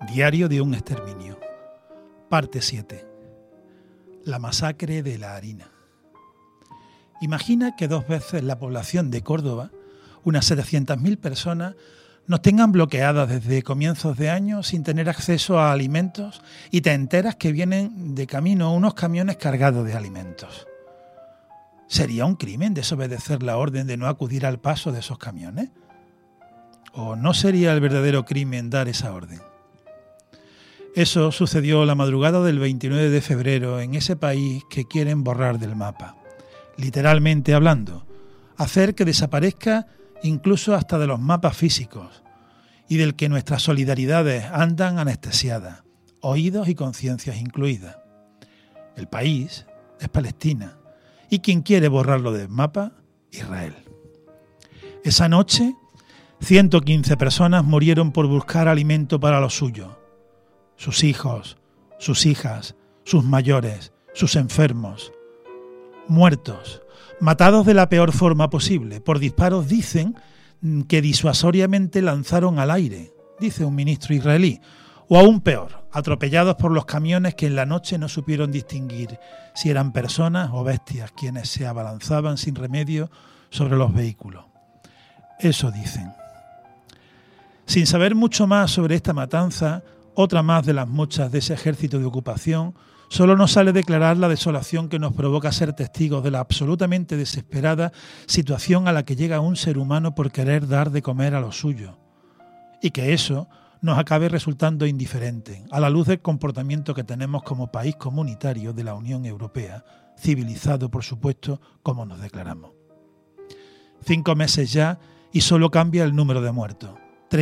Diario de un exterminio. Parte 7. La masacre de la harina. Imagina que 2 veces la población de Córdoba, unas 700.000 personas, nos tengan bloqueadas desde comienzos de año sin tener acceso a alimentos y te enteras que vienen de camino unos camiones cargados de alimentos. ¿Sería un crimen desobedecer la orden de no acudir al paso de esos camiones? ¿O no sería el verdadero crimen dar esa orden? Eso sucedió la madrugada del 29 de febrero en ese país que quieren borrar del mapa. Literalmente hablando, hacer que desaparezca incluso hasta de los mapas físicos y del que nuestras solidaridades andan anestesiadas, oídos y conciencias incluidas. El país es Palestina y quien quiere borrarlo del mapa, Israel. Esa noche, 115 personas murieron por buscar alimento para los suyos. Sus hijos, sus hijas, sus mayores, sus enfermos. Muertos, matados de la peor forma posible, por disparos dicen que disuasoriamente lanzaron al aire, dice un ministro israelí, o aún peor, atropellados por los camiones que en la noche no supieron distinguir si eran personas o bestias quienes se abalanzaban sin remedio sobre los vehículos. Eso dicen. Sin saber mucho más sobre esta matanza, otra más de las muchas de ese ejército de ocupación, solo nos sale declarar la desolación que nos provoca ser testigos de la absolutamente desesperada situación a la que llega un ser humano por querer dar de comer a los suyos. Y que eso nos acabe resultando indiferente, a la luz del comportamiento que tenemos como país comunitario de la Unión Europea, civilizado, por supuesto, como nos declaramos. 5 meses ya y solo cambia el número de muertos.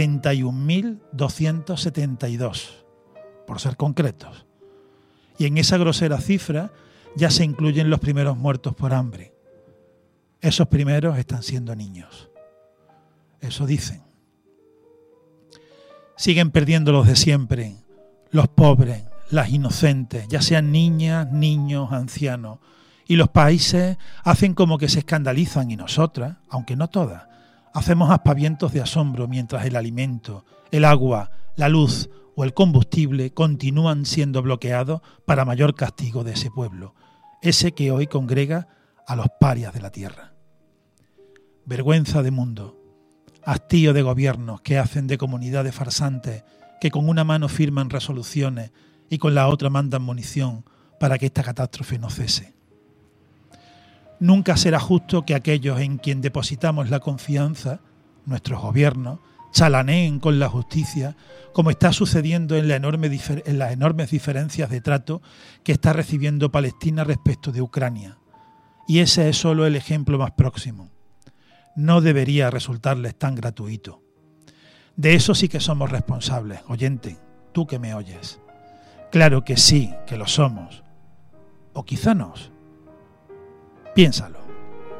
31.272, por ser concretos. Y en esa grosera cifra ya se incluyen los primeros muertos por hambre. Esos primeros están siendo niños. Eso dicen. Siguen perdiendo los de siempre, los pobres, las inocentes, ya sean niñas, niños, ancianos. Y los países hacen como que se escandalizan y nosotras, aunque no todas, hacemos aspavientos de asombro mientras el alimento, el agua, la luz o el combustible continúan siendo bloqueados para mayor castigo de ese pueblo, ese que hoy congrega a los parias de la tierra. Vergüenza de mundo, hastío de gobiernos que hacen de comunidades farsantes que con una mano firman resoluciones y con la otra mandan munición para que esta catástrofe no cese. Nunca será justo que aquellos en quien depositamos la confianza, nuestros gobiernos, chalaneen con la justicia, como está sucediendo en las enormes diferencias de trato que está recibiendo Palestina respecto de Ucrania. Y ese es solo el ejemplo más próximo. No debería resultarles tan gratuito. De eso sí que somos responsables, oyente, tú que me oyes. Claro que sí, que lo somos. O quizá no. Piénsalo.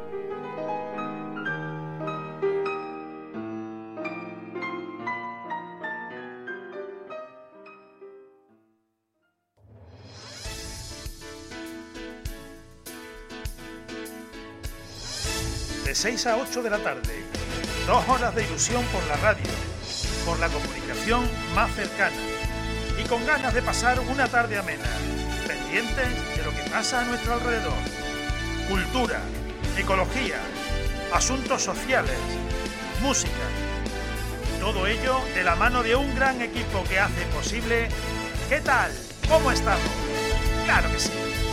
De 6 a 8 de la tarde, 2 horas de ilusión por la radio, por la comunicación más cercana y con ganas de pasar una tarde amena, pendientes de lo que pasa a nuestro alrededor. Cultura, ecología, asuntos sociales, música. Todo ello de la mano de un gran equipo que hace posible... ¿Qué tal? ¿Cómo estamos? ¡Claro que sí!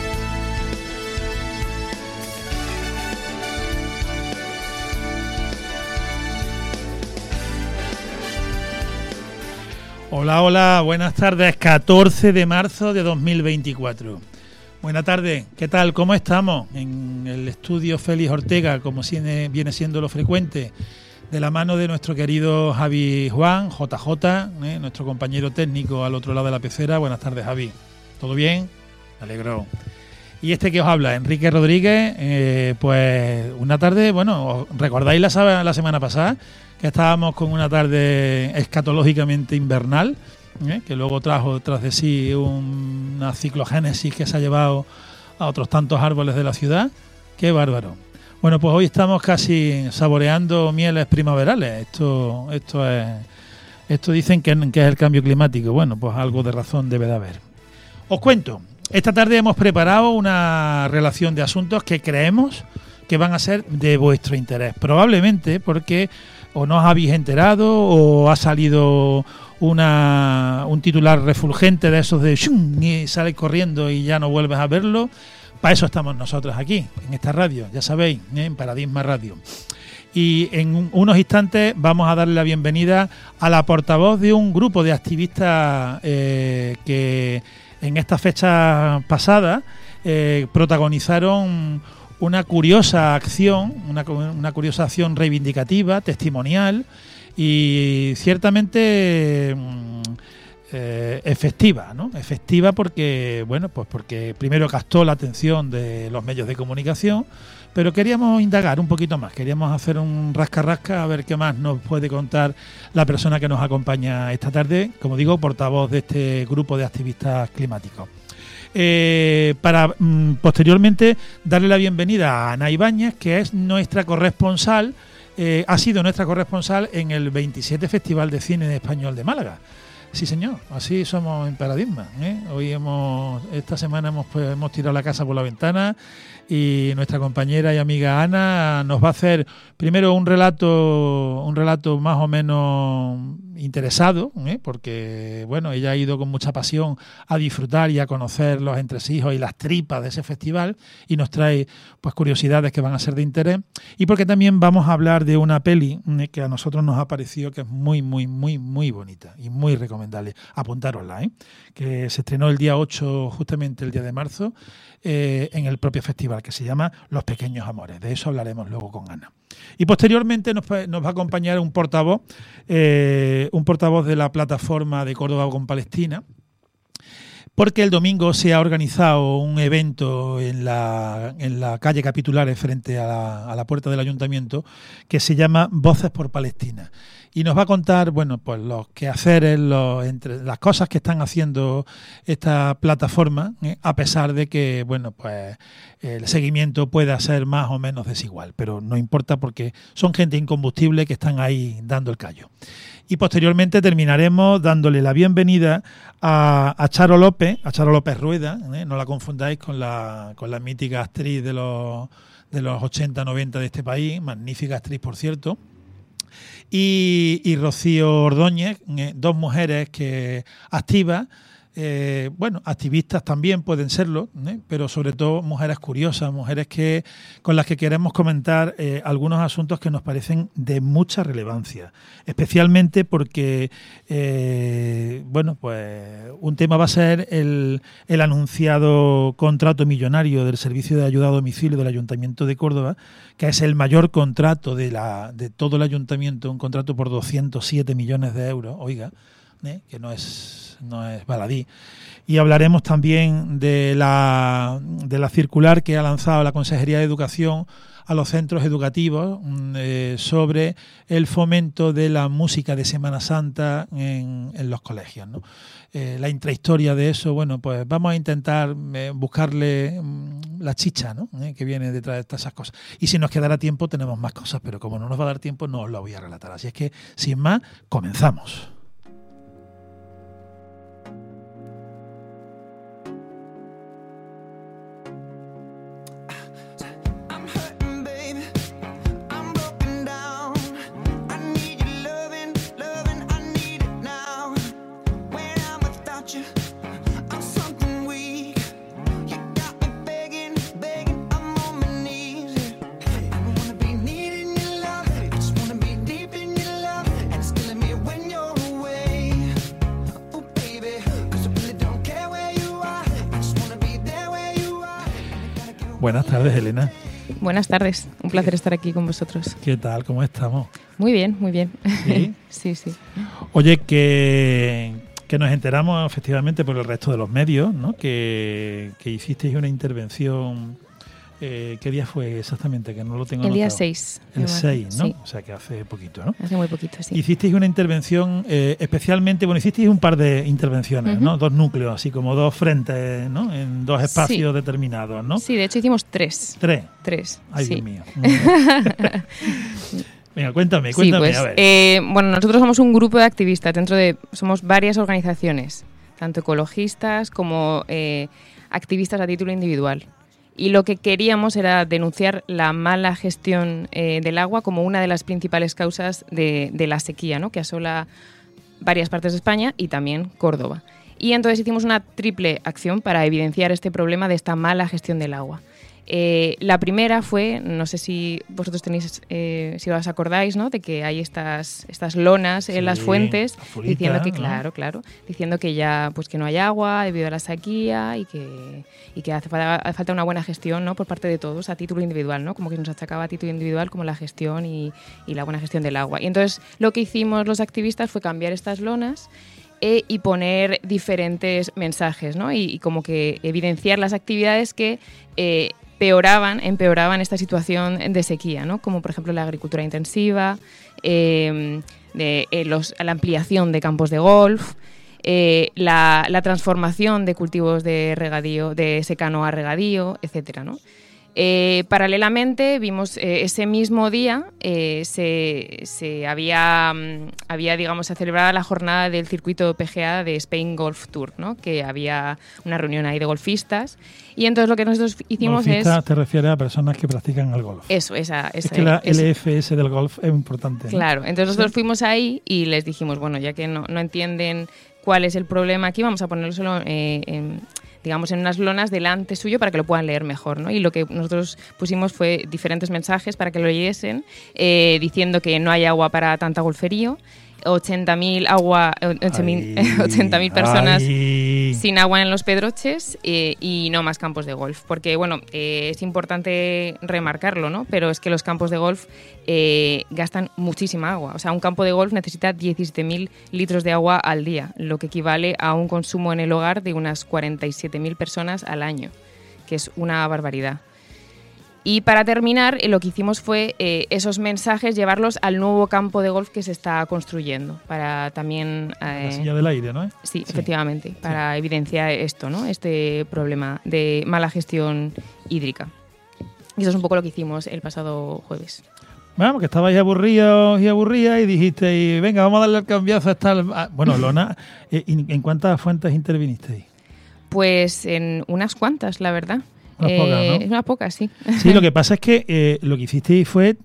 Hola, hola, buenas tardes, 14 de marzo de 2024. Buenas tardes, ¿qué tal? ¿Cómo estamos? En el estudio Félix Ortega, como viene siendo lo frecuente, de la mano de nuestro querido Javi Juan, JJ, nuestro compañero técnico al otro lado de la pecera. Buenas tardes, Javi. ¿Todo bien? Me alegro. Y este que os habla, Enrique Rodríguez, pues una tarde, bueno, ¿recordáis la semana pasada? Que estábamos con una tarde escatológicamente invernal, que luego trajo tras de sí una ciclogénesis que se ha llevado a otros tantos árboles de la ciudad. ¡Qué bárbaro! Bueno, pues hoy estamos casi saboreando mieles primaverales. Esto es Esto dicen que es el cambio climático. Bueno, pues algo de razón debe de haber. Os cuento, esta tarde hemos preparado una relación de asuntos que creemos que van a ser de vuestro interés. Probablemente porque o no os habéis enterado o ha salido un titular refulgente de esos de ¡shum! Y sales corriendo y ya no vuelves a verlo. Para eso estamos nosotros aquí, en esta radio, ya sabéis, en Paradigma Radio. Y en unos instantes vamos a darle la bienvenida a la portavoz de un grupo de activistas que en estas fechas pasadas protagonizaron una curiosa acción, una curiosa acción reivindicativa, testimonial y ciertamente efectiva, ¿no? Efectiva porque, bueno, pues porque primero captó la atención de los medios de comunicación, pero queríamos indagar un poquito más, queríamos hacer un rasca-rasca a ver qué más nos puede contar la persona que nos acompaña esta tarde, como digo, portavoz de este grupo de activistas climáticos. Para posteriormente darle la bienvenida a Ana Ibáñez, que es nuestra corresponsal, ha sido nuestra corresponsal en el 27 Festival de Cine Español de Málaga. Sí, señor, así somos en Paradigma, ¿eh? Esta semana hemos tirado la casa por la ventana y nuestra compañera y amiga Ana nos va a hacer primero un relato más o menos interesado, porque bueno, ella ha ido con mucha pasión a disfrutar y a conocer los entresijos y las tripas de ese festival y nos trae pues curiosidades que van a ser de interés, y porque también vamos a hablar de una peli que a nosotros nos ha parecido que es muy muy muy muy bonita y muy recomendable. Apuntárosla, que se estrenó el día 8, justamente el día de marzo, en el propio festival, que se llama Los Pequeños Amores. De eso hablaremos luego con Ana. Y posteriormente nos va a acompañar un portavoz de la plataforma de Córdoba con Palestina, porque el domingo se ha organizado un evento en la calle Capitulares frente a la puerta del ayuntamiento que se llama Voces por Palestina. Y nos va a contar, bueno, pues los quehaceres, entre las cosas que están haciendo esta plataforma, a pesar de que, bueno, pues el seguimiento pueda ser más o menos desigual, pero no importa porque son gente incombustible que están ahí dando el callo. Y posteriormente terminaremos dándole la bienvenida a Charo López Rueda, no la confundáis con la mítica actriz de los 80-90 de este país, magnífica actriz por cierto, y Rocío Ordóñez, dos mujeres activas, activistas también pueden serlo, pero sobre todo mujeres curiosas, mujeres con las que queremos comentar algunos asuntos que nos parecen de mucha relevancia, especialmente porque un tema va a ser el anunciado contrato millonario del Servicio de Ayuda a Domicilio del Ayuntamiento de Córdoba, que es el mayor contrato de todo el ayuntamiento, un contrato por 207 millones de euros, oiga, que no es baladí. Y hablaremos también de la circular que ha lanzado la Consejería de Educación a los centros educativos sobre el fomento de la música de Semana Santa en los colegios, ¿no? La intrahistoria de eso, bueno, pues vamos a intentar buscarle la chicha, ¿no? Que viene detrás de todas esas cosas. Y si nos quedará tiempo tenemos más cosas, pero como no nos va a dar tiempo no os lo voy a relatar. Así es que, sin más, comenzamos. Buenas tardes, Elena. Buenas tardes, un placer estar aquí con vosotros. ¿Qué tal? ¿Cómo estamos? Muy bien, muy bien. ¿Sí? Sí. Oye, que nos enteramos efectivamente por el resto de los medios, ¿no? Que hicisteis una intervención. ¿Qué día fue exactamente? Que no lo tengo anotado. El día 6. El 6, ¿no? Sí. O sea, que hace poquito, ¿no? Hace muy poquito, sí. Hicisteis una intervención especialmente, hicisteis un par de intervenciones, ¿no? Dos núcleos, así como dos frentes, ¿no? En dos espacios determinados, ¿no? Sí, de hecho hicimos 3. ¿Tres? Ay, sí. Dios mío. Venga, cuéntame, Sí, a pues, ver. bueno, nosotros somos un grupo de activistas, somos varias organizaciones, tanto ecologistas como activistas a título individual. Y lo que queríamos era denunciar la mala gestión del agua como una de las principales causas de la sequía, ¿no?, que asola varias partes de España y también Córdoba. Y entonces hicimos una triple acción para evidenciar este problema de esta mala gestión del agua. La primera fue, no sé si vosotros tenéis, si os acordáis, ¿no?, de que hay estas lonas en las fuentes diciendo que, ¿no? claro, diciendo que ya, pues que no hay agua debido a la sequía y que hace falta una buena gestión, ¿no?, por parte de todos a título individual, ¿no?, como que nos achacaba a título individual como la gestión y la buena gestión del agua. Y entonces lo que hicimos los activistas fue cambiar estas lonas y poner diferentes mensajes, ¿no?, y como que evidenciar las actividades que empeoraban esta situación de sequía, ¿no?, como por ejemplo la agricultura intensiva, la ampliación de campos de golf, la transformación de cultivos de regadío, de secano a regadío, etcétera, ¿no? Paralelamente vimos ese mismo día se había digamos, se celebraba la jornada del circuito PGA de Spain Golf Tour, ¿no?, que había una reunión ahí de golfistas, y entonces lo que nosotros hicimos Golfistas te refieres a personas que practican el golf. es que la LFS del golf es importante, ¿no? Claro, entonces nosotros fuimos ahí y les dijimos, bueno, ya que no entienden cuál es el problema aquí, vamos a ponerlo solo digamos, en unas lonas delante suyo para que lo puedan leer mejor, ¿no? Y lo que nosotros pusimos fue diferentes mensajes para que lo leyesen, diciendo que no hay agua para tanta golferío, 80.000 personas sin agua en los Pedroches y no más campos de golf. Porque, bueno, es importante remarcarlo, ¿no?, pero es que los campos de golf gastan muchísima agua. O sea, un campo de golf necesita 17.000 litros de agua al día, lo que equivale a un consumo en el hogar de unas 47.000 personas al año, que es una barbaridad. Y para terminar, lo que hicimos fue esos mensajes llevarlos al nuevo campo de golf que se está construyendo, para también... la silla del aire, ¿no? Sí, efectivamente, para evidenciar esto, ¿no?, este problema de mala gestión hídrica. Y eso es un poco lo que hicimos el pasado jueves. Bueno, que estabais aburridos y aburridas y dijisteis, venga, vamos a darle el cambiazo a esta... Bueno, Lona, ¿en cuántas fuentes intervinisteis? Pues en unas cuantas, la verdad. Unas pocas, ¿no? Unas pocas, sí. Sí, lo que pasa es que lo que hicisteis fue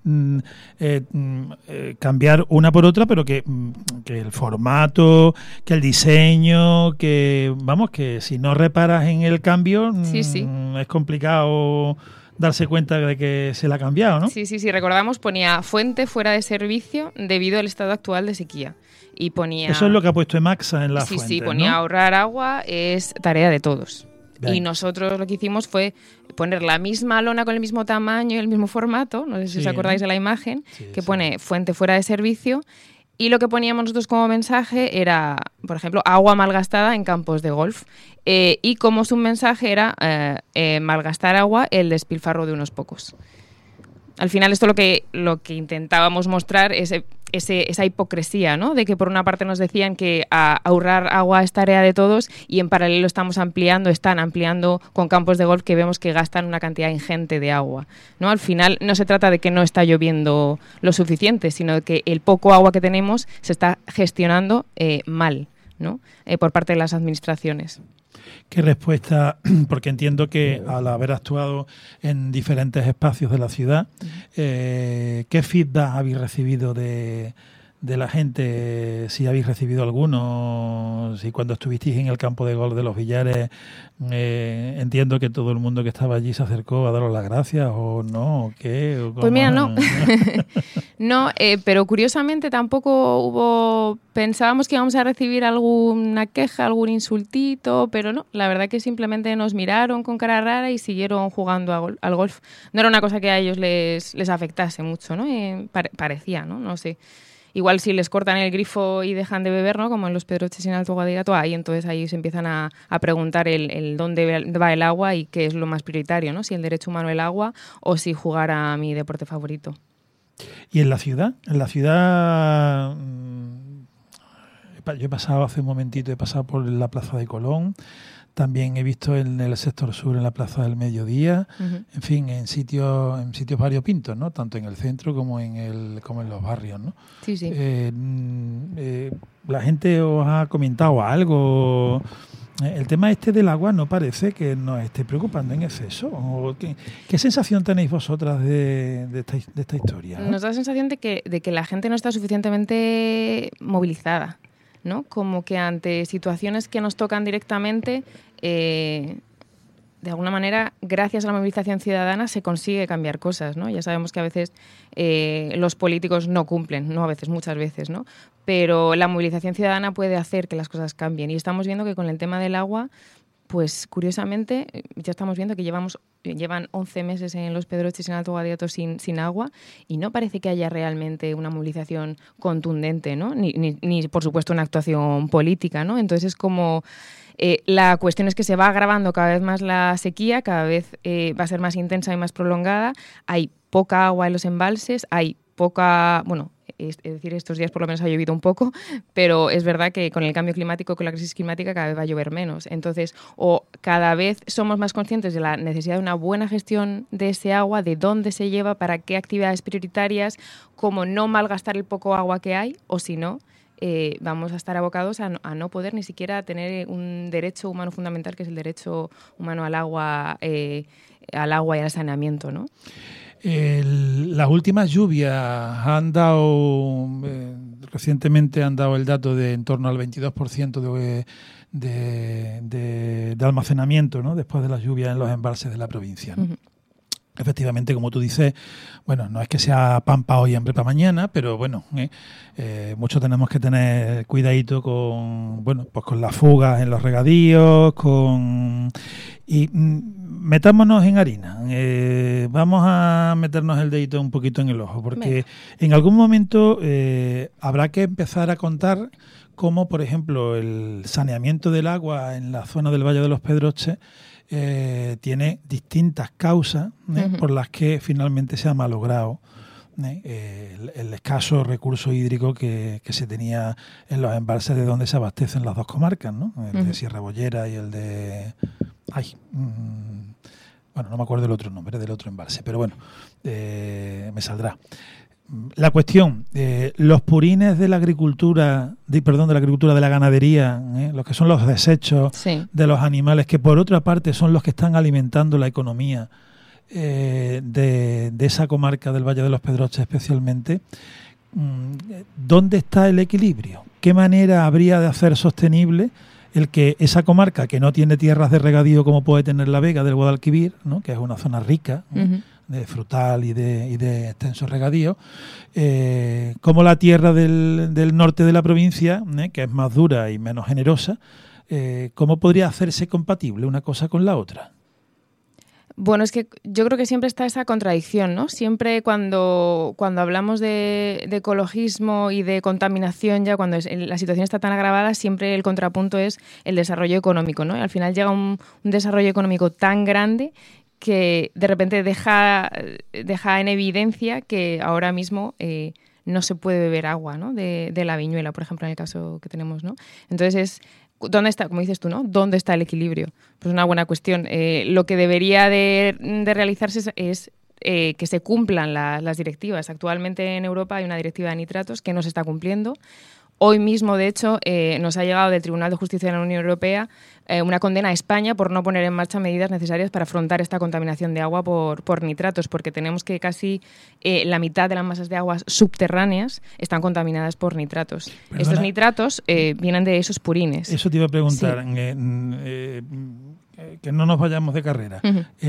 cambiar una por otra, pero que el formato, que el diseño, que vamos, que si no reparas en el cambio, sí. Es complicado darse cuenta de que se la ha cambiado, ¿no? Sí, recordamos, ponía fuente fuera de servicio debido al estado actual de sequía. Y ponía... Eso es lo que ha puesto Emaxa en la fuente, Sí, ponía, ¿no?, ahorrar agua es tarea de todos. Bien. Y nosotros lo que hicimos fue poner la misma lona con el mismo tamaño y el mismo formato, no sé si os acordáis de la imagen, que pone fuente fuera de servicio, y lo que poníamos nosotros como mensaje era, por ejemplo, agua malgastada en campos de golf, y como submensaje era malgastar agua, el despilfarro de unos pocos. Al final esto lo que intentábamos mostrar es esa hipocresía, ¿no?, de que por una parte nos decían que ahorrar agua es tarea de todos y en paralelo están ampliando con campos de golf que vemos que gastan una cantidad ingente de agua, ¿no? Al final no se trata de que no está lloviendo lo suficiente, sino de que el poco agua que tenemos se está gestionando mal, ¿no?, por parte de las administraciones. ¿Qué respuesta? Porque entiendo que al haber actuado en diferentes espacios de la ciudad, ¿qué feedback habéis recibido de la gente? Si habéis recibido alguno, si cuando estuvisteis en el campo de golf de Los Villares, entiendo que todo el mundo que estaba allí se acercó a daros las gracias, o no, o qué. O pues mira, no. No, pero curiosamente tampoco pensábamos que íbamos a recibir alguna queja, algún insultito, pero no, la verdad que simplemente nos miraron con cara rara y siguieron jugando al golf. No era una cosa que a ellos les afectase mucho, ¿no? Parecía, ¿no? No sé. Igual si les cortan el grifo y dejan de beber, ¿no?, como en los Pedroches y en Alto Guadirato, entonces ahí se empiezan a preguntar el dónde va el agua y qué es lo más prioritario, ¿no? Si el derecho humano al agua o si jugar a mi deporte favorito. ¿Y en la ciudad? En la ciudad, yo he pasado hace un momentito, por la Plaza de Colón, también he visto en el sector sur, en la Plaza del Mediodía, en fin, en sitios variopintos, ¿no? Tanto en el centro como en los barrios, ¿no? Sí, sí. La gente os ha comentado algo. El tema este del agua no parece que nos esté preocupando en exceso. ¿Qué sensación tenéis vosotras de esta historia, ¿no? Nos da la sensación de que la gente no está suficientemente movilizada, ¿no? Como que ante situaciones que nos tocan directamente, de alguna manera, gracias a la movilización ciudadana se consigue cambiar cosas, ¿no? Ya sabemos que a veces los políticos no cumplen, no a veces, muchas veces, ¿no? Pero la movilización ciudadana puede hacer que las cosas cambien. Y estamos viendo que con el tema del agua, pues curiosamente, ya estamos viendo que llevan 11 meses en Los Pedroches y en Alto Guadiato sin agua y no parece que haya realmente una movilización contundente, ¿no? Ni por supuesto, una actuación política, ¿no? Entonces es como... la cuestión es que se va agravando cada vez más la sequía, cada vez va a ser más intensa y más prolongada. Hay poca agua en los embalses, hay poca... Bueno, es decir, estos días por lo menos ha llovido un poco, pero es verdad que con el cambio climático, con la crisis climática, cada vez va a llover menos. Entonces, o cada vez somos más conscientes de la necesidad de una buena gestión de ese agua, de dónde se lleva, para qué actividades prioritarias, cómo no malgastar el poco agua que hay, o si no, vamos a estar abocados a no poder ni siquiera tener un derecho humano fundamental, que es el derecho humano al agua y al saneamiento, ¿no? Las últimas lluvias han dado, recientemente han dado el dato de en torno al 22% de almacenamiento, ¿no? Después de las lluvias en los embalses de la provincia, ¿no? Efectivamente, como tú dices, bueno, no es que sea pan para hoy, hambre para mañana, pero bueno, mucho tenemos que tener cuidadito con, bueno, pues con las fugas en los regadíos, metámonos en harina. Vamos a meternos el dedito un poquito en el ojo, porque en algún momento habrá que empezar a contar cómo, por ejemplo, el saneamiento del agua en la zona del Valle de los Pedroches tiene distintas causas por las que finalmente se ha malogrado el escaso recurso hídrico que se tenía en los embalses de donde se abastecen las dos comarcas, ¿no? El de Sierra Bollera y el de... bueno, no me acuerdo el otro nombre del otro embalse, pero bueno, me saldrá. La cuestión, los purines de la agricultura, de la ganadería, los que son los desechos de los animales, que por otra parte son los que están alimentando la economía de esa comarca del Valle de los Pedroches especialmente, ¿dónde está el equilibrio? ¿Qué manera habría de hacer sostenible el que esa comarca, que no tiene tierras de regadío como puede tener la Vega del Guadalquivir, ¿no? Que es una zona rica, de frutal y de extenso regadío, como la tierra del norte de la provincia, que es más dura y menos generosa, ¿cómo podría hacerse compatible una cosa con la otra? Bueno, es que yo creo que siempre está esa contradicción, ¿no? Siempre cuando hablamos de ecologismo y de contaminación, ya cuando la situación está tan agravada, siempre el contrapunto es el desarrollo económico, ¿no? Y al final llega un desarrollo económico tan grande que de repente deja en evidencia que ahora mismo no se puede beber agua, ¿no? de la Viñuela, por ejemplo, en el caso que tenemos, ¿no? Entonces ¿dónde está, como dices tú, ¿no? ¿Dónde está el equilibrio? Pues una buena cuestión. Lo que debería de realizarse es que se cumplan las directivas. Actualmente en Europa hay una directiva de nitratos que no se está cumpliendo. Hoy mismo, de hecho, nos ha llegado del Tribunal de Justicia de la Unión Europea una condena a España por no poner en marcha medidas necesarias para afrontar esta contaminación de agua por nitratos, porque tenemos que casi la mitad de las masas de aguas subterráneas están contaminadas por nitratos. Perdona. Estos nitratos vienen de esos purines. Eso te iba a preguntar, sí. Que no nos vayamos de carrera.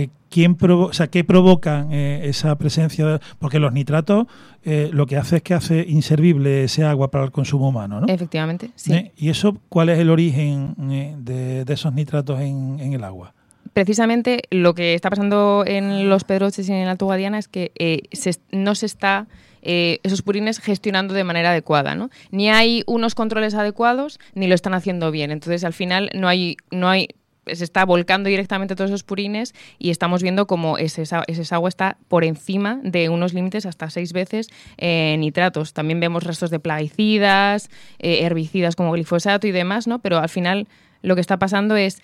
¿Qué provoca esa presencia? Porque los nitratos lo que hace es que hace inservible ese agua para el consumo humano, ¿no? Efectivamente, sí. ¿Y eso cuál es el origen de esos nitratos en el agua? Precisamente lo que está pasando en Los Pedroches y en el Alto Guadiana es que no se está esos purines gestionando de manera adecuada, ¿no? Ni hay unos controles adecuados ni lo están haciendo bien. Entonces, al final no hay se está volcando directamente todos esos purines y estamos viendo cómo ese agua está por encima de unos límites hasta 6 veces nitratos. También vemos restos de plaguicidas, herbicidas como glifosato y demás, ¿no? Pero al final lo que está pasando es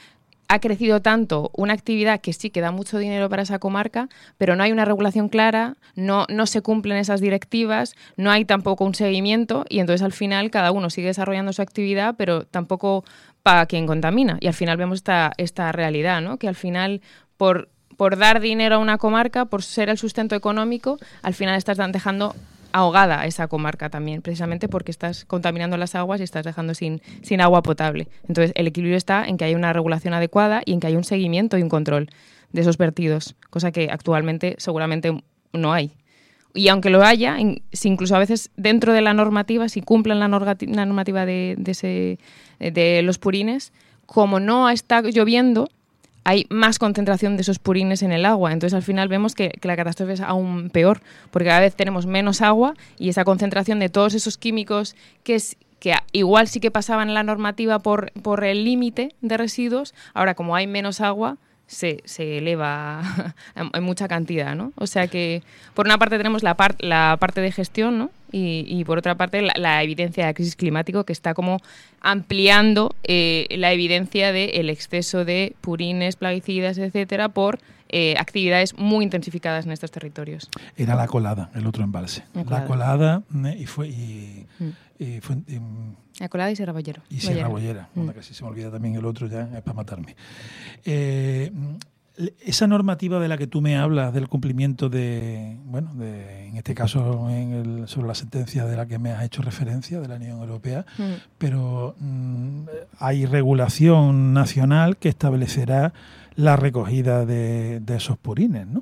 ha crecido tanto una actividad que sí que da mucho dinero para esa comarca, pero no hay una regulación clara, no se cumplen esas directivas, no hay tampoco un seguimiento y entonces al final cada uno sigue desarrollando su actividad, pero tampoco paga quien contamina. Y al final vemos esta realidad, ¿no? Que al final por dar dinero a una comarca, por ser el sustento económico, al final estás dejando ahogada esa comarca también, precisamente porque estás contaminando las aguas y estás dejando sin agua potable. Entonces, el equilibrio está en que haya una regulación adecuada y en que haya un seguimiento y un control de esos vertidos, cosa que actualmente seguramente no hay. Y aunque lo haya, si incluso a veces dentro de la normativa, si cumplen la normativa de los purines, como no está lloviendo, hay más concentración de esos purines en el agua. Entonces, al final vemos que la catástrofe es aún peor, porque cada vez tenemos menos agua y esa concentración de todos esos químicos que igual sí que pasaban en la normativa por el límite de residuos, ahora como hay menos agua, se eleva en mucha cantidad, ¿no? O sea que, por una parte tenemos la parte de gestión, ¿no? Y por otra parte la evidencia de la crisis climática, que está como ampliando la evidencia del exceso de purines, plaguicidas, etcétera, por actividades muy intensificadas en estos territorios. Era La Colada, el otro embalse. La Colada La Colada y Sierra-Bollera. Y Sierra-Bollera, casi se me olvida también el otro, ya es para matarme. Esa normativa de la que tú me hablas, del cumplimiento en este caso sobre la sentencia de la que me has hecho referencia, de la Unión Europea, pero hay regulación nacional que establecerá la recogida de esos purines, ¿no?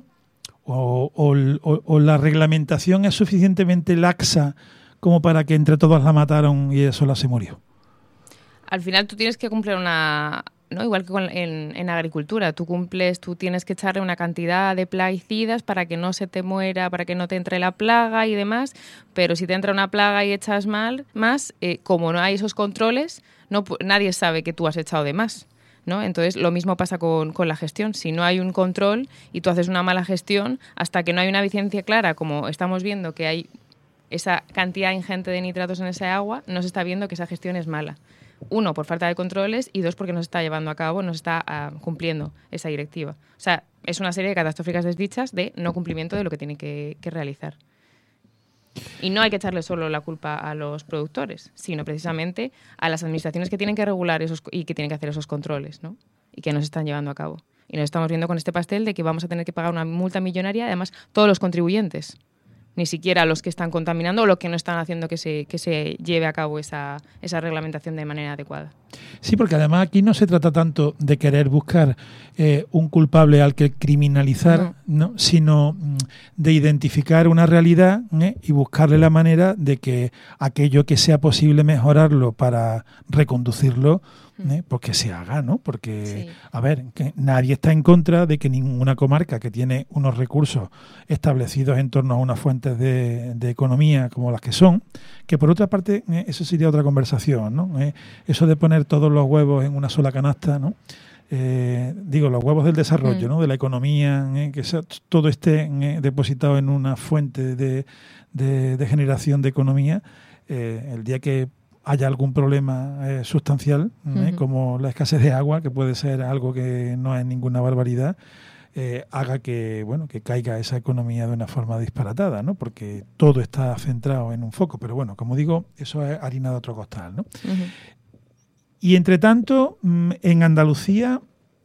O la reglamentación es suficientemente laxa como para que entre todos la mataron y sola se murió. Al final tú tienes que cumplir ¿no? Igual que en agricultura, tú tienes que echarle una cantidad de plaguicidas para que no se te muera, para que no te entre la plaga y demás, pero si te entra una plaga y echas más, como no hay esos controles, nadie sabe que tú has echado de más, ¿no? Entonces lo mismo pasa con la gestión. Si no hay un control y tú haces una mala gestión, hasta que no hay una evidencia clara, como estamos viendo que hay esa cantidad ingente de nitratos en esa agua, no se está viendo que esa gestión es mala. 1, por falta de controles y 2, porque no se está llevando a cabo, no se está cumpliendo esa directiva. O sea, es una serie de catastróficas desdichas de no cumplimiento de lo que tiene que realizar. Y no hay que echarle solo la culpa a los productores, sino precisamente a las administraciones que tienen que regular y que tienen que hacer esos controles, ¿no? Y que no se están llevando a cabo. Y nos estamos viendo con este pastel de que vamos a tener que pagar una multa millonaria, además todos los contribuyentes. Ni siquiera los que están contaminando o los que no están haciendo que se lleve a cabo esa reglamentación de manera adecuada. Sí, porque además aquí no se trata tanto de querer buscar un culpable al que criminalizar, ¿no? Sino de identificar una realidad y buscarle la manera de que aquello que sea posible mejorarlo para reconducirlo, porque se haga, ¿no? Porque, sí. A ver, que nadie está en contra de que ninguna comarca que tiene unos recursos establecidos en torno a unas fuentes de economía como las que son, que por otra parte, eso sería otra conversación, ¿no? Eso de poner todos los huevos en una sola canasta, ¿no? Los huevos del desarrollo, ¿no? De la economía, que todo esté depositado en una fuente de generación de economía, el día que haya algún problema sustancial, como la escasez de agua, que puede ser algo que no es ninguna barbaridad, haga que caiga esa economía de una forma disparatada, ¿no? Porque todo está centrado en un foco. Pero bueno, como digo, eso es harina de otro costal, ¿no? Y entre tanto, en Andalucía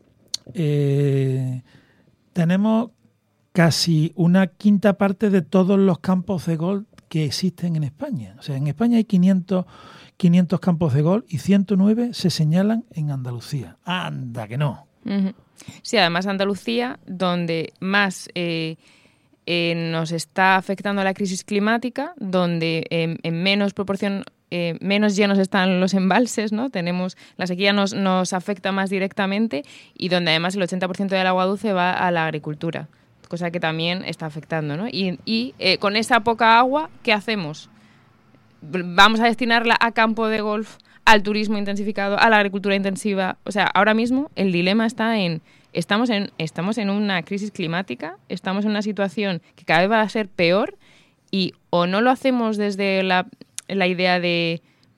tenemos casi una quinta parte de todos los campos de golf que existen en España. O sea, en España hay 500 campos de golf y 109 se señalan en Andalucía. ¡Anda, que no! Sí, además Andalucía, donde más nos está afectando la crisis climática, donde en menos proporción, menos llenos están los embalses, ¿no? La sequía nos afecta más directamente y donde además el 80% del agua dulce va a la agricultura, cosa que también está afectando, ¿no? Y con esa poca agua, ¿qué hacemos? Vamos a destinarla a campo de golf, al turismo intensificado, a la agricultura intensiva. O sea, ahora mismo el dilema está estamos en una crisis climática, estamos en una situación que cada vez va a ser peor y o no lo hacemos desde la idea de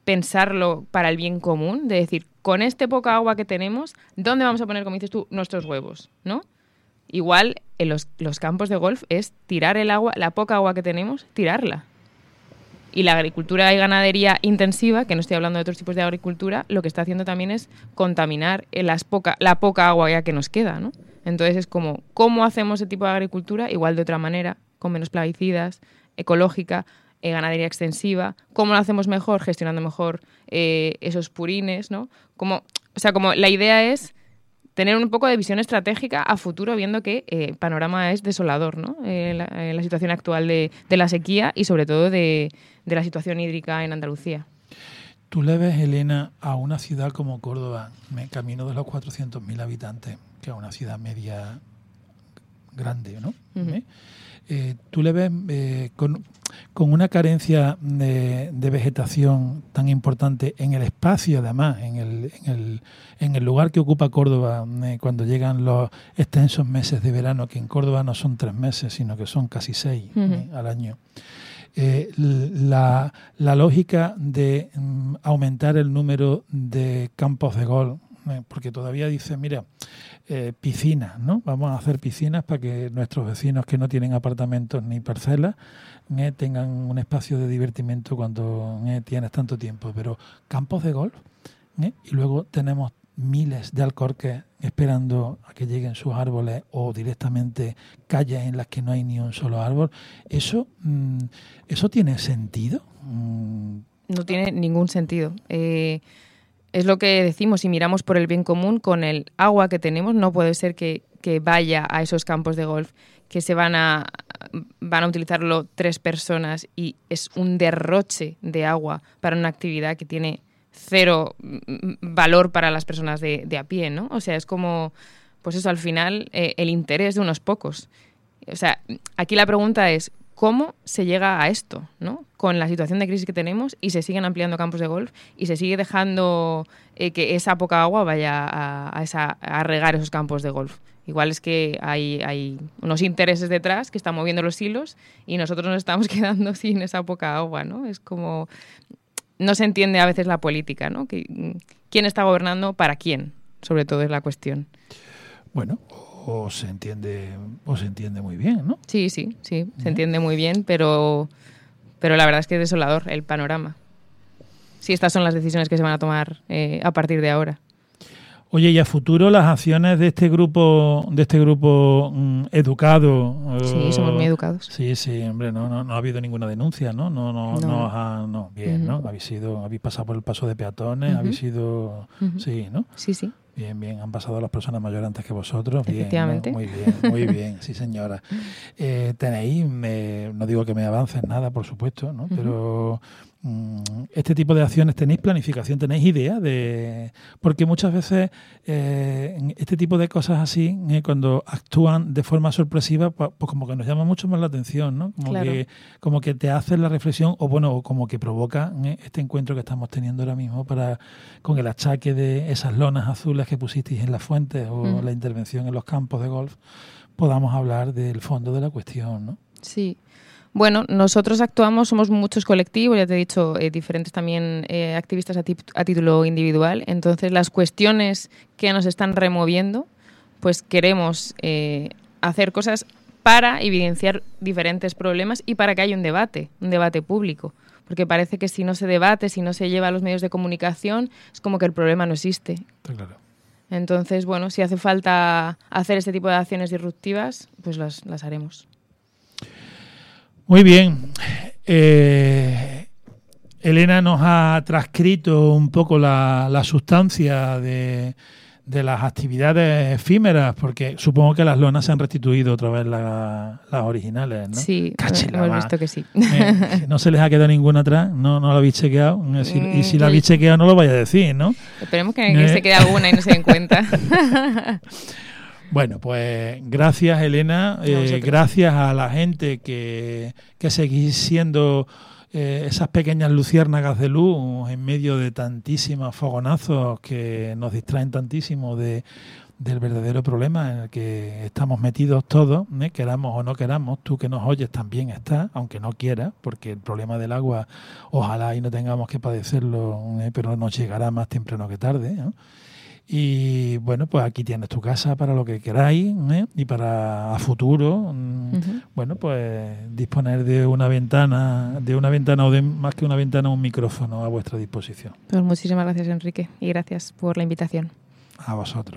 pensarlo para el bien común, de decir, con este poca agua que tenemos, ¿dónde vamos a poner, como dices tú, nuestros huevos? ¿No? Igual en los campos de golf es tirar el agua, la poca agua que tenemos, tirarla. Y la agricultura y ganadería intensiva, que no estoy hablando de otros tipos de agricultura, lo que está haciendo también es contaminar la poca agua ya que nos queda, ¿no? Entonces es como, ¿cómo hacemos ese tipo de agricultura? Igual de otra manera, con menos plaguicidas, ecológica, ganadería extensiva. ¿Cómo lo hacemos mejor? Gestionando mejor esos purines, ¿no? Como la idea es tener un poco de visión estratégica a futuro, viendo que el panorama es desolador, ¿no? La situación actual de la sequía y sobre todo de la situación hídrica en Andalucía. Tú le ves, Elena, a una ciudad como Córdoba, camino de los 400.000 habitantes, que es una ciudad media grande, ¿no? Uh-huh. Tú le ves con una carencia de vegetación tan importante en el espacio, además, en el lugar que ocupa Córdoba cuando llegan los extensos meses de verano, que en Córdoba no son 3 meses, sino que son casi 6 al año. La lógica de aumentar el número de campos de golf, porque todavía dice, mira, piscinas, ¿no? Vamos a hacer piscinas para que nuestros vecinos que no tienen apartamentos ni parcelas tengan un espacio de divertimento cuando tienes tanto tiempo. Pero campos de golf, y luego tenemos miles de alcorques esperando a que lleguen sus árboles o directamente calles en las que no hay ni un solo árbol. ¿Eso tiene sentido? No tiene ningún sentido. Es lo que decimos, si miramos por el bien común, con el agua que tenemos, no puede ser que vaya a esos campos de golf, que se van a utilizarlo 3 personas y es un derroche de agua para una actividad que tiene 0 valor para las personas de a pie, ¿no? O sea, es como, pues eso, al final, el interés de unos pocos. O sea, aquí la pregunta es, ¿cómo se llega a esto, ¿no? Con la situación de crisis que tenemos y se siguen ampliando campos de golf y se sigue dejando que esa poca agua vaya a regar esos campos de golf. Igual es que hay unos intereses detrás que están moviendo los hilos y nosotros nos estamos quedando sin esa poca agua, ¿no? Es como, no se entiende a veces la política, ¿no? ¿Quién está gobernando para quién? Sobre todo es la cuestión. Bueno, o se entiende muy bien, ¿no? Sí, se entiende muy bien, pero la verdad es que es desolador el panorama. Sí, estas son las decisiones que se van a tomar a partir de ahora. Oye, y a futuro las acciones de este grupo educado. Sí, somos muy educados. Sí, hombre, no ha habido ninguna denuncia, ¿no? No, bien, ¿no? Habéis pasado por el paso de peatones, habéis sido, sí, ¿no? Sí. Bien, han pasado las personas mayores antes que vosotros. Bien, efectivamente. ¿no? Muy bien, sí señora. Tenéis, no digo que me avancen nada, por supuesto, ¿no? Pero este tipo de acciones, ¿tenéis planificación? ¿Tenéis idea de...? Porque muchas veces este tipo de cosas así, cuando actúan de forma sorpresiva, pues como que nos llama mucho más la atención, ¿no? Como que te hace la reflexión, o como que provoca este encuentro que estamos teniendo ahora mismo con el achaque de esas lonas azules que pusisteis en las fuentes o la intervención en los campos de golf, podamos hablar del fondo de la cuestión, ¿no? Sí. Bueno, nosotros actuamos, somos muchos colectivos, ya te he dicho, diferentes también activistas a título individual. Entonces, las cuestiones que nos están removiendo, pues queremos hacer cosas para evidenciar diferentes problemas y para que haya un debate público. Porque parece que si no se debate, si no se lleva a los medios de comunicación, es como que el problema no existe. Está claro. Entonces, bueno, si hace falta hacer este tipo de acciones disruptivas, pues las haremos. Muy bien. Elena nos ha transcrito un poco la sustancia de las actividades efímeras, porque supongo que las lonas se han restituido otra vez las originales, ¿no? Sí, hemos visto que sí. No se les ha quedado ninguna atrás, no lo habéis chequeado. Y si la habéis chequeado, no lo vaya a decir, ¿no? Esperemos que se quede alguna y no se den cuenta. Bueno, pues gracias, Elena. Gracias a la gente que seguís siendo esas pequeñas luciérnagas de luz en medio de tantísimos fogonazos que nos distraen tantísimo de del verdadero problema en el que estamos metidos todos, queramos o no queramos. Tú que nos oyes también estás, aunque no quieras, porque el problema del agua ojalá y no tengamos que padecerlo, pero nos llegará más temprano que tarde, ¿no? Y bueno, pues aquí tienes tu casa para lo que queráis, y para a futuro, bueno, pues disponer de una ventana o de más que una ventana, un micrófono a vuestra disposición. Pues muchísimas gracias, Enrique, y gracias por la invitación. A vosotros.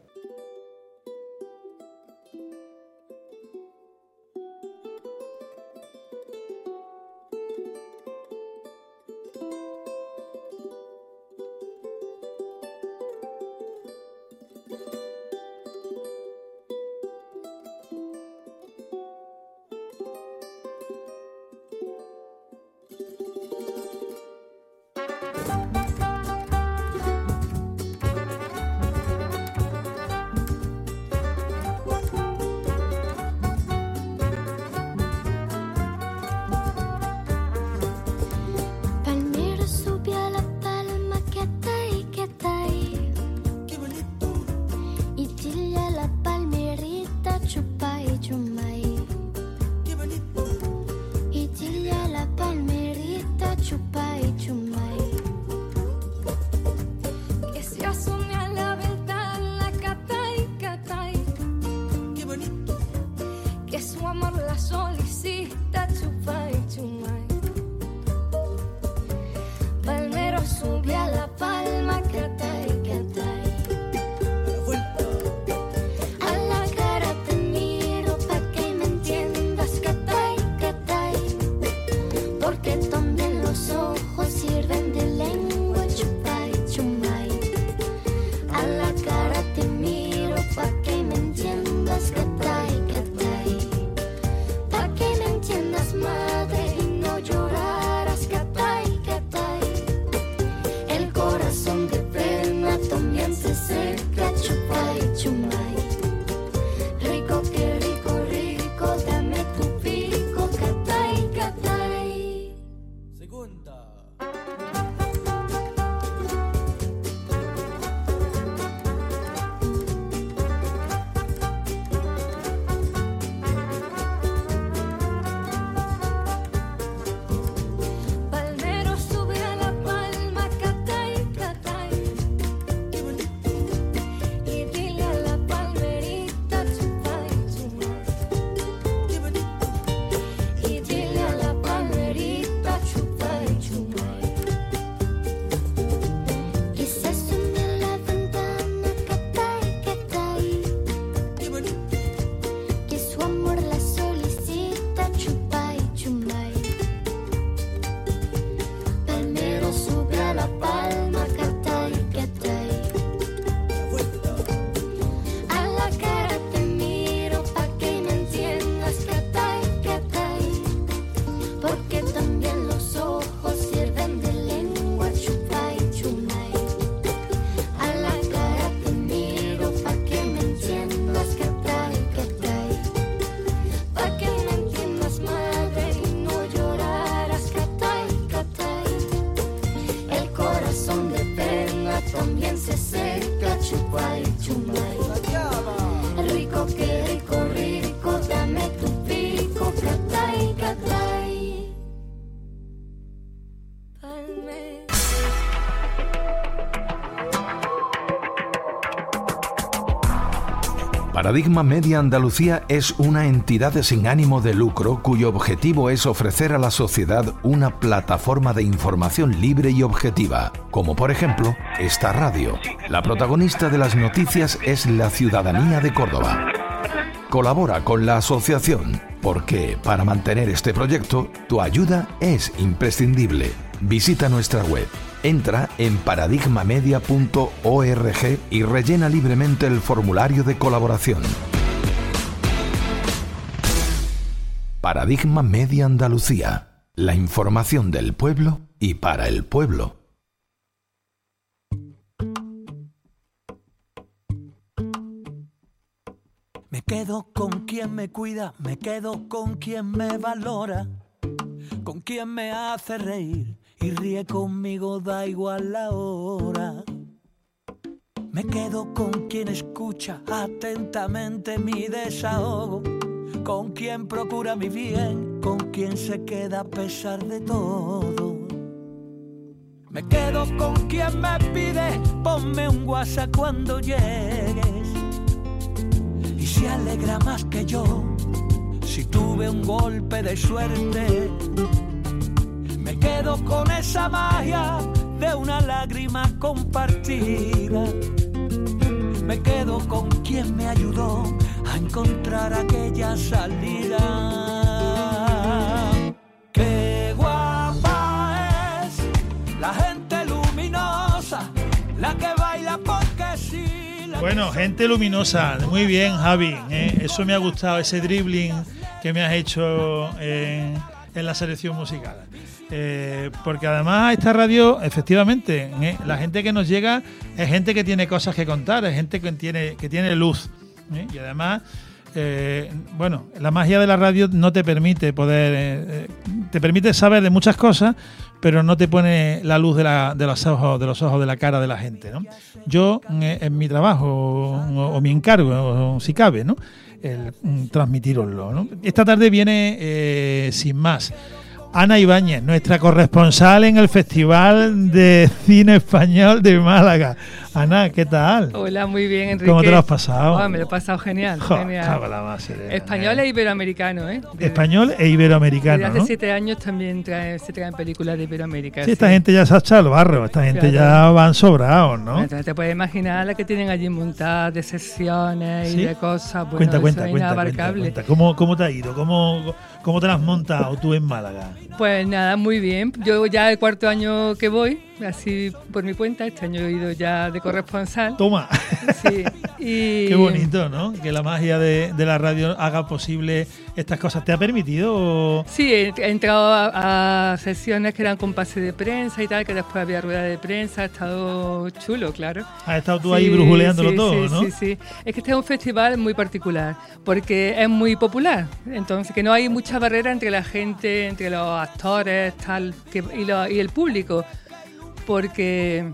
Paradigma Media Andalucía es una entidad sin ánimo de lucro cuyo objetivo es ofrecer a la sociedad una plataforma de información libre y objetiva, como por ejemplo esta radio. La protagonista de las noticias es la ciudadanía de Córdoba. Colabora con la asociación porque para mantener este proyecto tu ayuda es imprescindible. Visita nuestra web. Entra en paradigmamedia.org y rellena libremente el formulario de colaboración. Paradigma Media Andalucía. La información del pueblo y para el pueblo. Me quedo con quien me cuida, me quedo con quien me valora, con quien me hace reír y ríe conmigo, da igual la hora. Me Me quedo con quien escucha atentamente mi desahogo, con quien procura mi bien, con quien se queda a pesar de todo. Me quedo con quien me pide, ponme un WhatsApp cuando llegues, y se alegra más que yo si tuve un golpe de suerte. Me quedo con esa magia de una lágrima compartida. Me quedo con quien me ayudó a encontrar aquella salida. Qué guapa es la gente luminosa, la que baila porque sí. Bueno, gente luminosa, muy bien, Javi, eso me ha gustado, ese dribbling que me has hecho en la selección musical. Porque además esta radio, efectivamente, la gente que nos llega es gente que tiene cosas que contar, es gente que tiene luz. Y además, bueno, la magia de la radio no te permite te permite saber de muchas cosas, pero no te pone la luz de los ojos de la cara de la gente, ¿no? Yo, en mi trabajo o mi encargo, si cabe, ¿no?, el transmitiroslo, ¿no? Esta tarde viene, sin más, Ana Ibáñez, nuestra corresponsal en el Festival de Cine Español de Málaga. Ana, ¿qué tal? Hola, muy bien, Enrique. ¿Cómo te lo has pasado? Me lo he pasado genial. Genial. Español e iberoamericano, ¿eh? Español e iberoamericano, desde hace ¿no? 7 años también se traen películas de Iberoamérica. Sí, esta gente ya se ha echado al barro, esta gente ya van sobrados, ¿no? Entonces te puedes imaginar la que tienen allí montadas de sesiones, ¿sí?, y de cosas. Bueno, cuenta. ¿Cómo te ha ido? ¿Cómo te las has montado tú en Málaga? Pues nada, muy bien. Yo ya el 4º año que voy, así por mi cuenta, este año he ido ya de corresponsal. Toma. Sí. Y qué bonito, ¿no? Que la magia de la radio haga posible estas cosas. ¿Te ha permitido? Sí, he entrado a sesiones que eran con pase de prensa y tal, que después había rueda de prensa. Ha estado chulo, claro. Has estado tú ahí brujuleándolo todo, ¿no? Sí. Es que este es un festival muy particular, porque es muy popular. Entonces, que no hay mucha barrera entre la gente, entre los actores, tal, y el público. Porque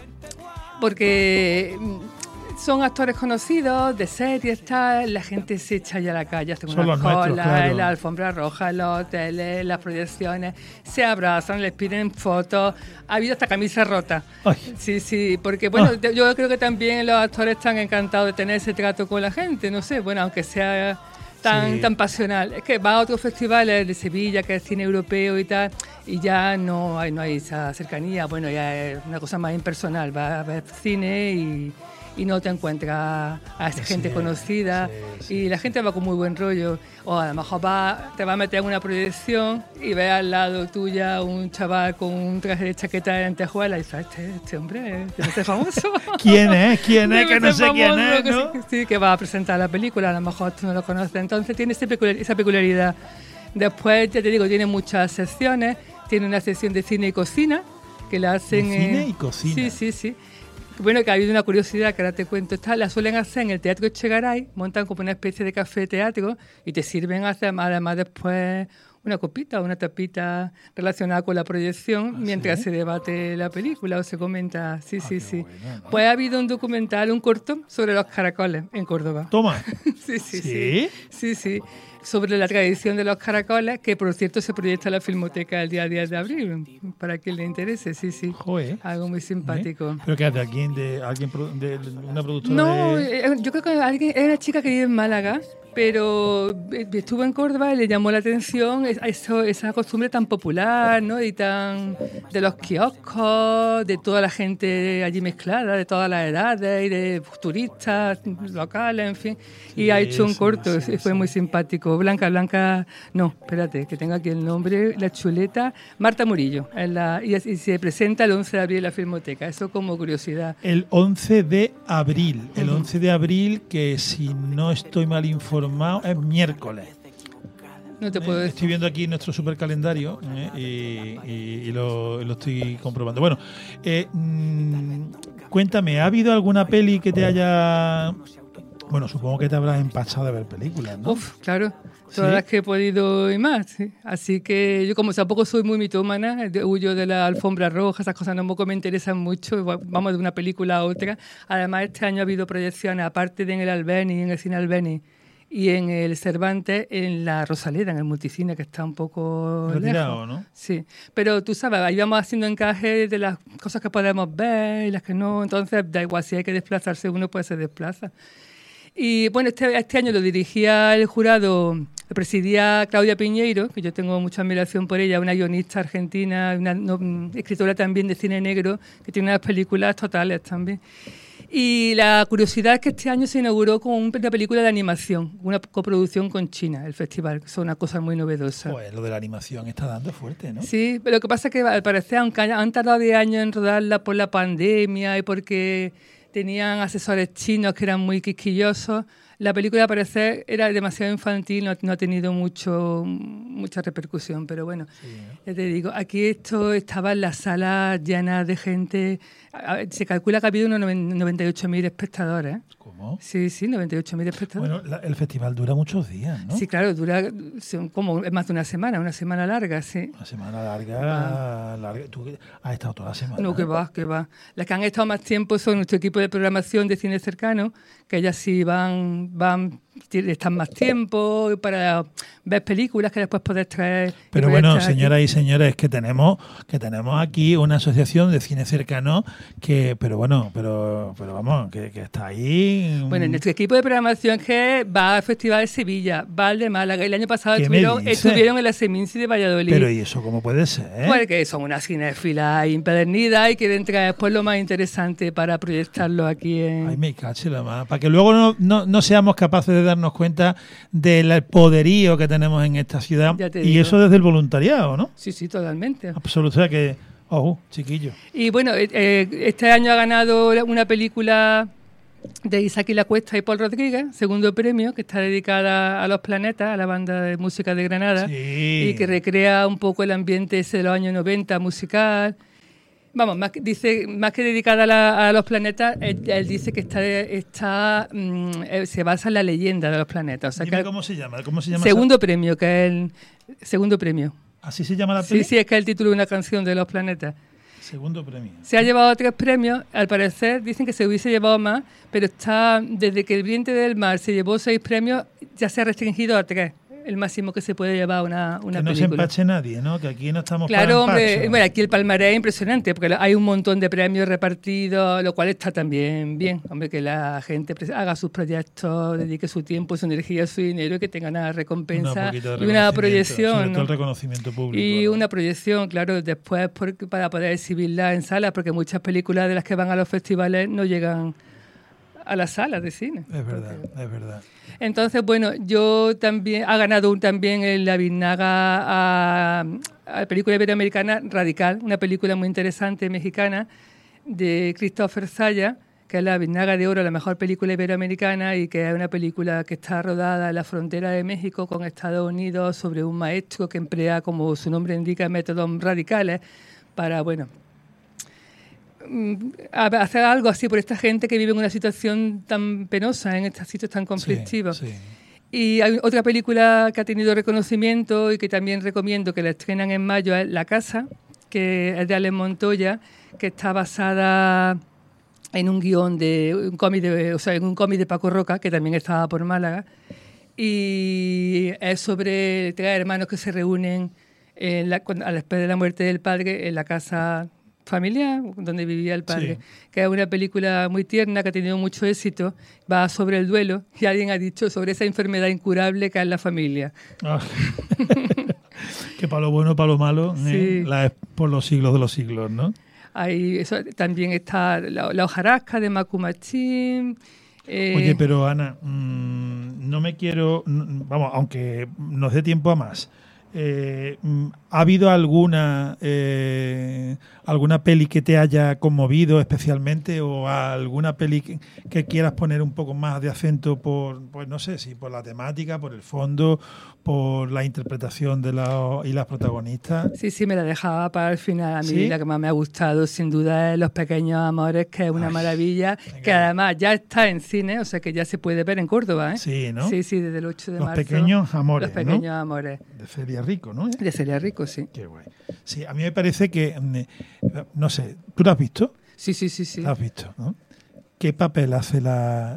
son actores conocidos, de series, tal, la gente se echa ya a la calle, hace una cola, claro, en la alfombra roja, en los hoteles, en las proyecciones, se abrazan, les piden fotos, ha habido hasta camisa rota. Ay. Sí, porque bueno, yo creo que también los actores están encantados de tener ese trato con la gente, no sé, bueno, aunque sea tan pasional. Es que va a otros festivales de Sevilla, que es cine europeo y tal, y ya no hay esa cercanía, bueno, ya es una cosa más impersonal, va a ver cine y no te encuentras a esa gente conocida, y la gente va con muy buen rollo, o a lo mejor te va a meter en una proyección y ves al lado tuya un chaval con un traje de chaqueta de lentejuela y dices, este hombre debe ser famoso. ¿Quién es? Que no sé quién es, ¿no? Sí, que va a presentar la película, a lo mejor tú no lo conoces, entonces tiene esa peculiaridad. Después, ya te digo, tiene muchas secciones, tiene una sección de cine y cocina, que la hacen... ¿De cine y cocina? Sí. Bueno, que ha habido una curiosidad que ahora te cuento. La suelen hacer en el Teatro Echegaray, montan como una especie de café teatro y te sirven además después una copita o una tapita relacionada con la proyección mientras se debate la película o se comenta. Sí. Bueno, ¿no? Pues ha habido un documental, un corto, sobre los caracoles en Córdoba. Toma. Sí. Sobre la tradición de los caracoles, que por cierto se proyecta en la Filmoteca el día 10 de abril, para quien le interese, sí. Joder. Algo muy simpático. ¿Pero qué hace? ¿Alguien de una productora? No, yo creo que era una chica que vive en Málaga, pero estuvo en Córdoba y le llamó la atención esa costumbre tan popular, ¿no? Y tan de los kioscos, de toda la gente allí mezclada, de todas las edades, y de turistas locales, en fin. Y ha hecho un corto, y fue muy simpático. Blanca, no, espérate, que tengo aquí el nombre, la chuleta, Marta Murillo, y se presenta el 11 de abril en la Filmoteca, eso como curiosidad. El 11 de abril, el 11 de abril, que si no estoy mal informado, es miércoles. No te puedo decir. Estoy viendo aquí nuestro supercalendario y lo estoy comprobando. Bueno, cuéntame, ¿ha habido alguna peli que te haya Bueno, supongo que te habrás empachado de ver películas, ¿no? Uf, claro. Todas las que he podido y más. ¿Sí? Así que yo, como tampoco soy muy mitómana, huyo de la alfombra roja, esas cosas tampoco me interesan mucho. Vamos de una película a otra. Además, este año ha habido proyecciones, aparte de en el Albéniz, en el Cine Albéniz y en el Cervantes, en la Rosaleda, en el multicine, que está un poco retirado, lejos. ¿no? Sí, pero tú sabes, ahí vamos haciendo encaje de las cosas que podemos ver y las que no. Entonces, da igual, si hay que desplazarse uno, pues se desplaza. Y bueno, este año lo dirigía el jurado, lo presidía Claudia Piñeiro, que yo tengo mucha admiración por ella, una guionista argentina, una escritora también de cine negro, que tiene unas películas totales también. Y la curiosidad es que este año se inauguró con una película de animación, una coproducción con China, el festival, que es una cosa muy novedosa. Pues lo de la animación está dando fuerte, ¿no? Sí, pero lo que pasa es que al parecer, aunque han tardado 10 años en rodarla por la pandemia y porque tenían asesores chinos que eran muy quisquillosos, la película, al parecer, era demasiado infantil, no ha tenido mucha repercusión, pero bueno, sí, ya te digo, aquí estaba en las salas llenas de gente. Se calcula que ha habido unos 98.000 espectadores. ¿Cómo? Sí, 98.000 espectadores. Bueno, el festival dura muchos días, ¿no? Sí, claro, dura como más de una semana larga, sí. Una semana larga. ¿Tú has estado toda la semana? No, que va. Las que han estado más tiempo son nuestro equipo de programación de cine cercano, que ellas sí están más tiempo para ver películas que después podés traer. Pero bueno, señoras y señores, que tenemos aquí una asociación de cine cercano pero vamos, que está ahí. Bueno, en nuestro equipo de programación que va al Festival de Sevilla, va al de Málaga. El año pasado estuvieron en la Seminci de Valladolid. Pero ¿y eso cómo puede ser? Porque son unas cinéfilas impedernidas y quieren traer después lo más interesante para proyectarlo aquí en... Ay, me caché la más. Para que luego no seamos capaces de darnos cuenta del poderío que tenemos en esta ciudad. Y eso desde el voluntariado, ¿no? Sí, totalmente. Absolutamente. O sea que... Ojo, chiquillo. Y bueno, este año ha ganado una película de Isaac y la Cuesta y Paul Rodríguez, segundo premio, que está dedicada a los planetas, a la banda de música de Granada, y que recrea un poco el ambiente ese de los años 90 musical. Vamos, más que dedicada a los planetas, él dice que se basa en la leyenda de los planetas. O sea, Dime cómo se llama. Segundo premio, que es el segundo premio. ¿Así se llama la peli? Sí, es que es el título de una canción de los planetas. Segundo premio. Se ha llevado 3 premios. Al parecer dicen que se hubiese llevado más, pero desde que El vientre del mar se llevó 6 premios, ya se ha restringido a 3. El máximo que se puede llevar una película. Que no se empache nadie, ¿no? Que aquí no estamos para Claro, hombre, bueno, aquí el palmarés es impresionante, porque hay un montón de premios repartidos, lo cual está también bien. Hombre, que la gente haga sus proyectos, dedique su tiempo, su energía, su dinero, y que tenga una recompensa y una proyección. Sobre todo el reconocimiento público. Y una proyección, claro, después para poder exhibirla en salas, porque muchas películas de las que van a los festivales no llegan a las salas de cine. Es verdad. Entonces, bueno, ha ganado también en la Biznaga a la película iberoamericana Radical, una película muy interesante mexicana de Christopher Zaya, que es la Biznaga de Oro, la mejor película iberoamericana, y que es una película que está rodada en la frontera de México con Estados Unidos sobre un maestro que emplea, como su nombre indica, métodos radicales para, hacer algo así por esta gente que vive en una situación tan penosa, en estos sitios tan conflictivos. Sí. Y hay otra película que ha tenido reconocimiento y que también recomiendo, que la estrenan en mayo, es La Casa, que es de Alex Montoya, que está basada en un guión en un cómic de Paco Roca, que también estaba por Málaga, y es sobre 3 hermanos que se reúnen a la espera de la muerte del padre en la casa familiar donde vivía el padre, que es una película muy tierna que ha tenido mucho éxito, va sobre el duelo, y alguien ha dicho sobre esa enfermedad incurable que es la familia. Que para lo bueno, para lo malo, la es por los siglos de los siglos, ¿no? También está la hojarasca de Macu Machín. Oye, pero Ana, no me quiero, aunque nos dé tiempo a más, ¿Ha habido alguna peli que te haya conmovido especialmente o alguna peli que quieras poner un poco más de acento por, pues no sé, si por la temática, por el fondo, por la interpretación y las protagonistas? Sí, me la dejaba para el final. A mí ¿Sí? La que más me ha gustado sin duda es Los Pequeños Amores, que es una maravilla, venga, que además ya está en cine, o sea que ya se puede ver en Córdoba, ¿eh? Sí, ¿no? Sí, desde el 8 de marzo. Los Pequeños Amores, Los Pequeños ¿no? Amores. De Celia Rico, ¿no? De Celia Rico, sí. Qué guay. Sí, a mí me parece que, no sé, ¿tú la has visto? Sí. La has visto, ¿no? ¿Qué papel hace la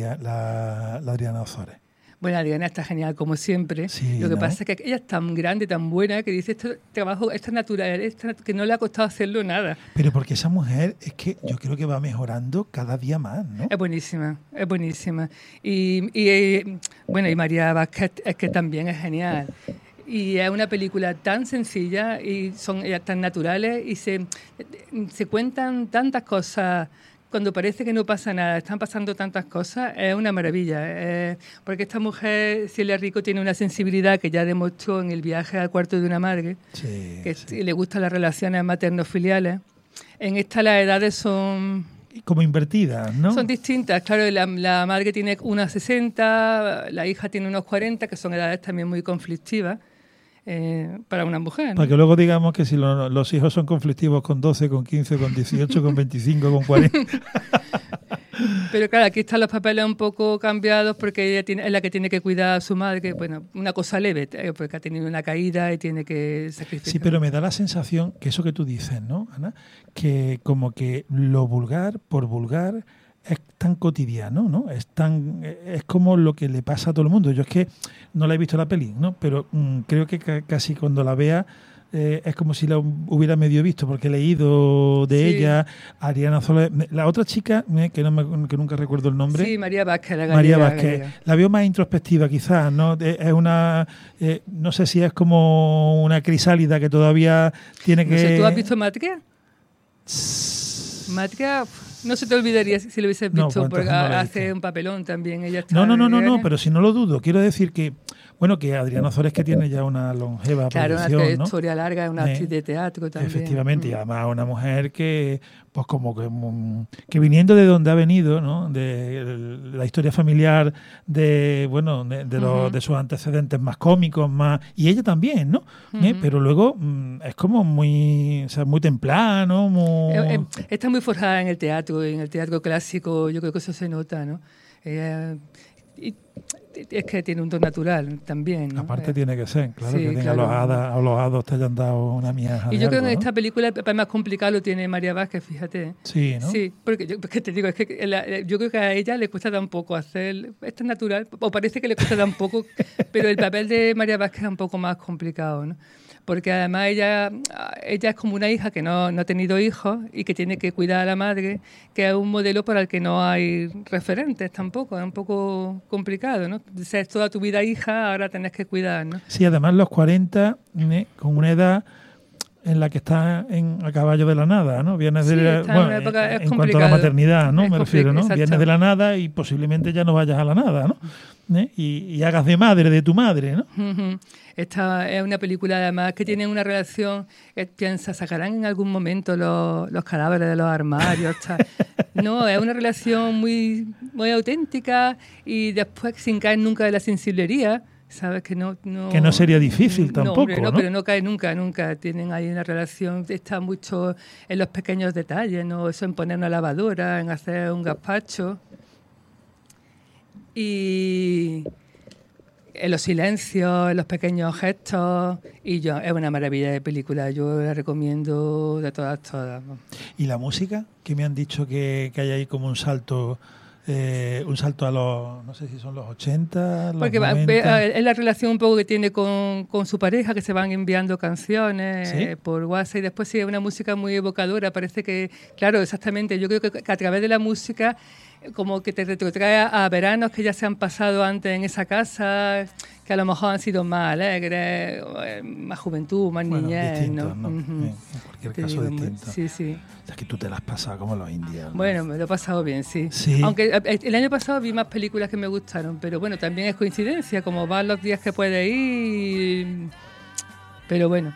Adriana Ozores? Bueno, Adriana está genial, como siempre. Sí, lo que ¿no? pasa es que ella es tan grande, tan buena, que dice, este trabajo, esta natural, que no le ha costado hacerlo nada. Pero porque esa mujer es que yo creo que va mejorando cada día más, ¿no? Es buenísima. Y María Vázquez es que también es genial. Y es una película tan sencilla y son tan naturales y se cuentan tantas cosas. Cuando parece que no pasa nada, están pasando tantas cosas, es una maravilla. Porque esta mujer, Celia Rico, tiene una sensibilidad que ya demostró en El viaje al cuarto de una madre, que le gustan las relaciones materno-filiales. En esta las edades son... como invertidas, ¿no? Son distintas. Claro, la madre tiene unas 60, la hija tiene unos 40, que son edades también muy conflictivas. Para una mujer, ¿no? Para que luego digamos que si los hijos son conflictivos con 12, con 15, con 18, con 25, con 40. Pero claro, aquí están los papeles un poco cambiados porque ella es la que tiene que cuidar a su madre, que bueno, una cosa leve, porque ha tenido una caída y tiene que sacrificar. Sí, pero me da la sensación que eso que tú dices, ¿no, Ana? Que como que lo vulgar por vulgar es tan cotidiano, ¿no? Es como lo que le pasa a todo el mundo. Yo es que no la he visto la peli, ¿no? Pero creo que casi cuando la vea es como si la hubiera medio visto, porque he leído de ella, Adriana Ozores, la otra chica, que nunca recuerdo el nombre. Sí, María Vázquez. María Vázquez. La veo más introspectiva quizás, ¿no? Es una, no sé si es como una crisálida que todavía tiene que... No sé, ¿tú has visto Matria? Matria... No se te olvidaría si lo hubieses visto, pues porque hace un papelón también. Ella está No, pero si no lo dudo. Quiero decir que, bueno, que Adriana Ozores que tiene ya una longeva producción, una trayectoria larga, es una actriz de teatro también. Efectivamente, y además una mujer que, pues como que viniendo de donde ha venido, ¿no? De la historia familiar, de sus antecedentes más cómicos, y ella también, ¿no? Pero luego es como muy templano, está muy forjada en el teatro. En el teatro clásico yo creo que eso se nota, ¿no? Es que tiene un don natural también, ¿no? Aparte tiene que ser, claro, sí, que tenga a los hados te hayan dado una miaja. Y yo creo que en ¿no? esta película el más complicado lo tiene María Vázquez, fíjate. Sí, ¿no? Sí, porque te digo, es que yo creo que a ella le cuesta tan poco hacer, esto es natural, o parece que le cuesta tan poco, pero el papel de María Vázquez es un poco más complicado, ¿no? Porque además ella es como una hija que no ha tenido hijos y que tiene que cuidar a la madre, que es un modelo para el que no hay referentes tampoco, es un poco complicado, ¿no? Ser toda tu vida hija, ahora tenés que cuidar, ¿no? Sí, además los 40, con una edad en la que estás a caballo de la nada, ¿no? Vienes en cuanto a la maternidad, ¿no? Me refiero, ¿no? Exacto. Vienes de la nada y posiblemente ya no vayas a la nada, ¿no? Y hagas de madre de tu madre, ¿no? Esta es una película además que tiene una relación que piensa, ¿sacarán en algún momento los cadáveres de los armarios? No, es una relación muy, muy auténtica y después sin caer nunca de la sensiblería. Sabes que no sería difícil tampoco, ¿no? Pero no cae nunca. Tienen ahí una relación, está mucho en los pequeños detalles, ¿no? Eso en poner una lavadora, en hacer un gazpacho. Y en los silencios, en los pequeños gestos, es una maravilla de película. Yo la recomiendo de todas. ¿Y la música? Que me han dicho que hay ahí como un salto a los, no sé si son los 80, los porque 90. Es la relación un poco que tiene con su pareja, que se van enviando canciones, ¿sí?, por WhatsApp, y después sí es una música muy evocadora. Parece que, claro, exactamente, yo creo que a través de la música como que te retrotrae a veranos que ya se han pasado antes en esa casa, que a lo mejor han sido más alegres, más juventud, más niñez. Distintos, ¿no? En cualquier caso distinto. Sí. O sea, que tú te las has pasado como los indios, ¿no? Bueno, me lo he pasado bien, sí. Sí. Aunque el año pasado vi más películas que me gustaron, pero bueno, también es coincidencia, como van los días que puedes ir. Pero bueno.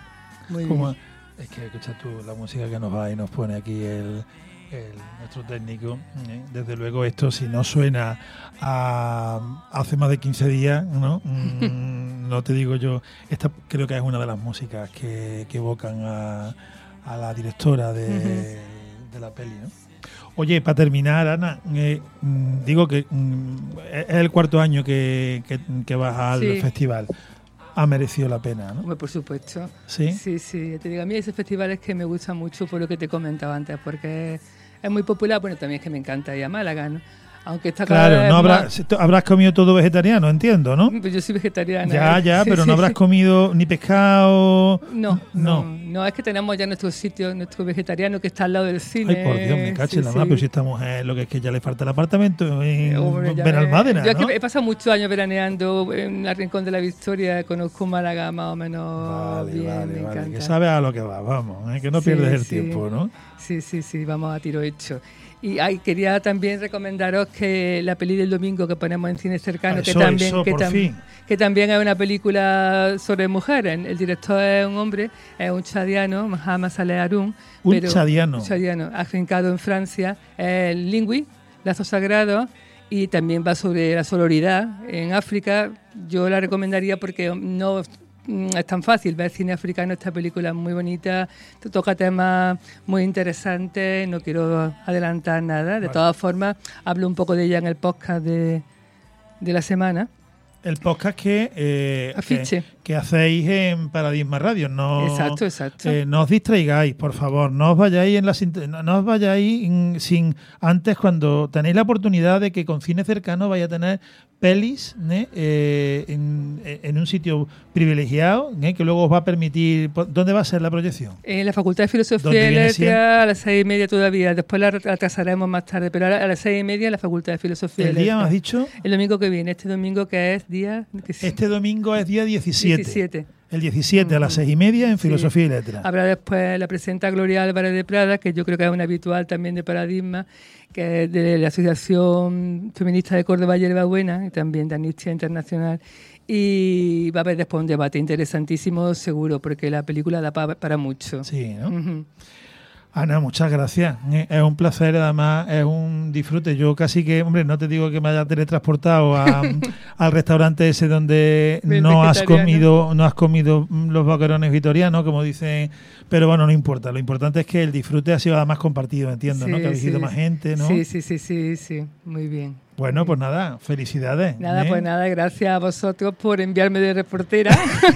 Muy bien. Es que escucha tú la música que nos va y nos pone aquí nuestro técnico. Desde luego esto, si no suena a hace más de 15 días, ¿no? No te digo yo, esta creo que es una de las músicas que evocan a la directora de la peli, ¿no? Oye, para terminar, Ana, digo que es el cuarto año que vas al festival. Ha merecido la pena, ¿no? Por supuesto. ¿Sí? Sí. Te digo, a mí ese festival es que me gusta mucho por lo que te comentaba antes, porque es muy popular. Bueno, también es que me encanta ir a Málaga, ¿no? Aunque está claro, no habrás comido todo vegetariano, entiendo, ¿no? Pues yo soy vegetariana. Ya, pero no habrás comido ni pescado. No, es que tenemos ya nuestro sitio, nuestro vegetariano que está al lado del cine. Ay, por Dios, me caché la mano, pero si estamos en lo que es que ya le falta el apartamento en Benalmádena, Yo es que he pasado muchos años veraneando en el Rincón de la Victoria, conozco Málaga más o menos bien, me encanta. Que sabes a lo que va, vamos, que no pierdes el tiempo, ¿no? Sí, vamos a tiro hecho. Y quería también recomendaros que la peli del domingo que ponemos en Cine Cercano, que también es una película sobre mujeres. El director es un hombre, es un chadiano, Mohamed Saleh Haroun. Un chadiano, afincado en Francia, es lingüi, lazo sagrado, y también va sobre la sororidad en África. Yo la recomendaría porque no es tan fácil ver cine africano. Esta película es muy bonita, toca temas muy interesantes, no quiero adelantar nada. De todas formas, hablo un poco de ella en el podcast de la semana. El podcast que hacéis en Paradigma Radio. Exacto. No os distraigáis, por favor. No os vayáis sin antes, cuando tenéis la oportunidad de que con Cine Cercano vaya a tener pelis en un sitio privilegiado, que luego os va a permitir... ¿Dónde va a ser la proyección? En la Facultad de Filosofía y Letras, a las 6:30 todavía. Después la atrasaremos más tarde, pero a las 6:30 en la Facultad de Filosofía y Letras. ¿El día me has dicho? El domingo que viene, este domingo que es día... Este domingo es día 17. El 17 a las 6:30 en Filosofía y Letras. Habrá después la presenta Gloria Álvarez de Prada, que yo creo que es una habitual también de Paradigma, que es de la Asociación Feminista de Córdoba Hierbabuena y también de Amnistía Internacional. Y va a haber después un debate interesantísimo, seguro, porque la película da para mucho. Sí, ¿no? Ana, muchas gracias. Es un placer, además es un disfrute. Yo casi que, hombre, no te digo que me haya teletransportado al restaurante ese donde no has comido los boquerones vitorianos, como dicen, pero bueno, no importa. Lo importante es que el disfrute ha sido además compartido, entiendo, ¿no? Que habéis ido más gente, ¿no? Sí, muy bien. Bueno, pues nada, felicidades. Pues nada, gracias a vosotros por enviarme de reportera.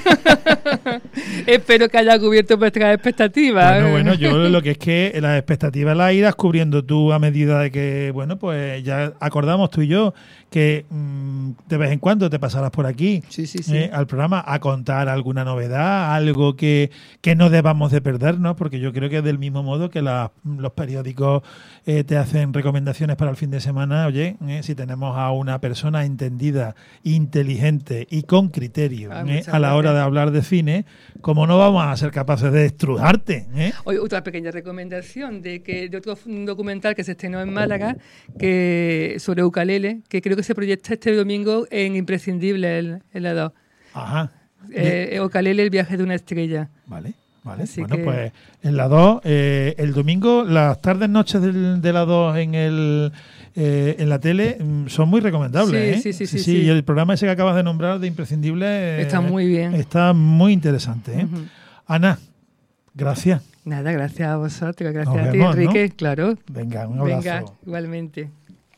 Espero que haya cubierto vuestras expectativas. Bueno, yo lo que es que las expectativas las irás cubriendo tú a medida de que, bueno, pues ya acordamos tú y yo que de vez en cuando te pasarás por aquí al programa a contar alguna novedad, algo que no debamos de perdernos, porque yo creo que del mismo modo que los periódicos te hacen recomendaciones para el fin de semana, oye, si tenemos a una persona entendida, inteligente y con criterio a la hora de hablar de cine, ¿cómo no vamos a ser capaces de estrujarte? Hoy otra pequeña recomendación de otro documental que se estrenó en Málaga sobre ukelele, que creo que se proyecta este domingo en Imprescindible en la 2. Ajá. Ukelele, el viaje de una estrella. Vale. Pues en la 2, el domingo, las tardes, noches de la 2 en la tele son muy recomendables. Sí. Y el programa ese que acabas de nombrar de Imprescindible está muy bien. Está muy interesante. Ana, gracias. Nada, gracias a vosotros, gracias a ti, Enrique, ¿no? Claro. Venga, un abrazo. Venga, igualmente.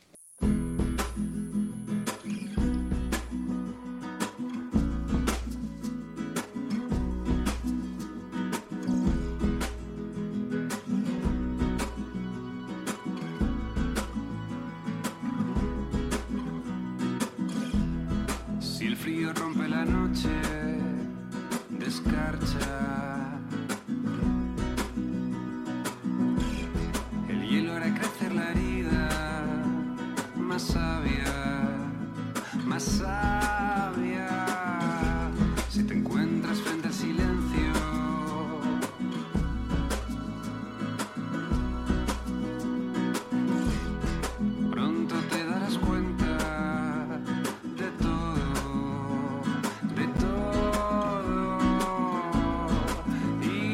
Rompe la noche, descarcha. El hielo hará crecer la herida, más sabia, más sabia. Si te encuentras frente al silencio, pronto te darás cuenta de todo. Y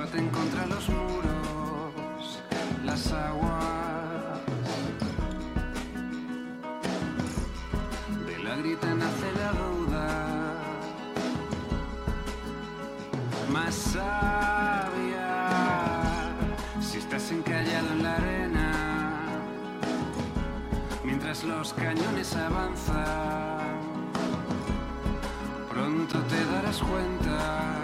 baten contra los muros, las aguas. De la grita nace la duda, más sabia. Si estás encallado en la arena, mientras los cañones avanzan, pronto te darás cuenta.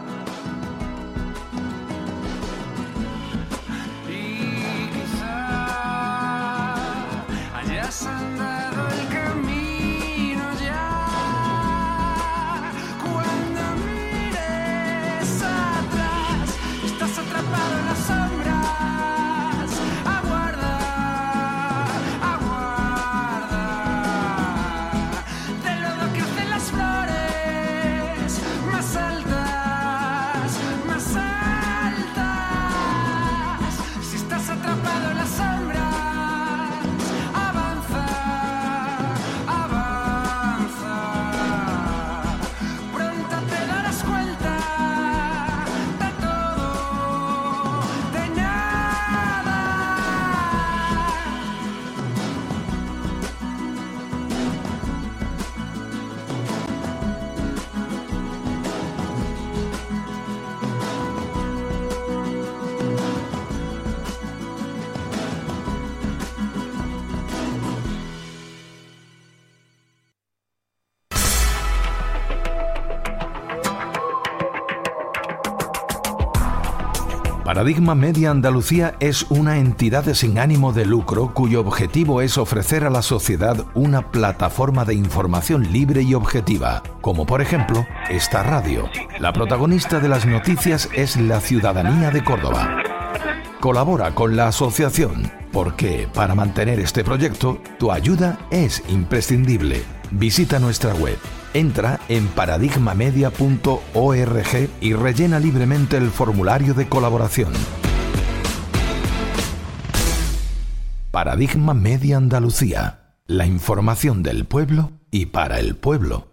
Y quizá hayas andado el camino ya. Cuando mires atrás, estás atrapado en las sombras. Paradigma Media Andalucía es una entidad sin ánimo de lucro cuyo objetivo es ofrecer a la sociedad una plataforma de información libre y objetiva, como por ejemplo esta radio. La protagonista de las noticias es la ciudadanía de Córdoba. Colabora con la asociación, porque para mantener este proyecto, tu ayuda es imprescindible. Visita nuestra web. Entra en paradigmamedia.org y rellena libremente el formulario de colaboración. Paradigma Media Andalucía. La información del pueblo y para el pueblo.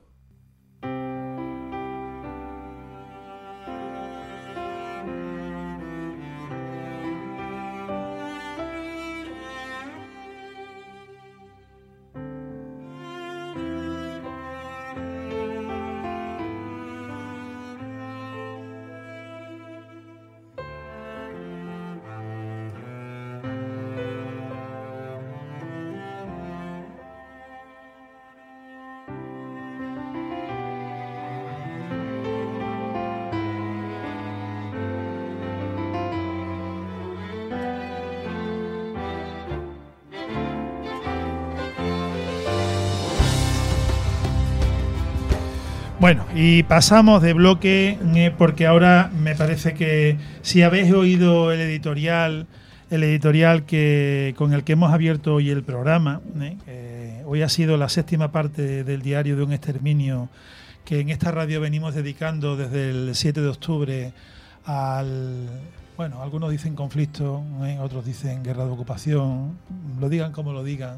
Bueno, y pasamos de bloque porque ahora me parece que si habéis oído el editorial que con el que hemos abierto hoy el programa, hoy ha sido la 7ª parte del diario de un exterminio que en esta radio venimos dedicando desde el 7 de octubre al, bueno, algunos dicen conflicto, otros dicen guerra de ocupación, lo digan como lo digan,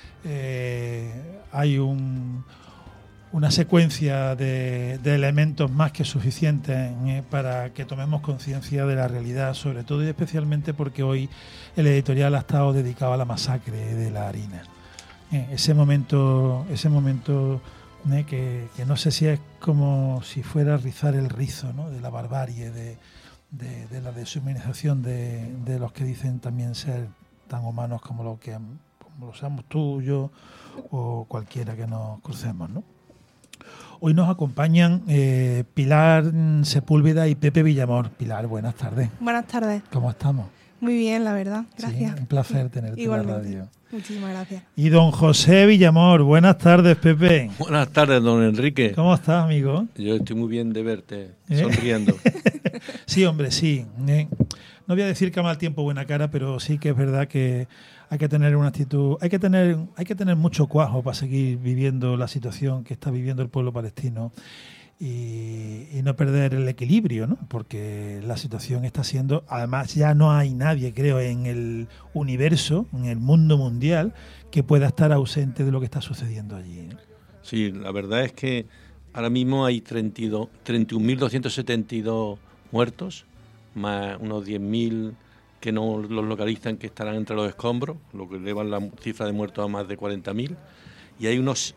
hay una secuencia de elementos más que suficientes para que tomemos conciencia de la realidad, sobre todo y especialmente porque hoy el editorial ha estado dedicado a la masacre de la Harina. Ese momento que no sé si es como si fuera a rizar el rizo, ¿no?, de la barbarie, de la deshumanización de los que dicen también ser tan humanos como lo seamos tú, yo o cualquiera que nos crucemos, ¿no? Hoy nos acompañan Pilar Sepúlveda y Pepe Villamor. Pilar, buenas tardes. Buenas tardes. ¿Cómo estamos? Muy bien, la verdad. Gracias. Sí, un placer tenerte igualmente en la radio. Muchísimas gracias. Y don José Villamor, buenas tardes, Pepe. Buenas tardes, don Enrique. ¿Cómo estás, amigo? Yo estoy muy bien de verte, sonriendo. Sí, hombre, sí. No voy a decir que a mal tiempo buena cara, pero sí que es verdad que hay que tener una actitud, hay que tener mucho cuajo para seguir viviendo la situación que está viviendo el pueblo palestino y no perder el equilibrio, ¿no? Porque la situación está siendo, además ya no hay nadie, creo, en el universo, en el mundo mundial, que pueda estar ausente de lo que está sucediendo allí, ¿no? Sí, la verdad es que ahora mismo hay 31.272 muertos más unos 10.000 que no los localizan, que estarán entre los escombros, lo que eleva la cifra de muertos a más de 40.000, y hay unos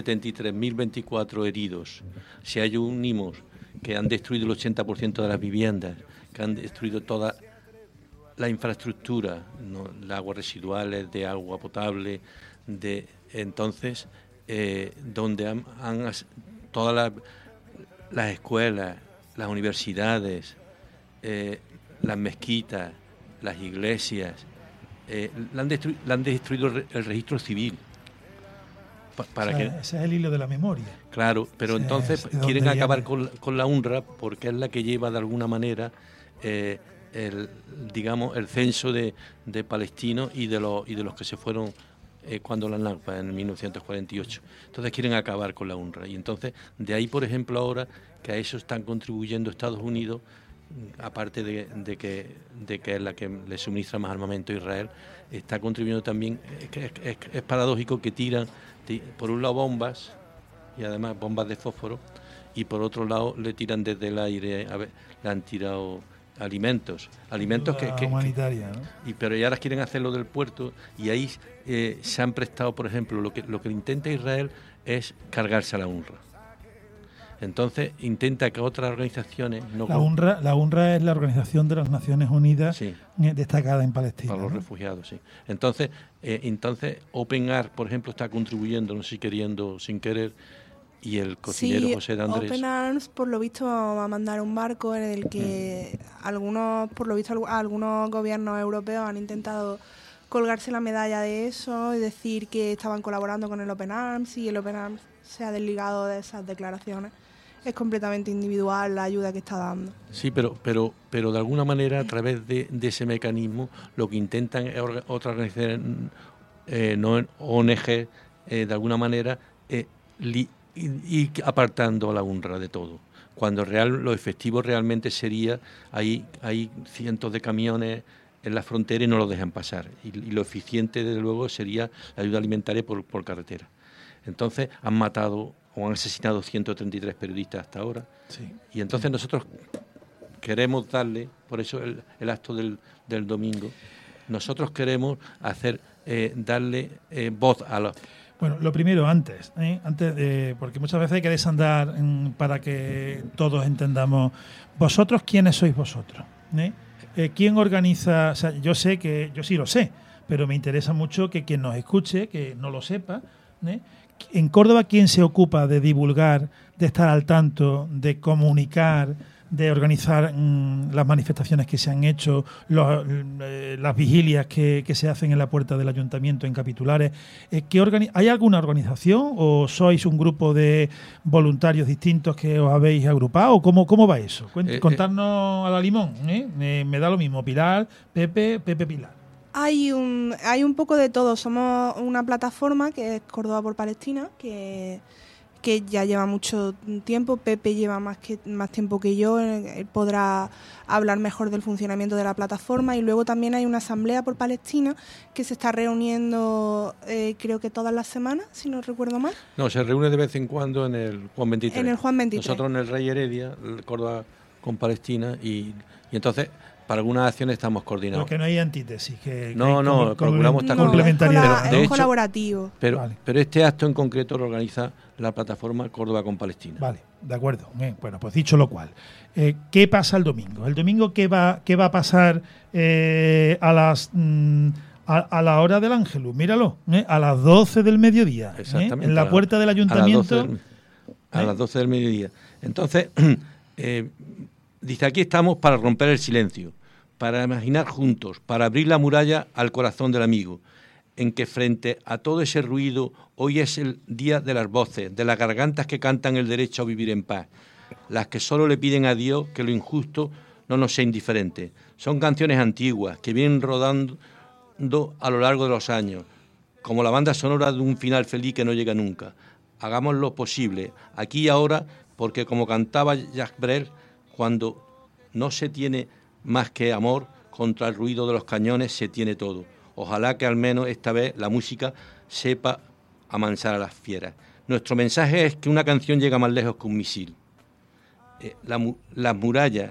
73.024 heridos. Si hay unimos que han destruido el 80% de las viviendas, que han destruido toda la infraestructura, ¿no? Las aguas residuales, de agua potable, entonces, donde han todas las escuelas, las universidades, las mezquitas, las iglesias, le han destruido el registro civil. Ese es el hilo de la memoria. Claro, pero entonces quieren acabar con la UNRWA porque es la que lleva de alguna manera el censo de palestinos y de los que se fueron cuando la Nakba en 1948. Entonces quieren acabar con la UNRWA. Y entonces, de ahí, por ejemplo, ahora que a eso están contribuyendo Estados Unidos, aparte de que es la que le suministra más armamento a Israel, está contribuyendo también. Es paradójico que tiran, por un lado, bombas, y además bombas de fósforo, y por otro lado le tiran desde el aire, le han tirado alimentos que humanitaria, ¿no? Pero ya ahora quieren hacerlo del puerto, y ahí se han prestado, por ejemplo, lo que intenta Israel es cargarse a la UNRWA. Entonces intenta que otras organizaciones La UNRWA es la Organización de las Naciones Unidas, sí, destacada en Palestina, para los refugiados, sí. Entonces Open Arms, por ejemplo, está contribuyendo, no sé si queriendo, sin querer, y el cocinero José de Andrés. Open Arms, por lo visto, va a mandar un barco en el que algunos gobiernos europeos han intentado colgarse la medalla de eso y decir que estaban colaborando con el Open Arms, y el Open Arms se ha desligado de esas declaraciones. Es completamente individual la ayuda que está dando. Sí, pero de alguna manera, a través de ese mecanismo, lo que intentan es otras organizaciones, ONG, de alguna manera, y apartando a la UNRWA de todo. Cuando lo efectivo realmente sería, hay cientos de camiones en la frontera y no los dejan pasar. Y lo eficiente, desde luego, sería la ayuda alimentaria por carretera. Entonces han matado o han asesinado 133 periodistas hasta ahora. Sí. Y entonces nosotros queremos darle, por eso el acto del domingo, nosotros queremos darle voz a los... Bueno, lo primero, antes porque muchas veces hay que desandar para que todos entendamos. ¿Vosotros quiénes sois vosotros? ¿Quién organiza? O sea, yo sí lo sé, pero me interesa mucho que quien nos escuche, que no lo sepa. En Córdoba, ¿quién se ocupa de divulgar, de estar al tanto, de comunicar, de organizar las manifestaciones que se han hecho, las vigilias que se hacen en la puerta del ayuntamiento, en capitulares? ¿Hay alguna organización o sois un grupo de voluntarios distintos que os habéis agrupado? ¿Cómo va eso? Contadnos a la limón. Me da lo mismo, Pilar, Pepe, Pilar. Hay un poco de todo. Somos una plataforma que es Córdoba por Palestina, que ya lleva mucho tiempo. Pepe lleva más tiempo que yo. Él podrá hablar mejor del funcionamiento de la plataforma. Y luego también hay una asamblea por Palestina que se está reuniendo, creo que todas las semanas, si no recuerdo mal. No, se reúne de vez en cuando en el Juan 23. En el Juan 23. Nosotros en el Rey Heredia, el Córdoba con Palestina, y entonces... Para algunas acciones estamos coordinados. Porque no hay antítesis. Procuramos estar complementarios. Es colaborativo. Pero este acto en concreto lo organiza la plataforma Córdoba con Palestina. Vale, de acuerdo. Bueno, pues dicho lo cual, ¿qué pasa el domingo? ¿El domingo qué va a pasar a la hora del Ángelus? Míralo, a las 12 del mediodía. Exactamente. En la puerta del ayuntamiento. A las 12 del mediodía. Entonces... dice, aquí estamos para romper el silencio, para imaginar juntos, para abrir la muralla al corazón del amigo, en que frente a todo ese ruido, hoy es el día de las voces, de las gargantas que cantan el derecho a vivir en paz, las que solo le piden a Dios que lo injusto no nos sea indiferente. Son canciones antiguas que vienen rodando a lo largo de los años, como la banda sonora de un final feliz que no llega nunca. Hagamos lo posible, aquí y ahora, porque como cantaba Jacques Brel, cuando no se tiene más que amor, contra el ruido de los cañones se tiene todo. Ojalá que al menos esta vez la música sepa amansar a las fieras. Nuestro mensaje es que una canción llega más lejos que un misil. Las murallas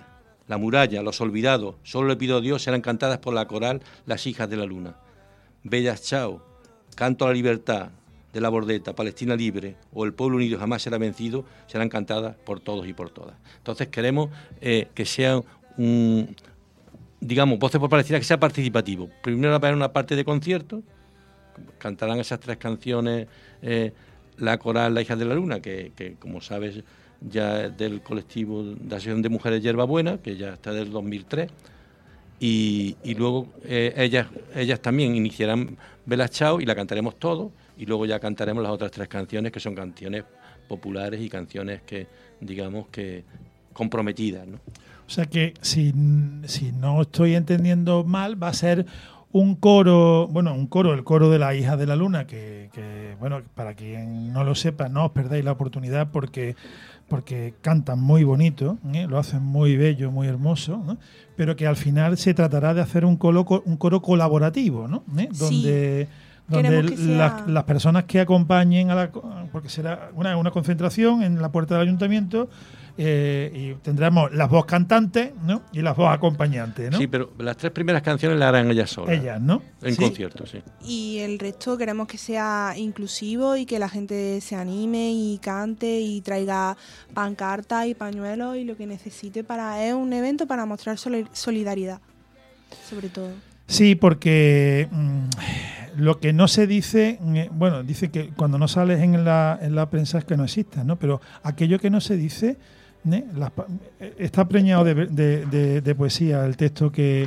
La muralla, Los olvidados, Solo le pido a Dios serán cantadas por la coral Las hijas de la luna. Bellas Chao, Canto a la libertad de La Bordeta, Palestina libre o El pueblo unido jamás será vencido serán cantadas por todos y por todas. Entonces queremos que sea digamos, Voces por Palestina, que sea participativo. Primero va a haber una parte de concierto, cantarán esas 3 canciones la coral Las hijas de la luna, que como sabes ya es del colectivo de la Asociación de Mujeres Hierbabuena, que ya está del 2003, y luego ellas también iniciarán Bellas Chao y la cantaremos todos, y luego ya cantaremos las otras 3 canciones, que son canciones populares y canciones que, digamos, que comprometidas, ¿no? O sea que si no estoy entendiendo mal, va a ser un coro, el coro de la hija de la luna, que bueno, para quien no lo sepa, no os perdáis la oportunidad porque cantan muy bonito, lo hacen muy bello, muy hermoso, ¿no? Pero que al final se tratará de hacer un coro colaborativo, ¿no? Donde las personas que acompañen porque será una concentración en la puerta del ayuntamiento, y tendremos las voz cantantes, ¿no? Y las voz acompañantes, ¿no? Sí, pero las 3 primeras canciones las harán ellas solas. Ellas, ¿no? En concierto, sí. Y el resto queremos que sea inclusivo y que la gente se anime y cante y traiga pancartas y pañuelos y lo que necesite es un evento para mostrar solidaridad, sobre todo. Sí, porque lo que no se dice, dice que cuando no sales en la prensa es que no existe, ¿no? Pero aquello que no se dice está preñado de poesía, el texto que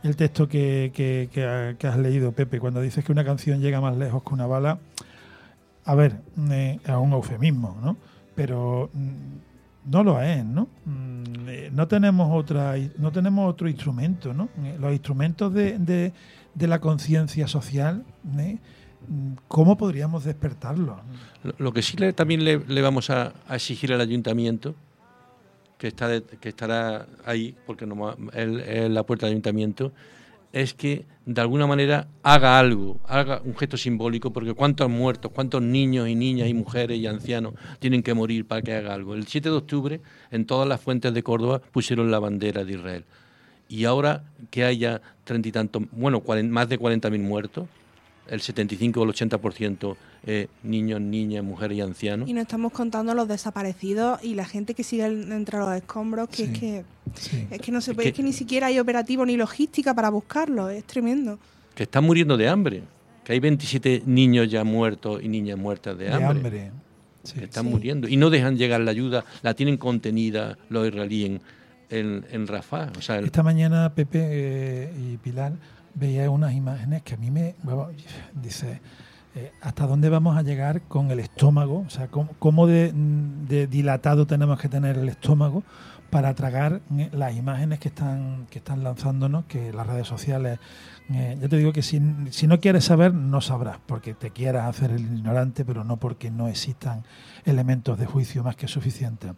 has leído, Pepe, cuando dices que una canción llega más lejos que una bala. A ver, es un eufemismo, ¿no? Pero no lo es, ¿no? No tenemos otro instrumento, ¿no? Los instrumentos de la conciencia social, ¿cómo podríamos despertarlos? Lo que sí también le vamos a exigir al ayuntamiento, que estará ahí, porque no es la puerta del ayuntamiento, es que de alguna manera haga un gesto simbólico, porque cuántos muertos, cuántos niños y niñas y mujeres y ancianos tienen que morir para que haga algo. El 7 de octubre en todas las fuentes de Córdoba pusieron la bandera de Israel, y ahora que haya 30 y tantos, más de 40.000 muertos, el 75 o el 80% niños, niñas, mujeres y ancianos. Y no estamos contando los desaparecidos y la gente que sigue entre los escombros, que es que no se puede, es que ni siquiera hay operativo ni logística para buscarlos, es tremendo. Que están muriendo de hambre, que hay 27 niños ya muertos y niñas muertas de hambre. Sí, que están muriendo y no dejan llegar la ayuda, la tienen contenida los israelíes en Rafah. O sea, esta mañana Pepe y Pilar veía unas imágenes que a mí dice, ¿hasta dónde vamos a llegar con el estómago? O sea, ¿cómo de dilatado tenemos que tener el estómago para tragar las imágenes que están lanzándonos, que las redes sociales... yo te digo que si no quieres saber, no sabrás, porque te quieras hacer el ignorante, pero no porque no existan elementos de juicio más que suficientes.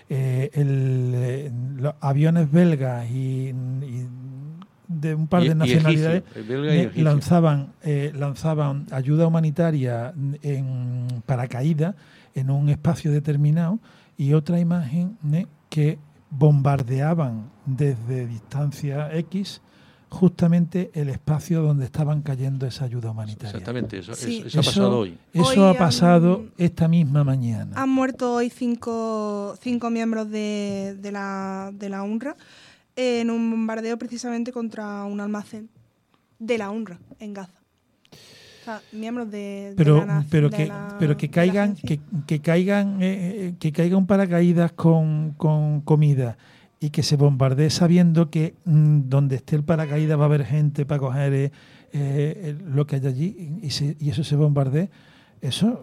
Los aviones belgas y de un par de nacionalidades lanzaban ayuda humanitaria en paracaídas en un espacio determinado, y otra imagen que bombardeaban desde distancia X justamente el espacio donde estaban cayendo esa ayuda humanitaria. Exactamente, eso ha pasado hoy. Eso ha pasado esta misma mañana. Han muerto hoy cinco miembros de la UNRWA en un bombardeo precisamente contra un almacén de la UNRWA en Gaza. O sea, miembros que caiga un paracaídas con comida y que se bombardee sabiendo que donde esté el paracaídas va a haber gente para coger lo que hay allí, y eso se bombardee, eso...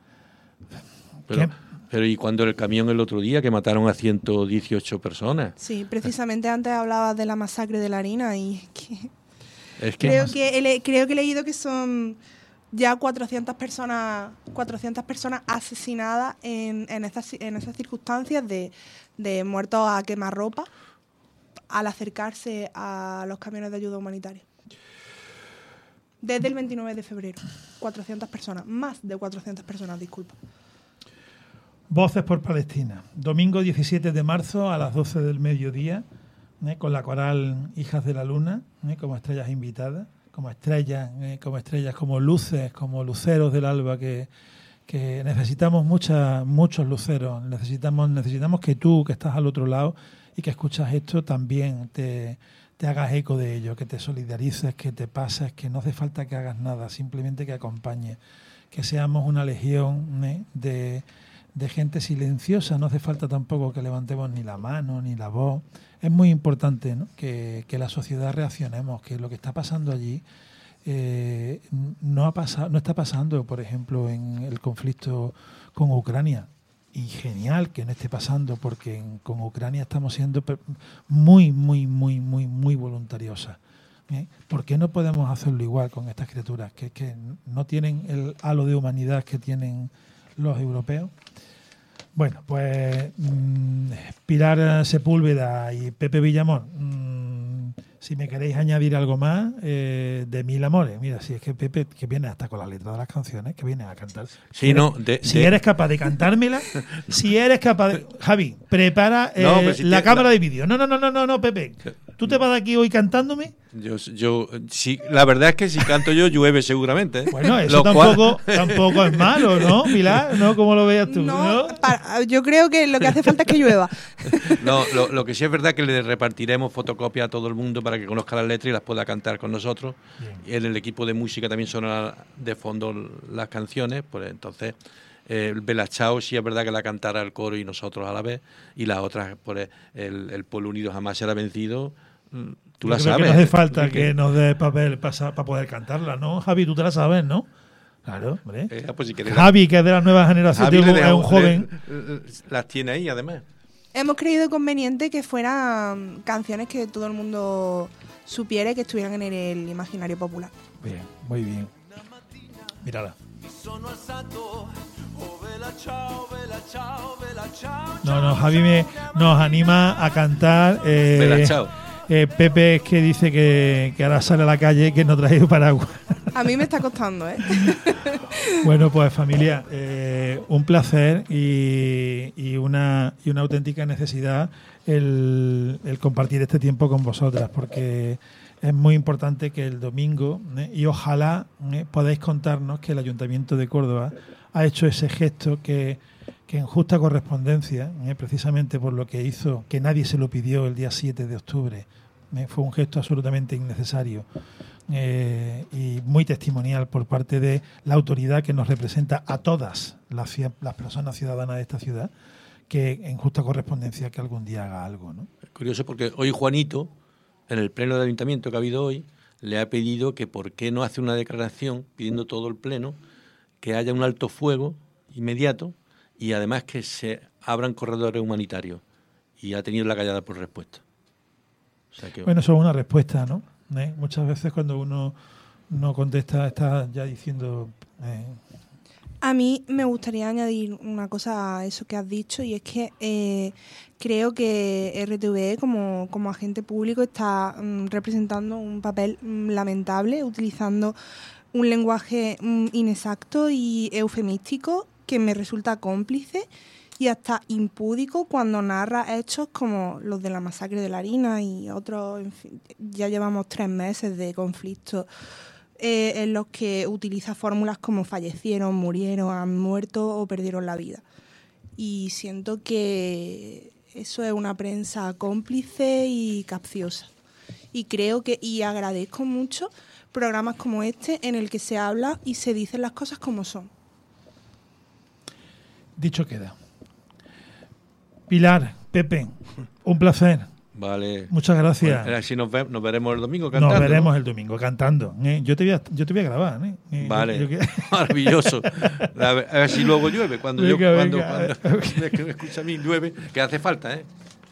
Pero ¿y cuando el camión el otro día que mataron a 118 personas? Sí, precisamente antes hablabas de la masacre de la harina, y creo que he leído que son ya 400 personas asesinadas en esas circunstancias de muertos a quemarropa al acercarse a los camiones de ayuda humanitaria. Desde el 29 de febrero, 400 personas, más de 400 personas, disculpa. Voces por Palestina. Domingo 17 de marzo a las 12 del mediodía, con la coral Hijas de la Luna, como estrellas invitadas, como estrellas, como luces, como luceros del alba, que necesitamos muchos luceros. Necesitamos que tú, que estás al otro lado y que escuchas esto, también te hagas eco de ello, que te solidarices, que te pases, que no hace falta que hagas nada, simplemente que acompañes, que seamos una legión de gente silenciosa. No hace falta tampoco que levantemos ni la mano ni la voz. Es muy importante, ¿no?, que la sociedad reaccionemos, que lo que está pasando allí no está pasando, por ejemplo, en el conflicto con Ucrania. Y genial que no esté pasando, porque con Ucrania estamos siendo muy voluntariosas. ¿Por qué no podemos hacerlo igual con estas criaturas que no tienen el halo de humanidad que tienen los europeos? Bueno, pues Pilar Sepúlveda y Pepe Villamor, si me queréis añadir algo más, de Mil Amores. Mira, si es que Pepe, que viene hasta con la letra de las canciones, que viene a cantar. Sí, si eres capaz de cantármela, si eres capaz de... Javi, prepara la cámara de vídeo. No, Pepe. ¿Tú te vas de aquí hoy cantándome? Yo sí, la verdad es que si canto yo llueve seguramente. Bueno, eso tampoco es malo, ¿no, Pilar? ¿No? ¿Cómo lo veas tú? No, yo creo que lo que hace falta es que llueva. No, lo que sí es verdad es que le repartiremos fotocopias a todo el mundo para que conozca las letras y las pueda cantar con nosotros. Bien. En el equipo de música también suenan de fondo las canciones, pues entonces Bella Ciao sí es verdad que la cantara el coro y nosotros a la vez, y las otras, pues el pueblo unido jamás será vencido. Tú la sabes. No hace falta que nos dé papel para poder cantarla, ¿no, Javi? Tú te la sabes, ¿no? Claro, hombre. Pues si Javi, que es de la nueva generación, es un joven. Las tiene ahí, además. Hemos creído conveniente que fueran canciones que todo el mundo supiera y que estuvieran en el imaginario popular. Bien, muy bien. Mírala. No, Javi nos anima a cantar. Bella Ciao. Pepe es que dice que ahora sale a la calle y que no trae paraguas. A mí me está costando, ¿eh? Bueno, pues familia, un placer y una auténtica necesidad el compartir este tiempo con vosotras, porque es muy importante que el domingo, y ojalá podáis contarnos que el Ayuntamiento de Córdoba ha hecho ese gesto que en justa correspondencia, precisamente por lo que hizo, que nadie se lo pidió el día 7 de octubre, fue un gesto absolutamente innecesario y muy testimonial por parte de la autoridad que nos representa a todas las personas ciudadanas de esta ciudad, que en justa correspondencia que algún día haga algo, ¿no? Es curioso porque hoy Juanito, en el pleno del ayuntamiento que ha habido hoy, le ha pedido que por qué no hace una declaración pidiendo todo el pleno que haya un alto fuego inmediato y además que se abran corredores humanitarios, y ha tenido la callada por respuesta. O sea que... Bueno, eso es una respuesta, ¿no? Muchas veces cuando uno no contesta está ya diciendo... A mí me gustaría añadir una cosa a eso que has dicho, y es que creo que RTVE como agente público está representando un papel lamentable, utilizando un lenguaje inexacto y eufemístico que me resulta cómplice y hasta impúdico cuando narra hechos como los de la masacre de la harina y otros. En fin, ya llevamos 3 meses de conflicto en los que utiliza fórmulas como fallecieron, murieron, han muerto o perdieron la vida. Y siento que eso es una prensa cómplice y capciosa. Y creo que, y agradezco mucho programas como este en el que se habla y se dicen las cosas como son. Dicho queda. Pilar, Pepe, un placer. Vale. Muchas gracias. Bueno, así nos veremos el domingo cantando. Nos veremos el domingo cantando. Yo te voy a grabar. Vale. Maravilloso. A ver si luego llueve. Cuando me escucha a mí llueve, que hace falta, ¿eh?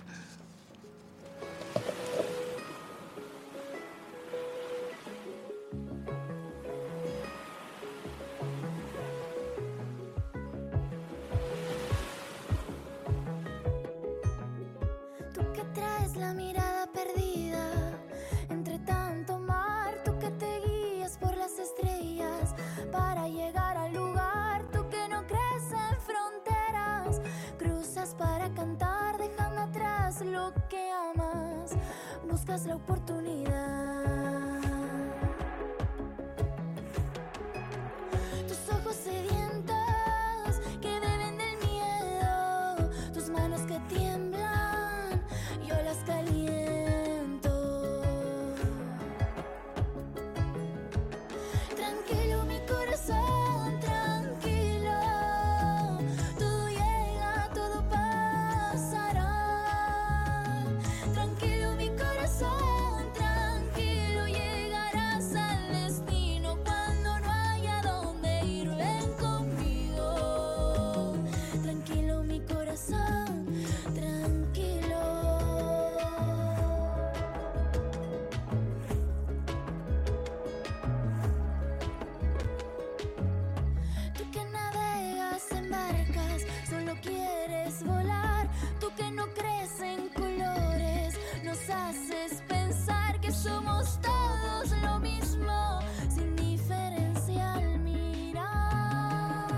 La mirada perdida entre tanto mar, tú que te guías por las estrellas para llegar al lugar, tú que no crees en fronteras, cruzas para cantar dejando atrás das lo que amas, buscas la oportunidad. Tus ojos sedientos que beben del miedo, tus manos que tiemblan, yo las caliento. Tranquilo mi corazón, tranquilo, todo llega, todo pasará. Tranquilo mi corazón, tranquilo, llegarás al destino cuando no haya dónde ir, ven conmigo. Tranquilo mi corazón, tranquilo. Tú que navegas en barcas, solo quieres volar. Tú que no crees en colores, nos haces pensar que somos todos lo mismo, sin diferencia al mirar.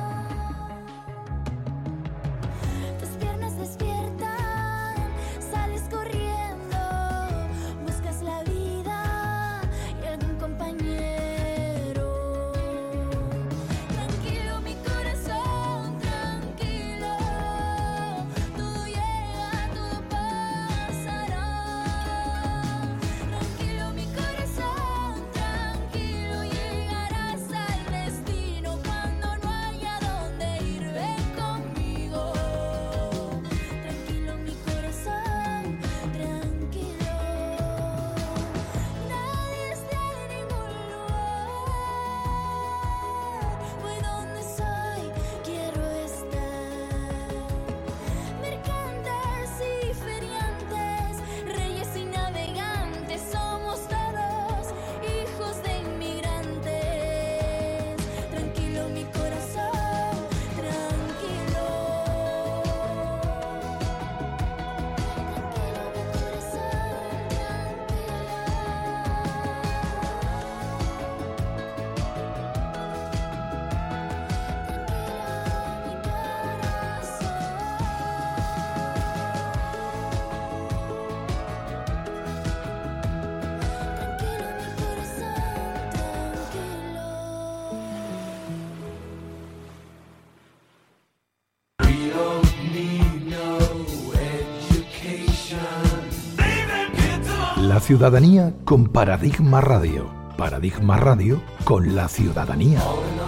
Tus piernas despiertan, sales corriendo, buscas la vida y algún compañero. Tranquilo mi corazón, tranquilo, todo llega, todo pasará. Tranquilo mi corazón, tranquilo, llegarás al destino cuando no haya dónde ir, ven conmigo. Tranquilo mi corazón, tranquilo. Nadie está en ningún lugar, voy donde soy, quiero estar. Mercantes y feriantes, reyes y navegantes, somos todos hijos de inmigrantes. Tranquilo mi corazón, tranquilo. Tranquilo mi corazón, tranquilo mi corazón, tranquilo. La ciudadanía con Paradigma Radio. Paradigma Radio con la ciudadanía.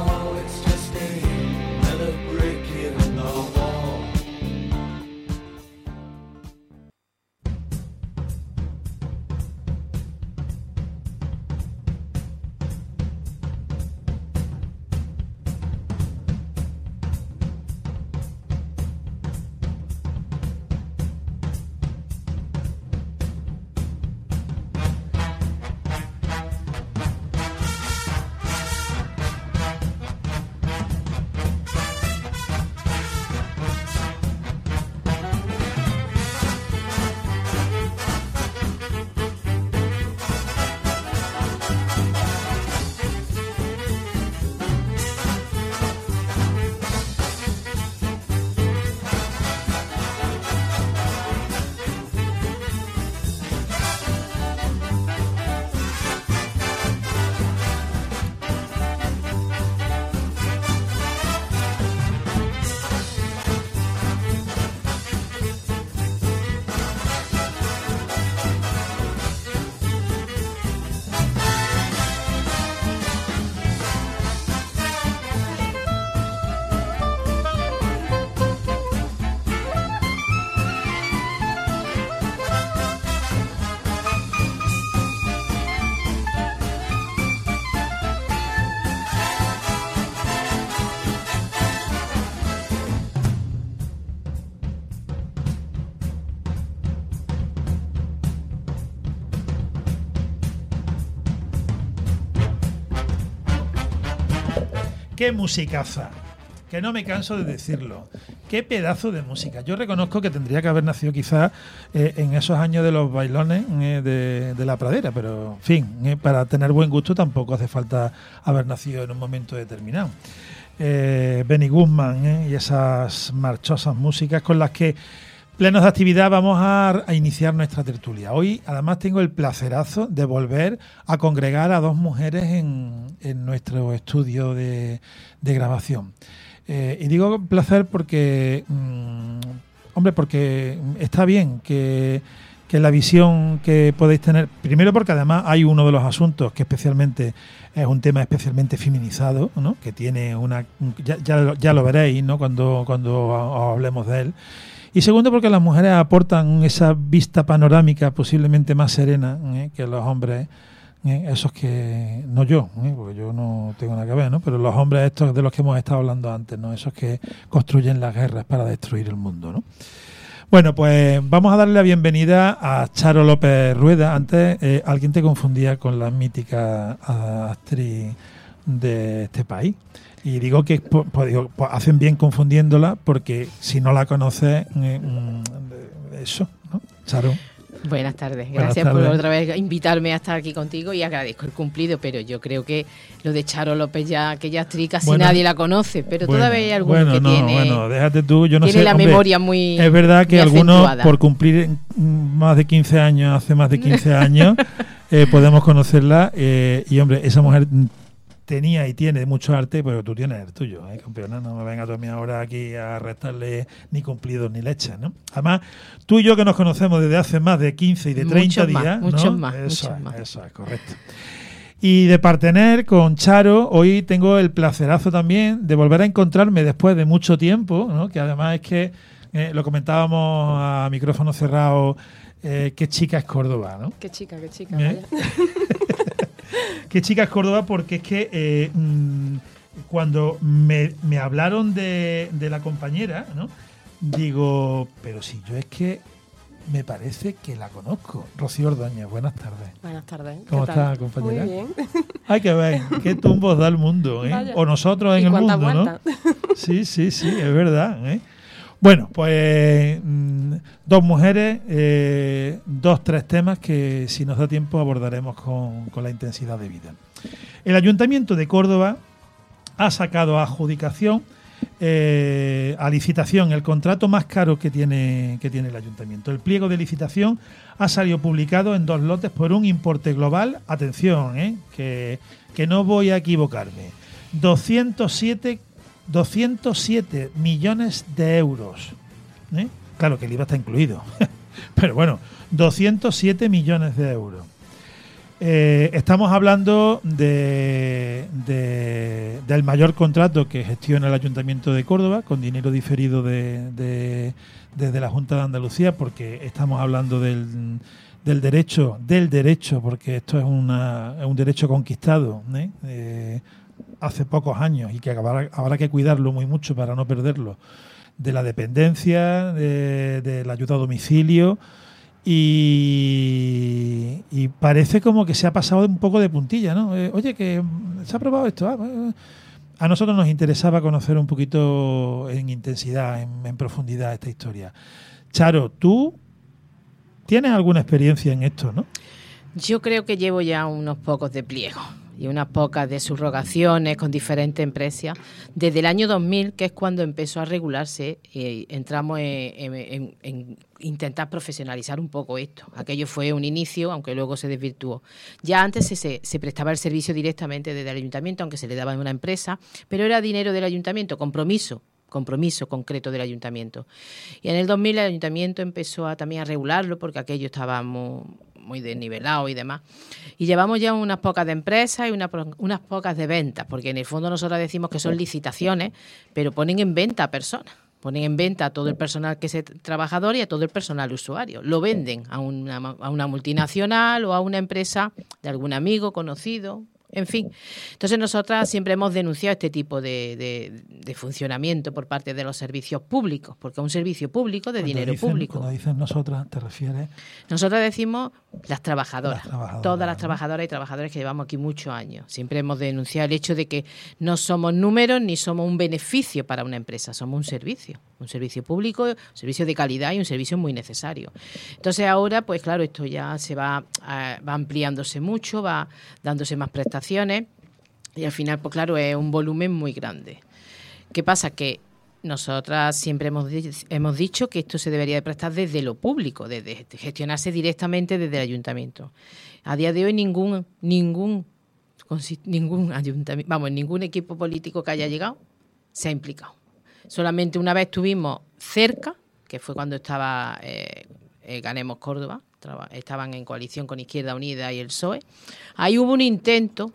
¡Qué musicaza! Que no me canso de decirlo. ¡Qué pedazo de música! Yo reconozco que tendría que haber nacido quizás en esos años de los bailones de la pradera, pero, en fin, para tener buen gusto tampoco hace falta haber nacido en un momento determinado. Benny Goodman y esas marchosas músicas con las que Plenos de actividad, vamos a iniciar nuestra tertulia. Hoy, además, tengo el placerazo de volver a congregar a dos mujeres en nuestro estudio de grabación. Y digo placer porque, porque está bien que la visión que podéis tener, primero porque además hay uno de los asuntos que especialmente es un tema especialmente feminizado, ¿no? Que tiene una, ya lo veréis, ¿no? Cuando hablemos de él. Y segundo, porque las mujeres aportan esa vista panorámica posiblemente más serena que los hombres, esos que, no yo, porque yo no tengo nada que ver, ¿no? Pero los hombres estos de los que hemos estado hablando antes, ¿no? Esos que construyen las guerras para destruir el mundo, ¿no? Bueno, pues vamos a darle la bienvenida a Charo López Rueda. Antes alguien te confundía con la mítica actriz de este país. Y digo que pues hacen bien confundiéndola porque si no la conoces, eso, ¿no? Charo. Buenas tardes, gracias por otra vez invitarme a estar aquí contigo y agradezco el cumplido, pero yo creo que lo de Charo López ya, aquella actriz casi nadie la conoce, pero todavía hay algunos que tiene... Bueno, déjate tú, yo no sé... Tiene la memoria muy es verdad que algunos, por cumplir más de 15 años, hace más de 15 años, podemos conocerla y, hombre, esa mujer... tenía y tiene mucho arte, pero tú tienes el tuyo, campeona. No me vengas tú a mí ahora aquí a restarle ni cumplidos ni leches, ¿no? Además, tú y yo que nos conocemos desde hace más de 15 y de 30 días, ¿no? Muchos más. Eso es correcto. Y de partener con Charo, hoy tengo el placerazo también de volver a encontrarme después de mucho tiempo, ¿no? Que además es que, lo comentábamos a micrófono cerrado, qué chica es Córdoba, ¿no? Qué chica, vaya. Qué chica es Córdoba, porque es que cuando me hablaron de la compañera, ¿no? Digo, pero si yo es que me parece que la conozco. Rocío Ordóñez, buenas tardes. Buenas tardes. ¿Cómo estás, compañera? Muy bien. Hay que ver, qué tumbos da el mundo, ¿eh? Vaya. O nosotros en el mundo, vueltas? ¿no? Sí, es verdad, ¿eh? Bueno, pues dos mujeres, 2-3 temas que si nos da tiempo abordaremos con la intensidad debida. El Ayuntamiento de Córdoba ha sacado a adjudicación, a licitación, el contrato más caro que tiene el Ayuntamiento. El pliego de licitación ha salido publicado en 2 lotes por un importe global, atención, que no voy a equivocarme, 207 millones de euros. Claro que el IVA está incluido, pero bueno, 207 millones de euros. Estamos hablando del mayor contrato que gestiona el Ayuntamiento de Córdoba, con dinero diferido desde la Junta de Andalucía, porque estamos hablando del derecho, porque esto es un derecho conquistado, hace pocos años, y que habrá que cuidarlo muy mucho para no perderlo, de la dependencia, de la ayuda a domicilio, y parece como que se ha pasado un poco de puntilla, ¿no? Oye, que se ha aprobado esto. A nosotros nos interesaba conocer un poquito en intensidad, en profundidad esta historia. Charo, tú tienes alguna experiencia en esto, ¿no? Yo creo que llevo ya unos pocos de pliego y unas pocas de subrogaciones con diferentes empresas. Desde el año 2000, que es cuando empezó a regularse, entramos en intentar profesionalizar un poco esto. Aquello fue un inicio, aunque luego se desvirtuó. Ya antes se prestaba el servicio directamente desde el ayuntamiento, aunque se le daba a una empresa, pero era dinero del ayuntamiento, compromiso concreto del ayuntamiento. Y en el 2000 el ayuntamiento empezó también a regularlo, porque aquello estaba muy desnivelado y demás. Y llevamos ya unas pocas de empresas y unas pocas de ventas, porque en el fondo nosotros decimos que son licitaciones, pero ponen en venta a personas. Ponen en venta a todo el personal que es trabajador y a todo el personal usuario. Lo venden a una multinacional o a una empresa de algún amigo conocido. En fin, entonces nosotras siempre hemos denunciado este tipo de funcionamiento por parte de los servicios públicos, porque es un servicio público de dinero público. Cuando dices nosotras, ¿te refieres? Nosotras decimos las trabajadoras, todas las trabajadoras y trabajadores que llevamos aquí muchos años. Siempre hemos denunciado el hecho de que no somos números ni somos un beneficio para una empresa, somos un servicio público, un servicio de calidad y un servicio muy necesario. Entonces ahora, pues claro, esto ya se va ampliándose mucho, va dándose más prestaciones y al final, pues claro, es un volumen muy grande. ¿Qué pasa? Que nosotras siempre hemos dicho que esto se debería de prestar desde lo público, desde gestionarse directamente desde el ayuntamiento. A día de hoy ningún ayuntamiento, ningún equipo político que haya llegado se ha implicado. Solamente una vez estuvimos cerca, que fue cuando estaba Ganemos Córdoba, estaban en coalición con Izquierda Unida y el PSOE. Ahí hubo un intento,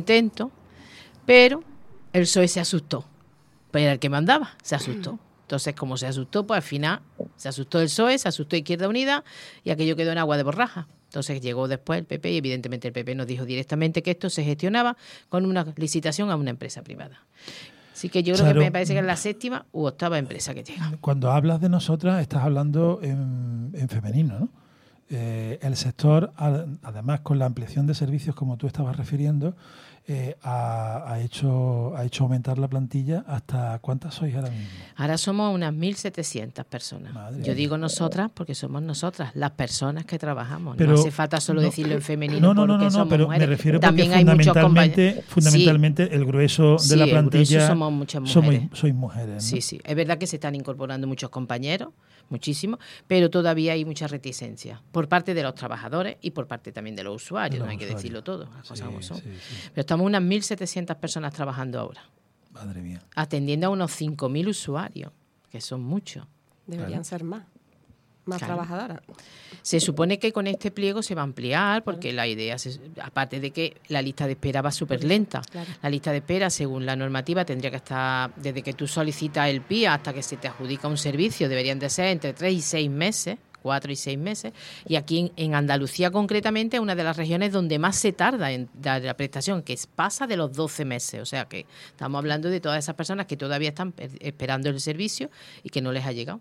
pero el PSOE se asustó. Pero el que mandaba se asustó. Entonces, como se asustó, pues al final se asustó el PSOE, se asustó Izquierda Unida y aquello quedó en agua de borraja. Entonces llegó después el PP y evidentemente el PP nos dijo directamente que esto se gestionaba con una licitación a una empresa privada. Así que yo creo que me parece que es la 7ª u 8ª empresa que llega. Cuando hablas de nosotras, estás hablando en femenino, ¿no? El sector, además con la ampliación de servicios, como tú estabas refiriendo, ha hecho aumentar la plantilla. ¿Hasta cuántas sois ahora mismo? Ahora somos unas 1.700 personas. Yo digo nosotras porque somos nosotras, las personas que trabajamos. Pero, no hace falta solo decirlo en femenino porque somos pero mujeres. Me refiero también porque fundamentalmente el grueso de la plantilla somos muchas mujeres. Sois mujeres, ¿no? Sí. Es verdad que se están incorporando muchos compañeros, muchísimo, pero todavía hay mucha reticencia por parte de los trabajadores y por parte también de los usuarios, no hay que decirlo todo, las cosas como son. Pero estamos unas 1.700 personas trabajando ahora. Madre mía. Atendiendo a unos 5.000 usuarios, que son muchos. Deberían ser más trabajadoras. Se supone que con este pliego se va a ampliar, porque la idea, aparte de que la lista de espera va súper lenta. La lista de espera, según la normativa, tendría que estar, desde que tú solicitas el PIA hasta que se te adjudica un servicio, deberían de ser entre 3 y 6 meses. 4 y 6 meses, y aquí en Andalucía concretamente es una de las regiones donde más se tarda en dar la prestación, que pasa de los 12 meses, o sea que estamos hablando de todas esas personas que todavía están esperando el servicio y que no les ha llegado.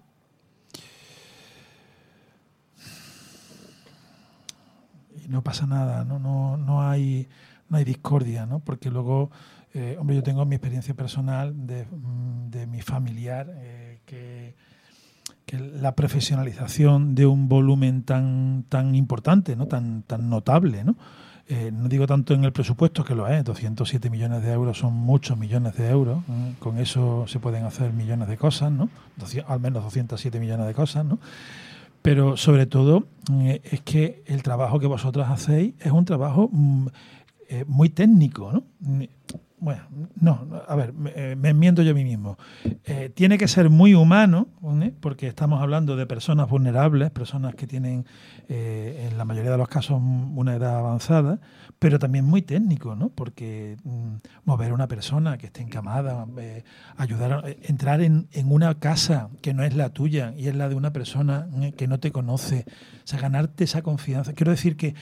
Y no pasa nada, no hay discordia, ¿no? Porque luego, yo tengo mi experiencia personal de mi familiar, que la profesionalización de un volumen tan importante, ¿no? tan notable, ¿no? No digo tanto en el presupuesto, que lo es, 207 millones de euros son muchos millones de euros, con eso se pueden hacer millones de cosas, ¿no? Al menos 207 millones de cosas, ¿no? Pero sobre todo es que el trabajo que vosotros hacéis es un trabajo muy técnico, ¿no? Bueno, me enmiendo yo a mí mismo. Tiene que ser muy humano, porque estamos hablando de personas vulnerables, personas que tienen, en la mayoría de los casos, una edad avanzada, pero también muy técnico, ¿no? Porque mover a una persona que esté encamada, ayudar, entrar en una casa que no es la tuya y es la de una persona que no te conoce, o sea, ganarte esa confianza. Quiero decir que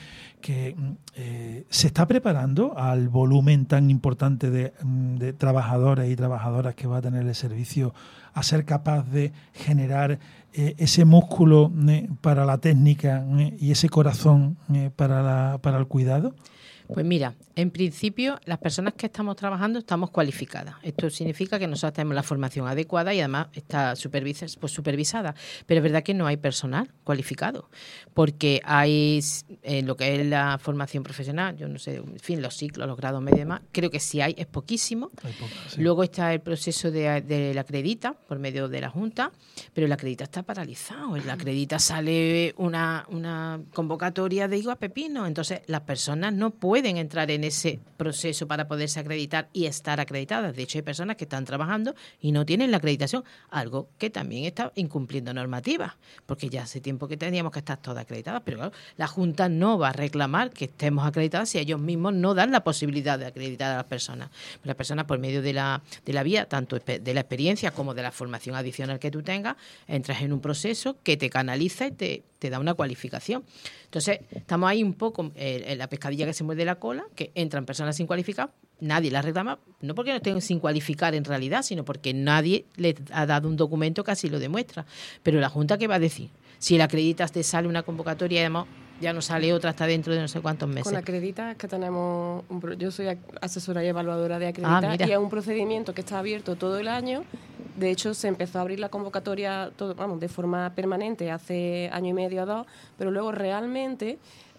se está preparando al volumen tan importante de trabajadores y trabajadoras que va a tener el servicio, a ser capaz de generar ese músculo para la técnica y ese corazón para el cuidado. Pues mira, en principio las personas que estamos trabajando estamos cualificadas. Esto significa que nosotros tenemos la formación adecuada y además está supervisada. Pero es verdad que no hay personal cualificado, porque hay lo que es la formación profesional, yo no sé, en fin, los ciclos, los grados medios y demás, creo que sí hay, es poquísimo. Sí. Luego está el proceso de la acredita por medio de la Junta, pero la acredita está paralizado. En la acredita sale una convocatoria de higo a pepino, entonces las personas no pueden entrar en ese proceso para poderse acreditar y estar acreditadas. De hecho, hay personas que están trabajando y no tienen la acreditación, algo que también está incumpliendo normativas, porque ya hace tiempo que teníamos que estar todas acreditadas, pero claro, la Junta no va a reclamar que estemos acreditadas si ellos mismos no dan la posibilidad de acreditar a las personas. Las personas, por medio de la vía, tanto de la experiencia como de la formación adicional que tú tengas, entras en un proceso que te canaliza y te da una cualificación. Entonces, estamos ahí un poco en la pescadilla que se muerde la cola, que entran personas sin cualificar, nadie las reclama, no porque no estén sin cualificar en realidad, sino porque nadie les ha dado un documento que así lo demuestra. Pero la Junta, ¿qué va a decir? Si la acreditas, te sale una convocatoria y además ya no sale otra hasta dentro de no sé cuántos meses. Con Acredita es que tenemos yo soy asesora y evaluadora de Acredita y es un procedimiento que está abierto todo el año. De hecho, se empezó a abrir la convocatoria de forma permanente hace año y medio o 2, pero luego realmente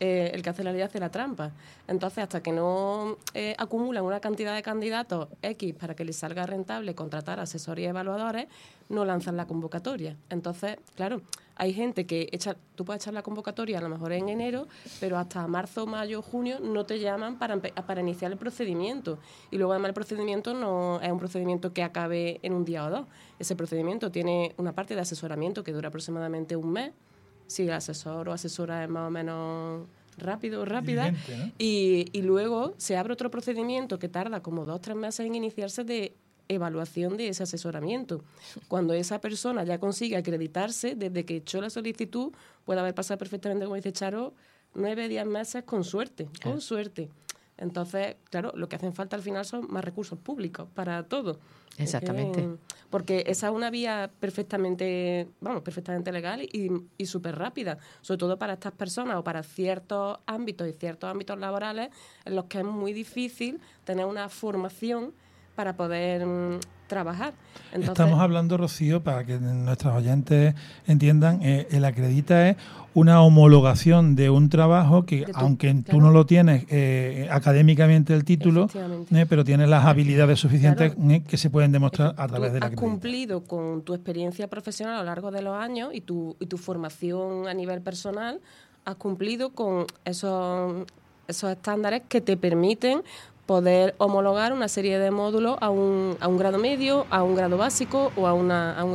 el que hace la ley hace la trampa. Entonces, hasta que no acumulan una cantidad de candidatos X para que les salga rentable contratar asesores y evaluadores, no lanzan la convocatoria. Entonces, claro, hay gente que tú puedes echar la convocatoria a lo mejor en enero, pero hasta marzo, mayo, junio no te llaman para iniciar el procedimiento. Y luego además el procedimiento no es un procedimiento que acabe en un día o dos. Ese procedimiento tiene una parte de asesoramiento que dura aproximadamente un mes, si el asesor o asesora es más o menos rápido o rápida, evidente, ¿no? Y luego se abre otro procedimiento que tarda como 2 o 3 meses en iniciarse de evaluación de ese asesoramiento. Cuando esa persona ya consigue acreditarse, desde que echó la solicitud, puede haber pasado perfectamente, como dice Charo, 9 o 10 meses con suerte, con suerte. Entonces, claro, lo que hacen falta al final son más recursos públicos para todo. Exactamente. Porque esa es una vía perfectamente legal y súper rápida, sobre todo para estas personas o para ciertos ámbitos y ciertos ámbitos laborales en los que es muy difícil tener una formación para poder trabajar. Entonces, estamos hablando, Rocío, para que nuestros oyentes entiendan, el Acredita es una homologación de un trabajo que, aunque tú no lo tienes académicamente el título, pero tienes las habilidades suficientes que se pueden demostrar a través del Acredita. Has cumplido con tu experiencia profesional a lo largo de los años y tu formación a nivel personal, has cumplido con esos estándares que te permiten poder homologar una serie de módulos a un grado medio, a un grado básico o a un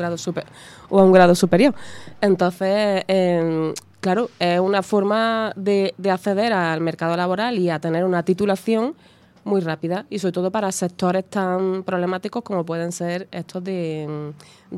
grado superior. Entonces, claro, es una forma de acceder al mercado laboral y a tener una titulación muy rápida, y sobre todo para sectores tan problemáticos como pueden ser estos de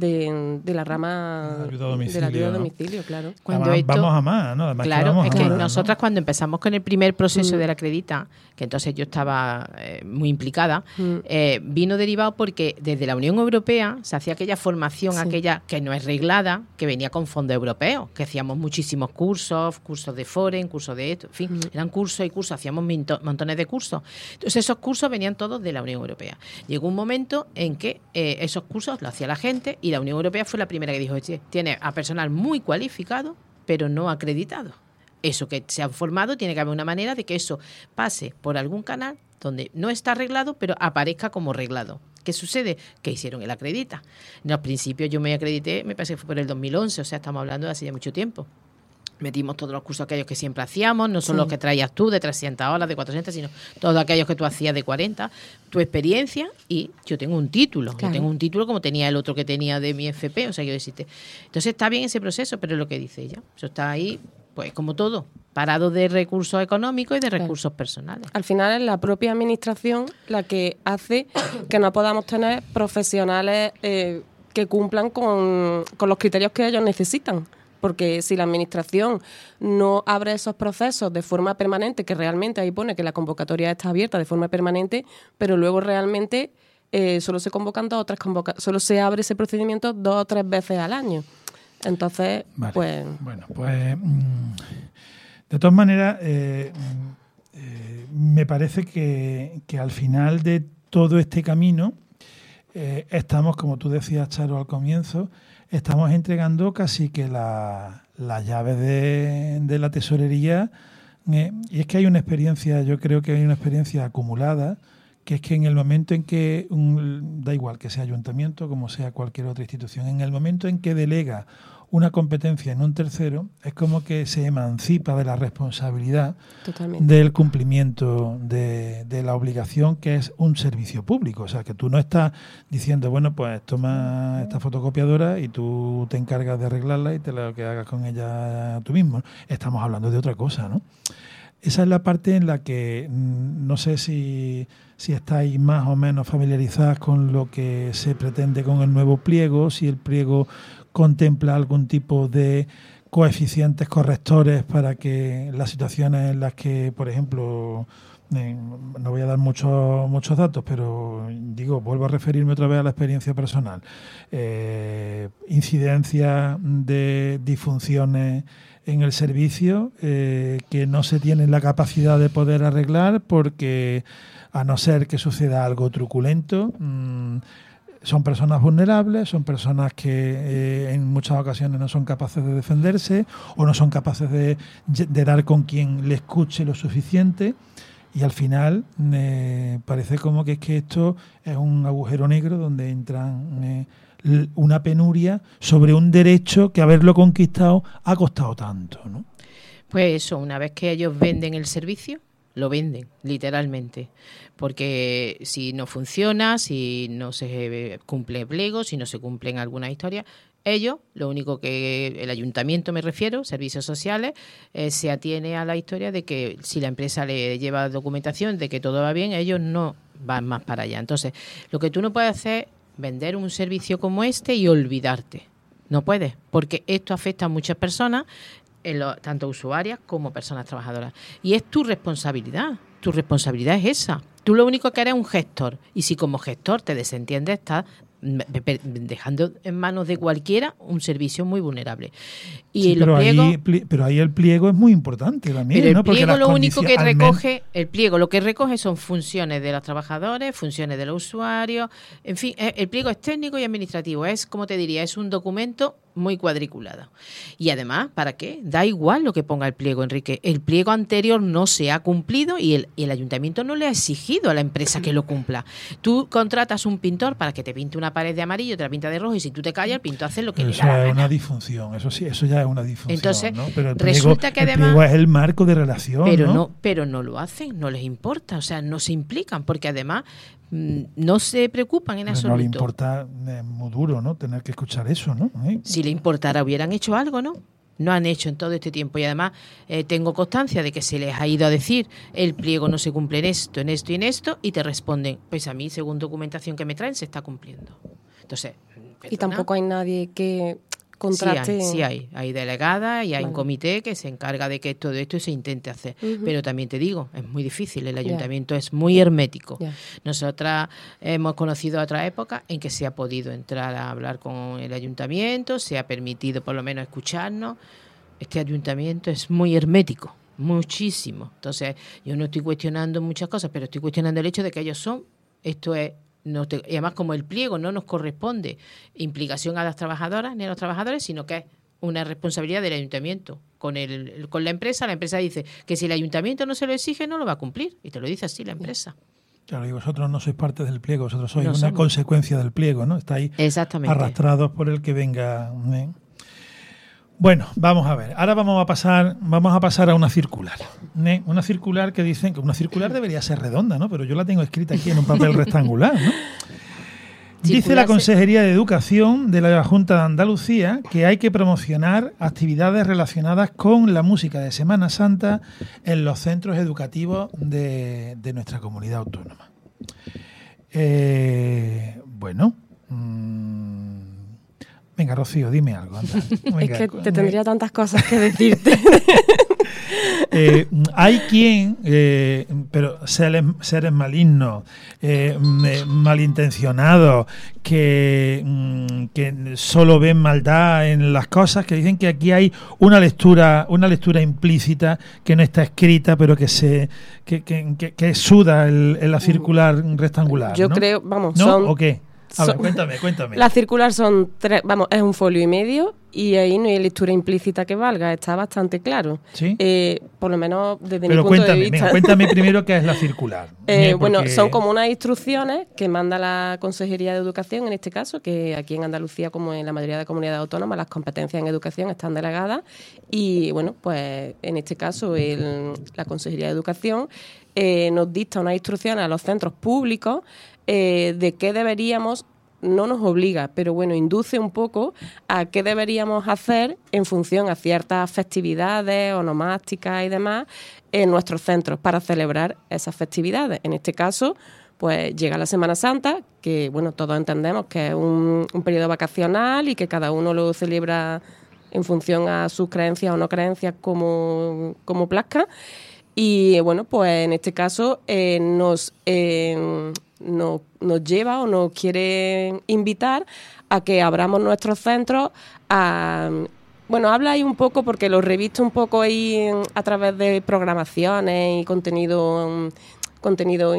la rama de la ayuda a domicilio, claro. Vamos a más, ¿no? Además, claro, es que nosotras cuando empezamos con el primer proceso del Acredita, que entonces yo estaba muy implicada, vino derivado porque desde la Unión Europea se hacía aquella formación, aquella que no es reglada, que venía con fondos europeos, que hacíamos muchísimos cursos de Foren, cursos de esto, en fin, eran cursos y cursos, hacíamos montones de cursos. Entonces esos cursos venían todos de la Unión Europea. Llegó un momento en que esos cursos lo hacía la gente y la Unión Europea fue la primera que dijo, oye, tiene a personal muy cualificado, pero no acreditado. Eso que se han formado, tiene que haber una manera de que eso pase por algún canal donde no está arreglado, pero aparezca como reglado. ¿Qué sucede? Que hicieron el Acredita. En los principios yo me acredité, me parece que fue por el 2011, o sea, estamos hablando de hace ya mucho tiempo. Metimos todos los cursos aquellos que siempre hacíamos, no solo los que traías tú de 300 horas, de 400, sino todos aquellos que tú hacías de 40, tu experiencia, y yo tengo un título. Claro. Yo tengo un título como tenía el otro que tenía de mi FP, o sea, que existe. Entonces está bien ese proceso, pero es lo que dice ella. Eso está ahí, pues como todo, parado de recursos económicos y de recursos personales. Al final es la propia administración la que hace que no podamos tener profesionales que cumplan con los criterios que ellos necesitan. Porque si la administración no abre esos procesos de forma permanente, que realmente ahí pone que la convocatoria está abierta de forma permanente, pero luego realmente solo se convocan solo se abre ese procedimiento 2 o 3 veces al año. Entonces, vale. pues... Bueno, pues de todas maneras, me parece que al final de todo este camino estamos, como tú decías, Charo, al comienzo, estamos entregando casi que las llaves de la tesorería, y es que hay una experiencia, yo creo que hay una experiencia acumulada, que es que en el momento en que, da igual que sea ayuntamiento como sea cualquier otra institución, en el momento en que delega una competencia en un tercero, es como que se emancipa de la responsabilidad del cumplimiento de la obligación, que es un servicio público. O sea, que tú no estás diciendo, bueno, pues toma esta fotocopiadora y tú te encargas de arreglarla y te lo que hagas con ella tú mismo. Estamos hablando de otra cosa, ¿no? Esa es la parte en la que no sé si estáis más o menos familiarizadas con lo que se pretende con el nuevo pliego, si el pliego contempla algún tipo de coeficientes correctores para que las situaciones en las que, por ejemplo, no voy a dar muchos datos, pero vuelvo a referirme otra vez a la experiencia personal, incidencia de disfunciones en el servicio que no se tienen la capacidad de poder arreglar porque, a no ser que suceda algo truculento, son personas vulnerables, son personas que en muchas ocasiones no son capaces de defenderse o no son capaces de dar con quien le escuche lo suficiente, y al final parece como que es que esto es un agujero negro donde entran una penuria sobre un derecho que haberlo conquistado ha costado tanto, ¿no? Pues eso, una vez que ellos venden el servicio, lo venden, literalmente, porque si no funciona, si no se cumple el pliego, si no se cumplen algunas historias, ellos, lo único que el ayuntamiento, me refiero, servicios sociales, se atiene a la historia de que si la empresa le lleva documentación de que todo va bien, ellos no van más para allá. Entonces, lo que tú no puedes hacer es vender un servicio como este y olvidarte. No puedes, porque esto afecta a muchas personas, tanto usuarias como personas trabajadoras. Y es tu responsabilidad es esa. Tú lo único que eres es un gestor, y si como gestor te desentiendes, estás dejando en manos de cualquiera un servicio muy vulnerable. Y sí, pero ahí el pliego es muy importante también. Pero el ¿no? pliego lo único que recoge, lo que recoge son funciones de los trabajadores, funciones de los usuarios, en fin, el pliego es técnico y administrativo, es, como te diría, es un documento muy cuadriculado. Y además, ¿para qué? Da igual lo que ponga el pliego, Enrique. El pliego anterior no se ha cumplido y el ayuntamiento no le ha exigido a la empresa que lo cumpla. Tú contratas un pintor para que te pinte una pared de amarillo, te la pinta de rojo, y si tú te callas, el pintor hace lo que le da la gana. Eso es una disfunción, eso sí, eso ya es una disfunción. Entonces, ¿no? Pero resulta que además... El pliego es el marco de relación, pero no lo hacen, no les importa, o sea, no se implican, porque además no se preocupan en absoluto. No le importa, es muy duro, ¿no? Tener que escuchar eso, ¿no? Si le importara, hubieran hecho algo, ¿no? No han hecho en todo este tiempo, y además tengo constancia de que se les ha ido a decir el pliego no se cumple en esto y en esto, y te responden, pues a mí, según documentación que me traen, se está cumpliendo. Entonces, ¿perdona? Y tampoco hay nadie que contraste. Sí hay delegadas y hay un comité que se encarga de que todo esto se intente hacer. Pero también te digo, es muy difícil, el ayuntamiento es muy hermético. Nosotras hemos conocido otra época en que se ha podido entrar a hablar con el ayuntamiento, se ha permitido por lo menos escucharnos. Este ayuntamiento es muy hermético, muchísimo. Entonces, yo no estoy cuestionando muchas cosas, pero estoy cuestionando el hecho de que ellos son, y además, como el pliego no nos corresponde implicación a las trabajadoras ni a los trabajadores, sino que es una responsabilidad del ayuntamiento con la empresa dice que si el ayuntamiento no se lo exige, no lo va a cumplir, y te lo dice así la empresa. Claro, y vosotros no sois parte del pliego, vosotros sois una consecuencia del pliego, ¿no? Estáis arrastrados por el que venga. Bueno, vamos a ver. Ahora vamos a pasar a una circular. Una circular que dicen que una circular debería ser redonda, ¿no? Pero yo la tengo escrita aquí en un papel rectangular, ¿no? Dice la Consejería de Educación de la Junta de Andalucía que hay que promocionar actividades relacionadas con la música de Semana Santa en los centros educativos de nuestra comunidad autónoma. Bueno. Venga, Rocío, dime algo. Anda. Venga, es que te tendría tantas cosas que decirte. Hay quien, pero seres malignos, malintencionados, que solo ven maldad en las cosas, que dicen que aquí hay una lectura implícita que no está escrita, pero que suda en la circular rectangular. Yo creo, ¿no? ¿O qué? A ver, cuéntame. La circular son es un folio y medio, y ahí no hay lectura implícita que valga, está bastante claro. ¿Sí? Por lo menos desde mi punto de vista. Venga, cuéntame primero qué es la circular. Bueno, son como unas instrucciones que manda la Consejería de Educación, en este caso, que aquí en Andalucía, como en la mayoría de comunidades autónomas, las competencias en educación están delegadas, y bueno, pues en este caso la Consejería de Educación nos dicta unas instrucciones a los centros públicos de qué deberíamos, no nos obliga, pero bueno, induce un poco a qué deberíamos hacer en función a ciertas festividades onomásticas y demás en nuestros centros para celebrar esas festividades. En este caso, pues llega la Semana Santa, que bueno, todos entendemos que es un periodo vacacional y que cada uno lo celebra en función a sus creencias o no creencias como plazca. Y bueno, pues en este caso nos lleva o nos quiere invitar a que abramos nuestros centros a... Bueno, habla ahí un poco, porque lo revisto un poco ahí a través de programaciones y contenido contenido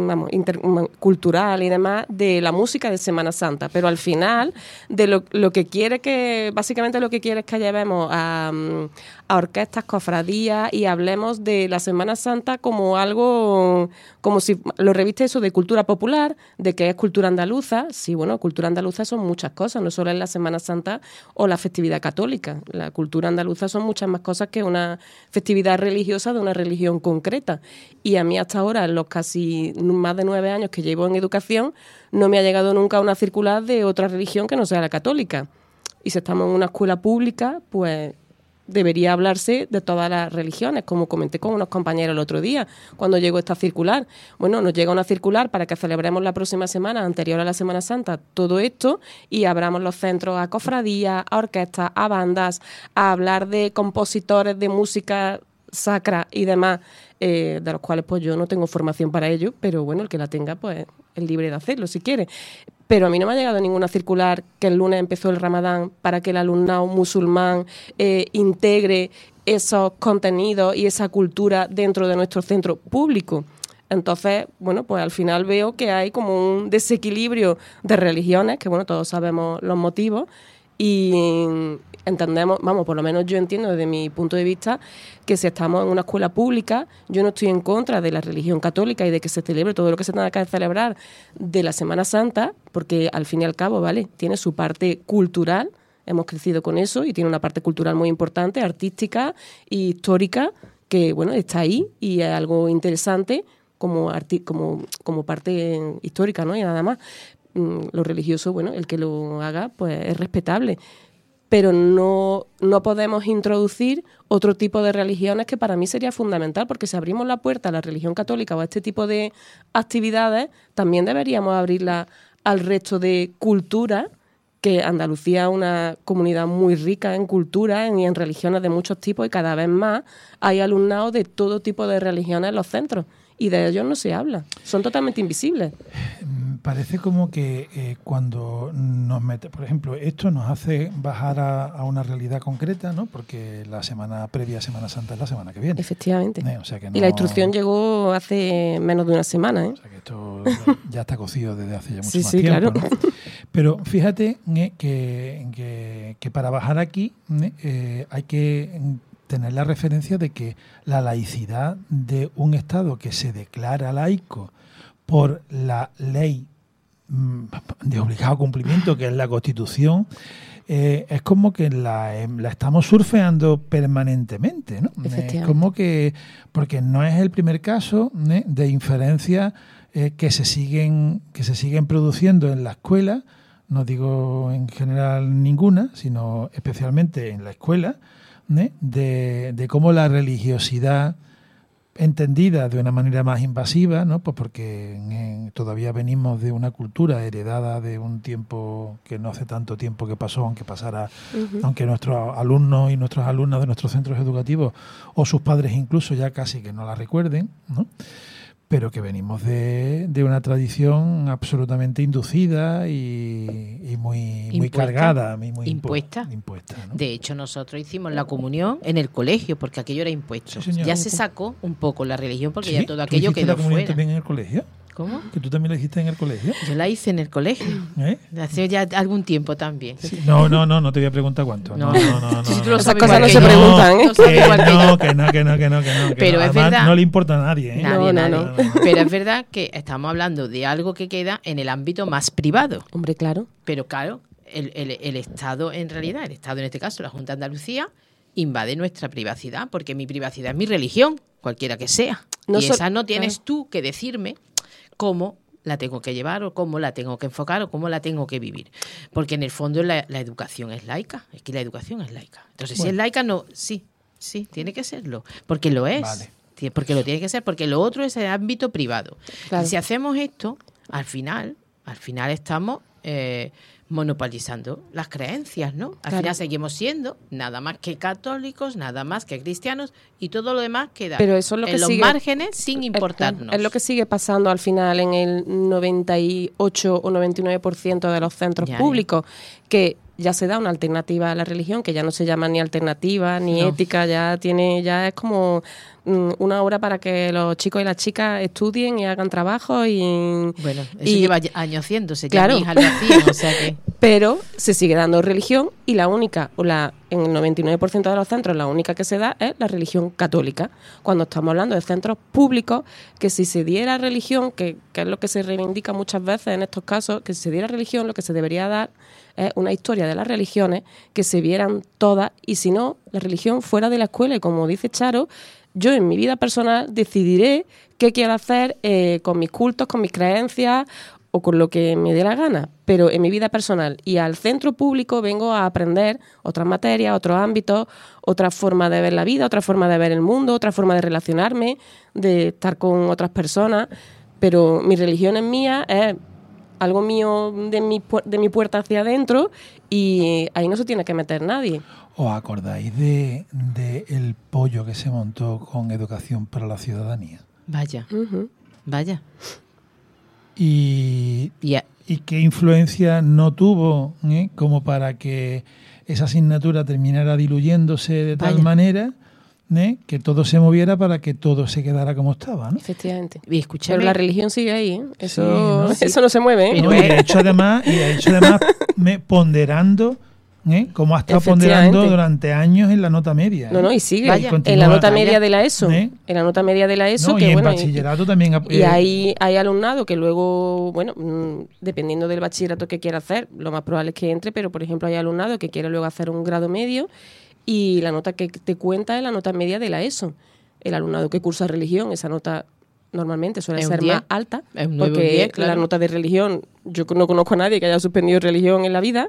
cultural y demás de la música de Semana Santa, pero al final de lo que quiere básicamente lo que quiere es que llevemos a orquestas, cofradías y hablemos de la Semana Santa como algo, como si lo reviste eso de cultura popular, de que es cultura andaluza. Sí, bueno, cultura andaluza son muchas cosas, no solo es la Semana Santa o la festividad católica. La cultura andaluza son muchas más cosas que una festividad religiosa de una religión concreta. Y a mí hasta ahora, en los casi más de 9 años que llevo en educación, no me ha llegado nunca una circular de otra religión que no sea la católica. Y si estamos en una escuela pública, pues debería hablarse de todas las religiones, como comenté con unos compañeros el otro día, cuando llegó esta circular. Bueno, nos llega una circular para que celebremos la próxima semana, anterior a la Semana Santa, todo esto, y abramos los centros a cofradías, a orquestas, a bandas, a hablar de compositores de música sacra y demás, de los cuales pues yo no tengo formación para ello, pero bueno, el que la tenga pues es libre de hacerlo si quiere. Pero a mí no me ha llegado ninguna circular que el lunes empezó el Ramadán para que el alumnado musulmán integre esos contenidos y esa cultura dentro de nuestro centro público. Entonces, bueno, pues al final veo que hay como un desequilibrio de religiones, que bueno, todos sabemos los motivos, y entendemos, vamos, por lo menos yo entiendo desde mi punto de vista que si estamos en una escuela pública, yo no estoy en contra de la religión católica y de que se celebre todo lo que se tenga que celebrar de la Semana Santa, porque al fin y al cabo, ¿vale?, tiene su parte cultural, hemos crecido con eso y tiene una parte cultural muy importante, artística e histórica, que bueno, está ahí y es algo interesante como parte histórica, ¿no?, y nada más. Lo religioso, bueno, el que lo haga pues es respetable, pero no podemos introducir otro tipo de religiones que para mí sería fundamental, porque si abrimos la puerta a la religión católica o a este tipo de actividades, también deberíamos abrirla al resto de culturas, que Andalucía es una comunidad muy rica en cultura y en religiones de muchos tipos, y cada vez más hay alumnado de todo tipo de religiones en los centros, y de ellos no se habla, son totalmente invisibles. Parece como que cuando nos mete, por ejemplo, esto nos hace bajar a una realidad concreta, ¿no? Porque la semana previa a Semana Santa es la semana que viene. Efectivamente. O sea que no, y la instrucción llegó hace menos de una semana, ¿eh? O sea que esto ya está cocido desde hace ya mucho más tiempo. Claro. ¿No? Pero fíjate que para bajar aquí hay que tener la referencia de que la laicidad de un Estado que se declara laico por la ley de obligado cumplimiento, que es la Constitución, es como que la estamos surfeando permanentemente, ¿no? Es como que, porque no es el primer caso de inferencias que se siguen produciendo en la escuela, no digo en general ninguna, sino especialmente en la escuela, de cómo la religiosidad entendida de una manera más invasiva, ¿no? Pues porque todavía venimos de una cultura heredada de un tiempo que no hace tanto tiempo que pasó, aunque pasara, aunque nuestros alumnos y nuestras alumnas de nuestros centros educativos o sus padres incluso ya casi que no la recuerden, ¿no? Pero que venimos de una tradición absolutamente inducida y muy cargada, muy impuesta. ¿No? De hecho, nosotros hicimos la comunión en el colegio, porque aquello era impuesto. Sí, ya se sacó un poco la religión, porque ya todo aquello quedó fuera. ¿Tú hiciste la comunión también en el colegio? ¿Cómo? ¿Que tú también la hiciste en el colegio? Yo la hice en el colegio. Hace ya algún tiempo también. Sí. No te voy a preguntar cuánto. No. Esas cosas no se preguntan, ¿eh? Que pero no. Es verdad. No le importa a nadie, ¿eh? Nadie. Pero es verdad que estamos hablando de algo que queda en el ámbito más privado. Hombre, claro. Pero claro, el Estado en realidad, el Estado en este caso, la Junta de Andalucía, invade nuestra privacidad, porque mi privacidad es mi religión, cualquiera que sea. Esa no tienes tú que decirme cómo la tengo que llevar o cómo la tengo que enfocar o cómo la tengo que vivir. Porque en el fondo la educación es laica. Es que la educación es laica. Entonces, si es laica, no, sí, tiene que serlo. Porque lo es. Vale. Porque lo tiene que ser. Porque lo otro es el ámbito privado. Claro. Y si hacemos esto, al final estamos monopolizando las creencias, ¿no? Al final seguimos siendo nada más que católicos, nada más que cristianos, y todo lo demás queda en los márgenes sin importarnos. Es lo que sigue pasando al final en el 98 o 99% de los centros públicos, que ya se da una alternativa a la religión, que ya no se llama ni alternativa, ni ética, ya es como una hora para que los chicos y las chicas estudien y hagan trabajo y... Bueno, eso lleva años haciéndose, claro. Ya mi hija lo hacía, o sea que... Pero se sigue dando religión y la única, en el 99% de los centros, la única que se da es la religión católica. Cuando estamos hablando de centros públicos, que si se diera religión, que es lo que se reivindica muchas veces en estos casos, que si se diera religión, lo que se debería dar es una historia de las religiones, que se vieran todas, y si no, la religión fuera de la escuela. Y como dice Charo, yo en mi vida personal decidiré qué quiero hacer con mis cultos, con mis creencias o con lo que me dé la gana, pero en mi vida personal. Y al centro público vengo a aprender otras materias, otros ámbitos, otra forma de ver la vida, otra forma de ver el mundo, otra forma de relacionarme, de estar con otras personas. Pero mi religión es mía, es algo mío de mi puerta hacia adentro, y ahí no se tiene que meter nadie. ¿Os acordáis de el pollo que se montó con Educación para la Ciudadanía? Vaya, vaya. ¿Y qué influencia no tuvo como para que esa asignatura terminara diluyéndose de tal manera que todo se moviera para que todo se quedara como estaba, ¿no? Efectivamente. Y escúchame, pero la religión sigue ahí, Eso no se mueve, Y ha hecho además ponderando, como ha estado ponderando durante años en la nota media. Y sigue. En la nota media de la ESO. En la nota media de la ESO. Y en bachillerato también. Y hay alumnado que luego, dependiendo del bachillerato que quiera hacer, lo más probable es que entre, pero por ejemplo hay alumnado que quiere luego hacer un grado medio y la nota que te cuenta es la nota media de la ESO. El alumnado que cursa religión, esa nota normalmente suele ser más alta, porque la nota de religión, yo no conozco a nadie que haya suspendido religión en la vida,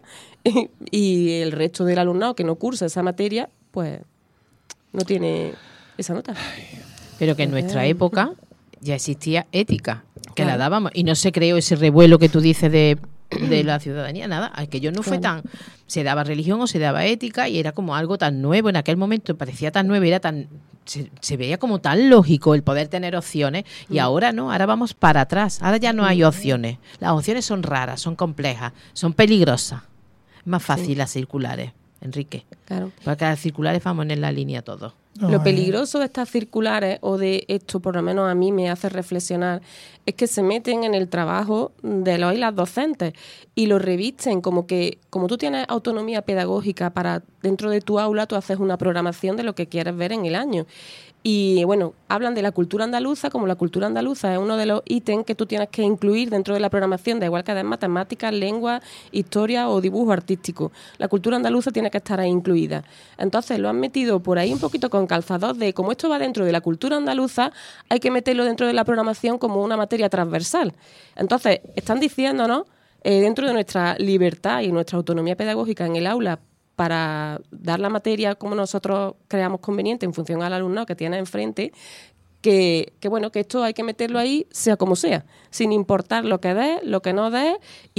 y el resto del alumnado que no cursa esa materia, pues no tiene esa nota. Pero que en nuestra época ya existía ética, que la dábamos, y no se creó ese revuelo que tú dices de la ciudadanía, nada, aquello no fue tan... Se daba religión o se daba ética y era como algo tan nuevo, en aquel momento parecía tan nuevo, era tan... Se veía como tan lógico el poder tener opciones, y ahora no, ahora vamos para atrás, ahora ya no hay opciones, las opciones son raras, son complejas, son peligrosas, es más fácil las circulares, Enrique, claro. Porque las circulares vamos en la línea todos. Lo peligroso de estas circulares, o de esto por lo menos a mí me hace reflexionar, es que se meten en el trabajo de los y las docentes y lo revisten como que, como tú tienes autonomía pedagógica para dentro de tu aula, tú haces una programación de lo que quieres ver en el año. Y bueno, hablan de la cultura andaluza, como la cultura andaluza es uno de los ítems que tú tienes que incluir dentro de la programación, da igual que de matemáticas, lengua, historia o dibujo artístico. La cultura andaluza tiene que estar ahí incluida. Entonces lo han metido por ahí un poquito con calzador de, como esto va dentro de la cultura andaluza, hay que meterlo dentro de la programación como una materia transversal. Entonces están diciéndonos, dentro de nuestra libertad y nuestra autonomía pedagógica en el aula, para dar la materia como nosotros creamos conveniente en función al alumnado que tiene enfrente, que esto hay que meterlo ahí sea como sea, sin importar lo que dé, lo que no dé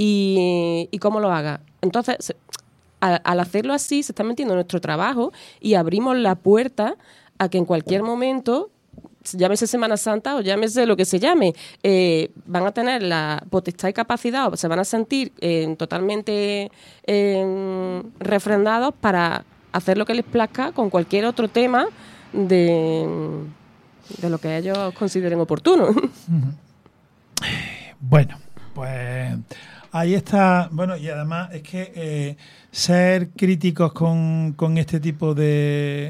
y cómo lo haga. Entonces, al hacerlo así, se está metiendo en nuestro trabajo y abrimos la puerta a que en cualquier momento, llámese Semana Santa o llámese lo que se llame, van a tener la potestad y capacidad, o se van a sentir totalmente refrendados para hacer lo que les plazca con cualquier otro tema de lo que ellos consideren oportuno. Bueno, pues ahí está. Bueno, y además es que ser críticos con este tipo de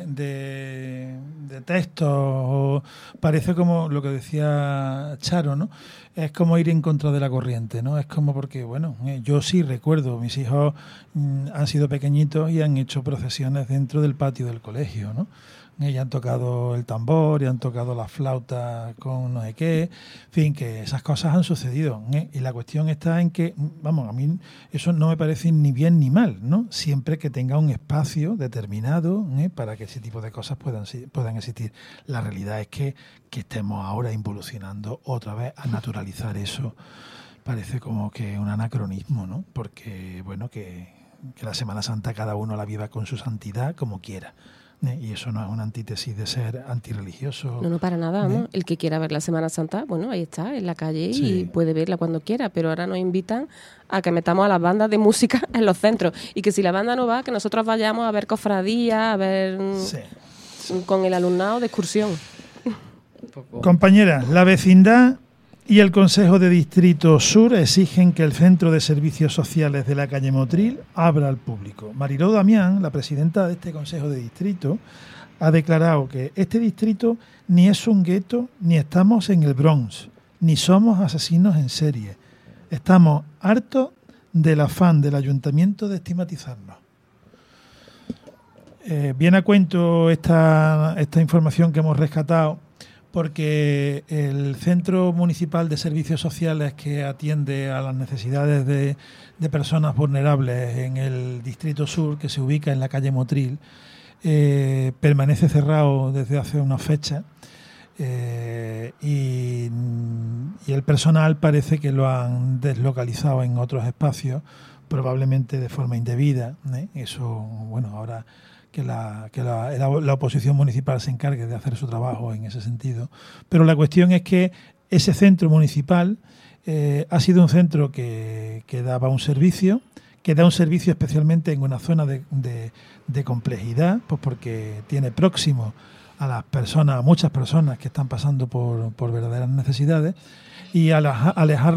textos parece como lo que decía Charo, ¿no? Es como ir en contra de la corriente, ¿no? Es como porque, yo sí recuerdo, mis hijos han sido pequeñitos y han hecho procesiones dentro del patio del colegio, ¿no? Y han tocado el tambor, y han tocado la flauta con no sé qué, en fin, que esas cosas han sucedido, y la cuestión está en que, a mí eso no me parece ni bien ni mal, ¿no? Siempre que tenga un espacio determinado para que ese tipo de cosas puedan existir. La realidad es que estemos ahora involucionando otra vez a naturalizar eso, parece como que un anacronismo, ¿no? Porque, que la Semana Santa cada uno la viva con su santidad como quiera. Y eso no es una antítesis de ser antirreligioso. No, para nada, ¿no? El que quiera ver la Semana Santa, bueno, ahí está, en la calle y puede verla cuando quiera, pero ahora nos invitan a que metamos a las bandas de música en los centros y que si la banda no va, que nosotros vayamos a ver cofradías, a ver con el alumnado de excursión. Compañeras, la vecindad y el Consejo de Distrito Sur exigen que el Centro de Servicios Sociales de la calle Motril abra al público. Mariló Damián, la presidenta de este Consejo de Distrito, ha declarado que este distrito ni es un gueto, ni estamos en el Bronx, ni somos asesinos en serie. Estamos hartos del afán del ayuntamiento de estigmatizarnos. Viene a cuento esta información que hemos rescatado, porque el Centro Municipal de Servicios Sociales, que atiende a las necesidades de personas vulnerables en el Distrito Sur, que se ubica en la calle Motril, permanece cerrado desde hace unas fechas y el personal parece que lo han deslocalizado en otros espacios, probablemente de forma indebida. Eso, bueno, ahora que la oposición municipal se encargue de hacer su trabajo en ese sentido. Pero la cuestión es que ese centro municipal ha sido un centro que daba un servicio, que da un servicio especialmente en una zona de complejidad, pues porque tiene próximo a las personas, a muchas personas que están pasando por verdaderas necesidades, y alejar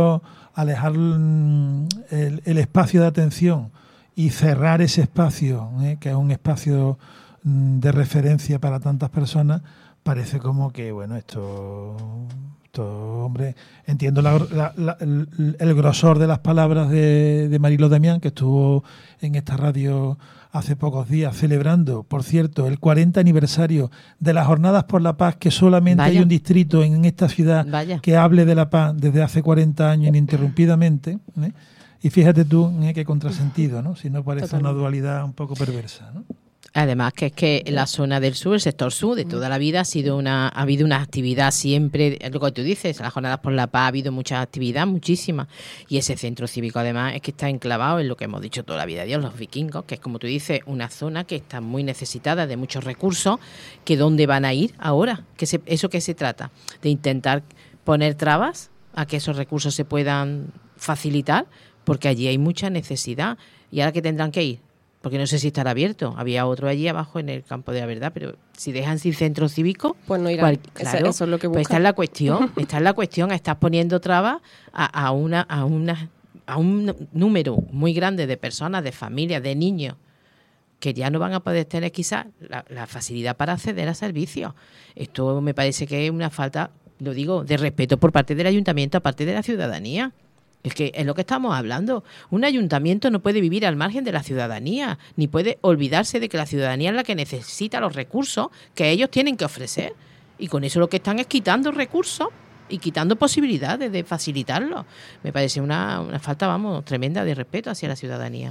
el espacio de atención y cerrar ese espacio, que es un espacio de referencia para tantas personas, parece como que, bueno, esto hombre, entiendo el grosor de las palabras de Mariló Damián, que estuvo en esta radio hace pocos días celebrando, por cierto, el 40 aniversario de las Jornadas por la Paz, que solamente hay un distrito en esta ciudad que hable de la paz desde hace 40 años ininterrumpidamente, Y fíjate tú qué contrasentido, ¿no? Si no parece una dualidad un poco perversa, ¿no? Además que es que la zona del sur, el sector sur, de toda la vida ha habido una actividad siempre, lo que tú dices, las Jornadas por la Paz, ha habido mucha actividad, muchísima. Y ese centro cívico además es que está enclavado en lo que hemos dicho toda la vida de Dios, los vikingos, que es, como tú dices, una zona que está muy necesitada de muchos recursos, que ¿dónde van a ir ahora? ¿Eso qué se trata? De intentar poner trabas a que esos recursos se puedan facilitar, porque allí hay mucha necesidad. ¿Y ahora qué tendrán que ir? Porque no sé si estará abierto. Había otro allí abajo en el Campo de la Verdad, pero si dejan sin centro cívico, pues no irán. Claro, eso es lo que buscan. Pues esta es la cuestión. Estás poniendo trabas a un número muy grande de personas, de familias, de niños, que ya no van a poder tener quizás la facilidad para acceder a servicios. Esto me parece que es una falta, lo digo, de respeto por parte del ayuntamiento, aparte de la ciudadanía. Es que es lo que estamos hablando. Un ayuntamiento no puede vivir al margen de la ciudadanía, ni puede olvidarse de que la ciudadanía es la que necesita los recursos que ellos tienen que ofrecer. Y con eso lo que están es quitando recursos y quitando posibilidades de facilitarlo. Me parece una falta, tremenda de respeto hacia la ciudadanía.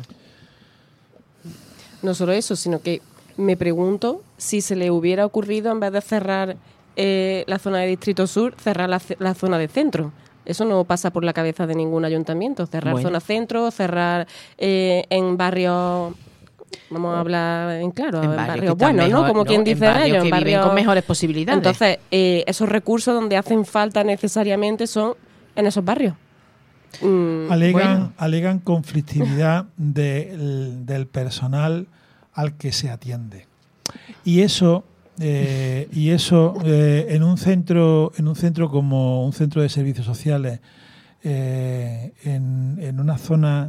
No solo eso, sino que me pregunto si se le hubiera ocurrido, en vez de cerrar la zona de Distrito Sur, cerrar la zona de centro. Eso no pasa por la cabeza de ningún ayuntamiento. Cerrar zona centro, cerrar en barrios, vamos a hablar en claro, en barrios buenos, ¿no? Como quien dice ellos, en barrios con mejores posibilidades. Entonces, esos recursos donde hacen falta necesariamente son en esos barrios. Alegan conflictividad del personal al que se atiende. Y eso en un centro como un centro de servicios sociales, en una zona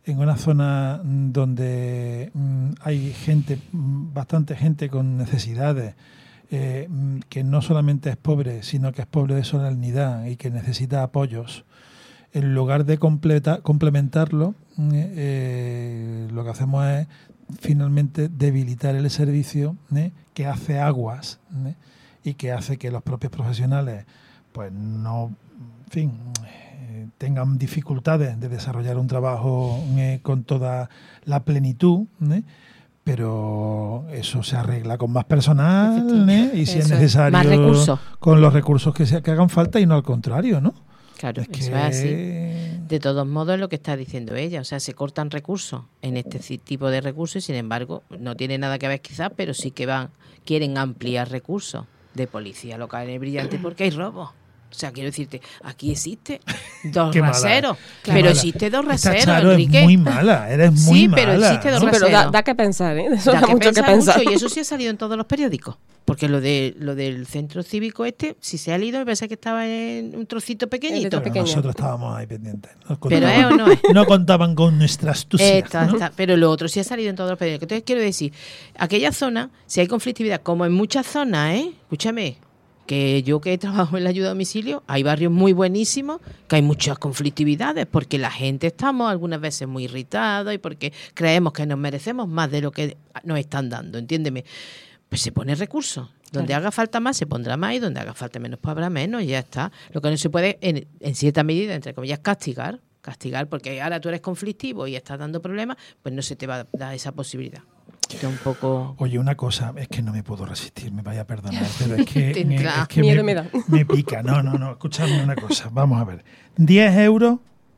donde hay bastante gente con necesidades, que no solamente es pobre, sino que es pobre de solemnidad y que necesita apoyos, en lugar de complementarlo, lo que hacemos es finalmente debilitar el servicio, que hace aguas, y que hace que los propios profesionales pues no, en fin, tengan dificultades de desarrollar un trabajo con toda la plenitud, pero eso se arregla con más personal, y si es necesario, más recursos, con los recursos que hagan falta, y no al contrario, ¿no? Claro, eso es así. De todos modos, es lo que está diciendo ella. O sea, se cortan recursos en este tipo de recursos y, sin embargo, no tiene nada que ver quizás, pero sí que quieren ampliar recursos de policía local en el Brillante porque hay robos. O sea, quiero decirte, aquí existe dos raseros, pero existe dos raseros, Enrique. Es muy mala, eres muy mala. Sí, pero existe dos raseros. Pero da que pensar, ¿eh? Eso da mucho que pensar. Y eso sí ha salido en todos los periódicos. Porque lo del centro cívico si se ha leído, me parece que estaba en un trocito pequeñito. Nosotros estábamos ahí pendientes. Pero es o no es. No contaban con nuestra astucia. Pero lo otro sí ha salido en todos los periódicos. Entonces quiero decir, aquella zona, si hay conflictividad, como en muchas zonas, escúchame, que yo que trabajo en la ayuda a domicilio, hay barrios muy buenísimos que hay muchas conflictividades porque la gente estamos algunas veces muy irritados y porque creemos que nos merecemos más de lo que nos están dando, entiéndeme. Pues se pone recursos. Donde haga falta más, se pondrá más, y donde haga falta menos, pues habrá menos, y ya está. Lo que no se puede, en cierta medida, entre comillas, castigar, porque ahora tú eres conflictivo y estás dando problemas, pues no se te va a dar esa posibilidad. Que un poco... Oye, una cosa, es que no me puedo resistir, me vaya a perdonar, pero es que, miedo me da. Me pica. No, escuchadme una cosa, vamos a ver. 10 euros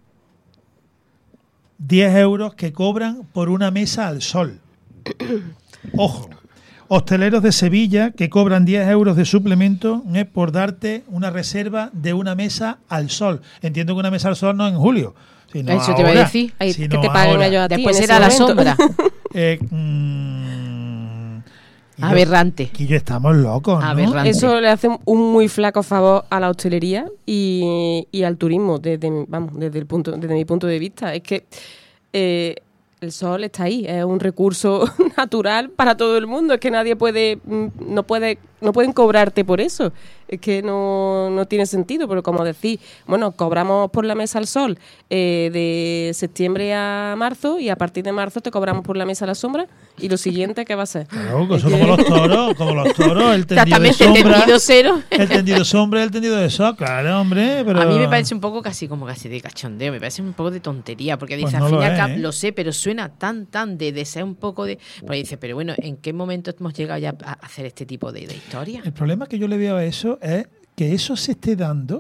que cobran por una mesa al sol. Ojo. Hosteleros de Sevilla que cobran 10 euros de suplemento por darte una reserva de una mesa al sol. Entiendo que una mesa al sol no en julio. Sino eso ahora, te voy a decir. Que te paguen ellos a ti. Después será la sombra. Aberrante. Y yo estamos locos, ¿no? Aberrante. Eso le hace un muy flaco favor a la hostelería y al turismo desde mi punto de vista. Es que el sol está ahí, es un recurso natural para todo el mundo, es que nadie no pueden cobrarte por eso, es que no tiene sentido, pero como decís, bueno, cobramos por la mesa al sol de septiembre a marzo y a partir de marzo te cobramos por la mesa a la sombra y lo siguiente, ¿qué va a ser? Claro, que eso como los toros, el tendido de sombra, tendido cero. El tendido sombra, el tendido de sol, claro, hombre, pero... A mí me parece un poco casi de cachondeo, me parece un poco de tontería, porque dice, pues no al final lo sé, pero suena tan de ser un poco de... Pues dice, pero bueno, ¿en qué momento hemos llegado ya a hacer este tipo de historia? El problema que yo le veo a eso es que eso se esté dando,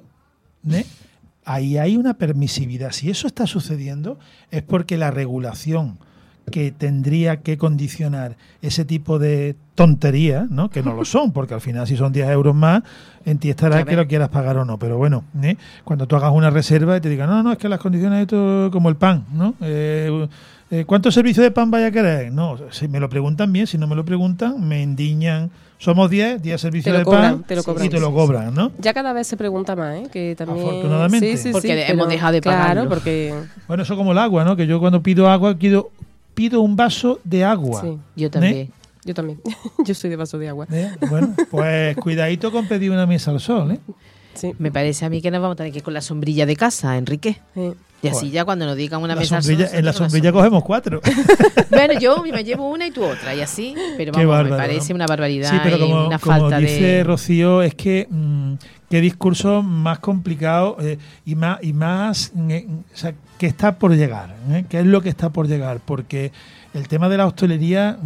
ahí hay una permisividad. Si eso está sucediendo es porque la regulación que tendría que condicionar ese tipo de tonterías, ¿no? Que no lo son, porque al final si son 10 euros más, en ti estará que lo quieras pagar o no. Pero bueno, cuando tú hagas una reserva y te digan, no, es que las condiciones de esto como el pan, ¿no? ¿Cuántos servicios de pan vaya a querer? No, si me lo preguntan bien, si no me lo preguntan, me indiñan. Somos 10 servicios de pan y te lo cobran, ¿no? Ya cada vez se pregunta más, que también... Afortunadamente. Sí, porque hemos dejado de pagarlo. Claro, porque... Bueno, eso como el agua, ¿no? Que yo cuando pido agua, pido un vaso de agua. Sí, yo también. Yo también. Yo soy de vaso de agua. Bueno, pues cuidadito con pedir una mesa al sol, Sí. Me parece a mí que nos vamos a tener que ir con la sombrilla de casa, Enrique. Sí. Y así ya cuando nos digan una mesa al sol... En la sombrilla cogemos 4. Bueno, yo me llevo una y tú otra, y así. Pero vamos, me parece una barbaridad, sí, pero una falta de... Como dice Rocío, es que qué discurso más complicado y más o sea, que está por llegar. ¿Qué es lo que está por llegar? Porque el tema de la hostelería,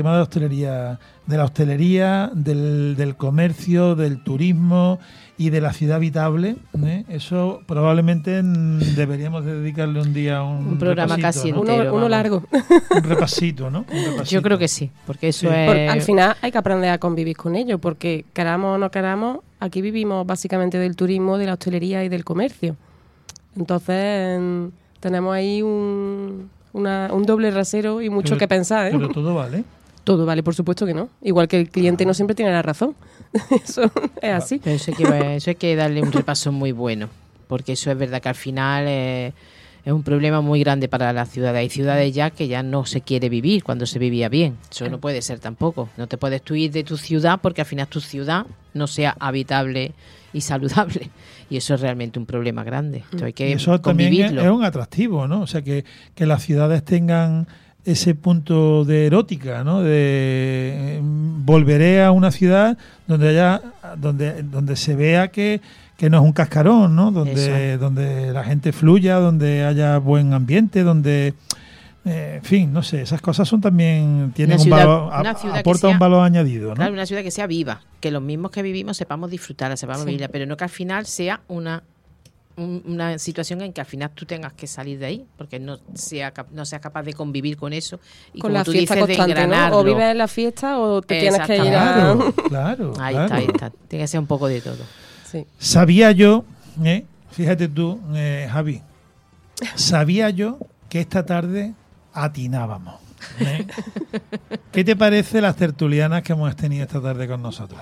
del comercio, del turismo y de la ciudad habitable, eso probablemente deberíamos dedicarle un día un programa casi ¿no? entero. Uno largo. Un repasito, ¿no? Yo creo que sí, porque eso es... Al final hay que aprender a convivir con ello, porque queramos o no queramos, aquí vivimos básicamente del turismo, de la hostelería y del comercio. Entonces tenemos ahí un doble rasero y mucho que pensar, Pero todo vale. Todo vale, por supuesto que no. Igual que el cliente no siempre tiene la razón. Eso es así. Pero eso hay que darle un repaso muy bueno, porque eso es verdad que al final es un problema muy grande para la ciudad. Hay ciudades ya que ya no se quiere vivir cuando se vivía bien. Eso no puede ser tampoco. No te puedes tú ir de tu ciudad porque al final tu ciudad no sea habitable y saludable. Y eso es realmente un problema grande. Entonces hay que eso también es un atractivo, ¿no? O sea, que las ciudades tengan ese punto de erótica, ¿no? De volveré a una ciudad donde se vea que no es un cascarón, ¿no? Donde la gente fluya, donde haya buen ambiente, donde en fin, no sé, esas cosas son también tienen un valor, aporta un valor añadido, ¿no? Claro, una ciudad que sea viva, que los mismos que vivimos sepamos disfrutarla, sepamos vivirla, pero no que al final sea un una situación en que al final tú tengas que salir de ahí, porque no seas capaz de convivir con eso. Y con la fiesta constante, ¿no? O vives en la fiesta o te tienes que ir a... Claro. Ahí está. Tiene que ser un poco de todo. Sí. Sabía yo, fíjate tú, Javi, sabía yo que esta tarde atinábamos. ¿Qué te parece las tertulianas que hemos tenido esta tarde con nosotras?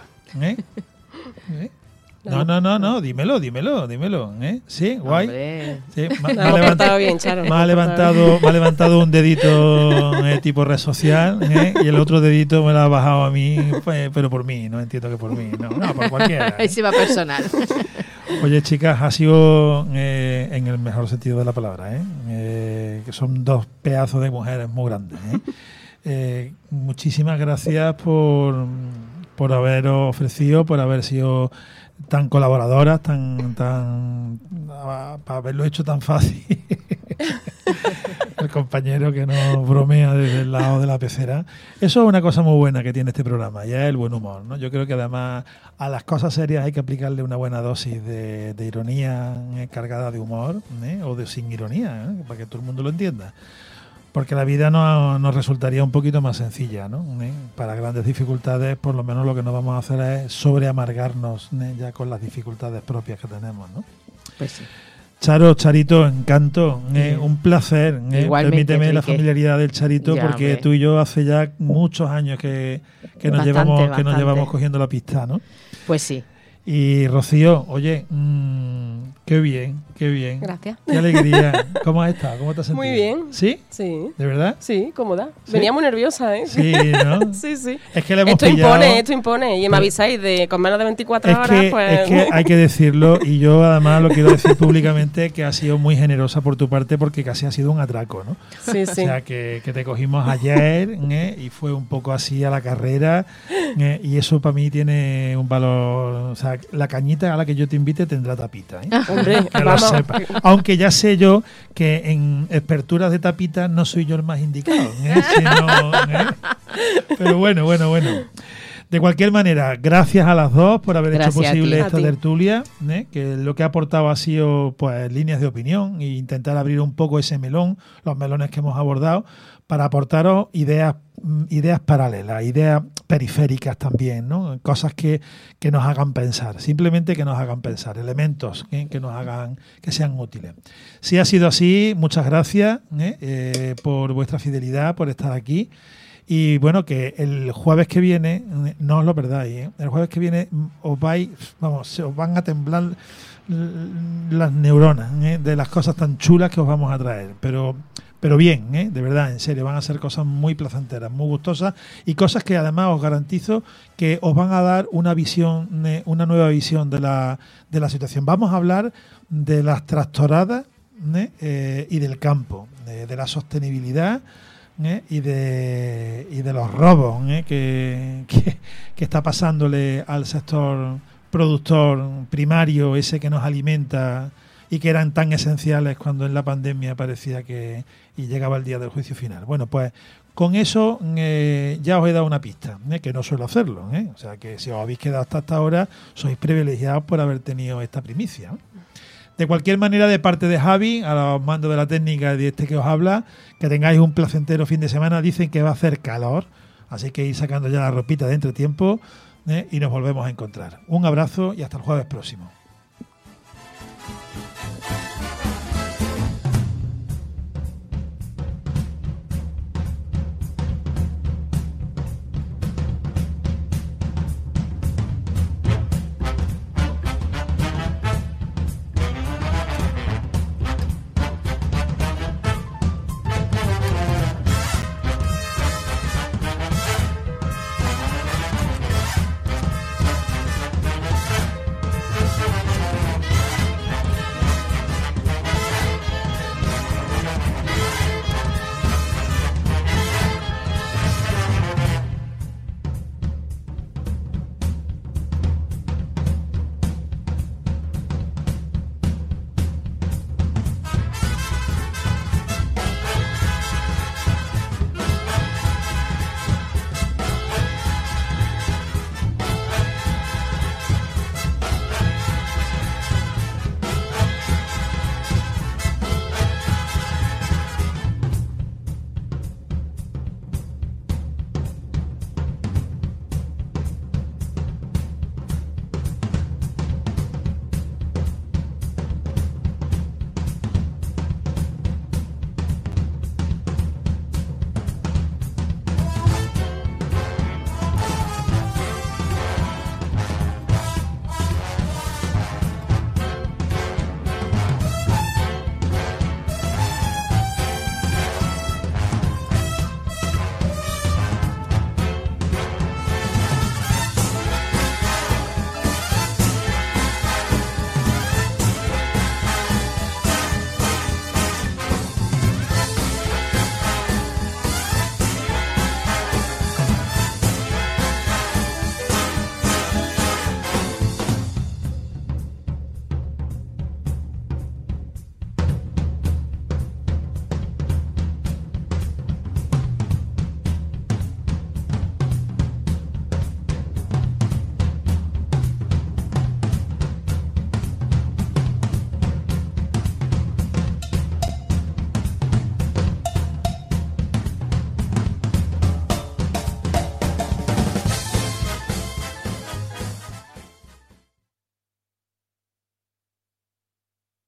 No, dímelo. Sí, guay. Sí, me ha levantado un dedito tipo red social, y el otro dedito me lo ha bajado a mí, pero por mí, no entiendo que por mí, no, por cualquiera. Ahí se va personal. Oye, chicas, ha sido en el mejor sentido de la palabra, que son dos pedazos de mujeres muy grandes. Muchísimas gracias por haberos ofrecido, por haber sido tan colaboradoras, para haberlo hecho tan fácil. El compañero que nos bromea desde el lado de la pecera. Eso es una cosa muy buena que tiene este programa, ya es el buen humor, ¿no? Yo creo que además a las cosas serias hay que aplicarle una buena dosis de ironía cargada de humor, o de sin ironía, para que todo el mundo lo entienda. Porque la vida nos resultaría un poquito más sencilla, ¿no? Para grandes dificultades, por lo menos lo que no vamos a hacer es sobreamargarnos ya con las dificultades propias que tenemos, ¿no? Pues sí. Charito, encanto, un placer. Permíteme la familiaridad del Charito, ya, porque tú y yo hace ya muchos años que nos llevamos cogiendo la pista, ¿no? Pues sí. Y Rocío, oye, qué bien. Gracias. Qué alegría. ¿Cómo has estado? ¿Cómo te has sentido? Muy bien. ¿Sí? Sí. ¿De verdad? Sí, cómoda. ¿Sí? Venía muy nerviosa, ¿eh? Sí, ¿no? Sí. Es que le hemos pillado. Esto impone. Y me avisáis con menos de 24 horas, pues... Es que hay que decirlo, y yo además lo quiero decir públicamente, que ha sido muy generosa por tu parte, porque casi ha sido un atraco, ¿no? Sí. O sea, que te cogimos ayer, y fue un poco así a la carrera, y eso para mí tiene un valor... O sea, la cañita a la que yo te invite tendrá tapita, ¿eh? Hombre, que lo sepa. Aunque ya sé yo que en aperturas de tapita no soy yo el más indicado, Pero bueno. De cualquier manera, gracias a las dos por haber hecho posible esta tertulia, que lo que ha aportado ha sido pues líneas de opinión e intentar abrir un poco ese melón, los melones que hemos abordado, para aportaros ideas paralelas, ideas periféricas también, ¿no? Cosas que nos hagan pensar, simplemente que nos hagan pensar, elementos que sean útiles. Si ha sido así, muchas gracias por vuestra fidelidad, por estar aquí. Y bueno, que el jueves que viene, no os lo perdáis, el jueves que viene se os van a temblar las neuronas de las cosas tan chulas que os vamos a traer. Pero bien, de verdad, en serio, van a ser cosas muy placenteras, muy gustosas, y cosas que además os garantizo que os van a dar una nueva visión de la situación. Vamos a hablar de las tractoradas y del campo, de la sostenibilidad, y de los robos que está pasándole al sector productor primario, ese que nos alimenta y que eran tan esenciales cuando en la pandemia parecía y llegaba el día del juicio final. Bueno, pues con eso ya os he dado una pista, que no suelo hacerlo, o sea que si os habéis quedado hasta ahora sois privilegiados por haber tenido esta primicia, ¿no? De cualquier manera, de parte de Javi, a los mandos de la técnica de que os habla, que tengáis un placentero fin de semana. Dicen que va a hacer calor, así que ir sacando ya la ropita de entretiempo, y nos volvemos a encontrar. Un abrazo y hasta el jueves próximo.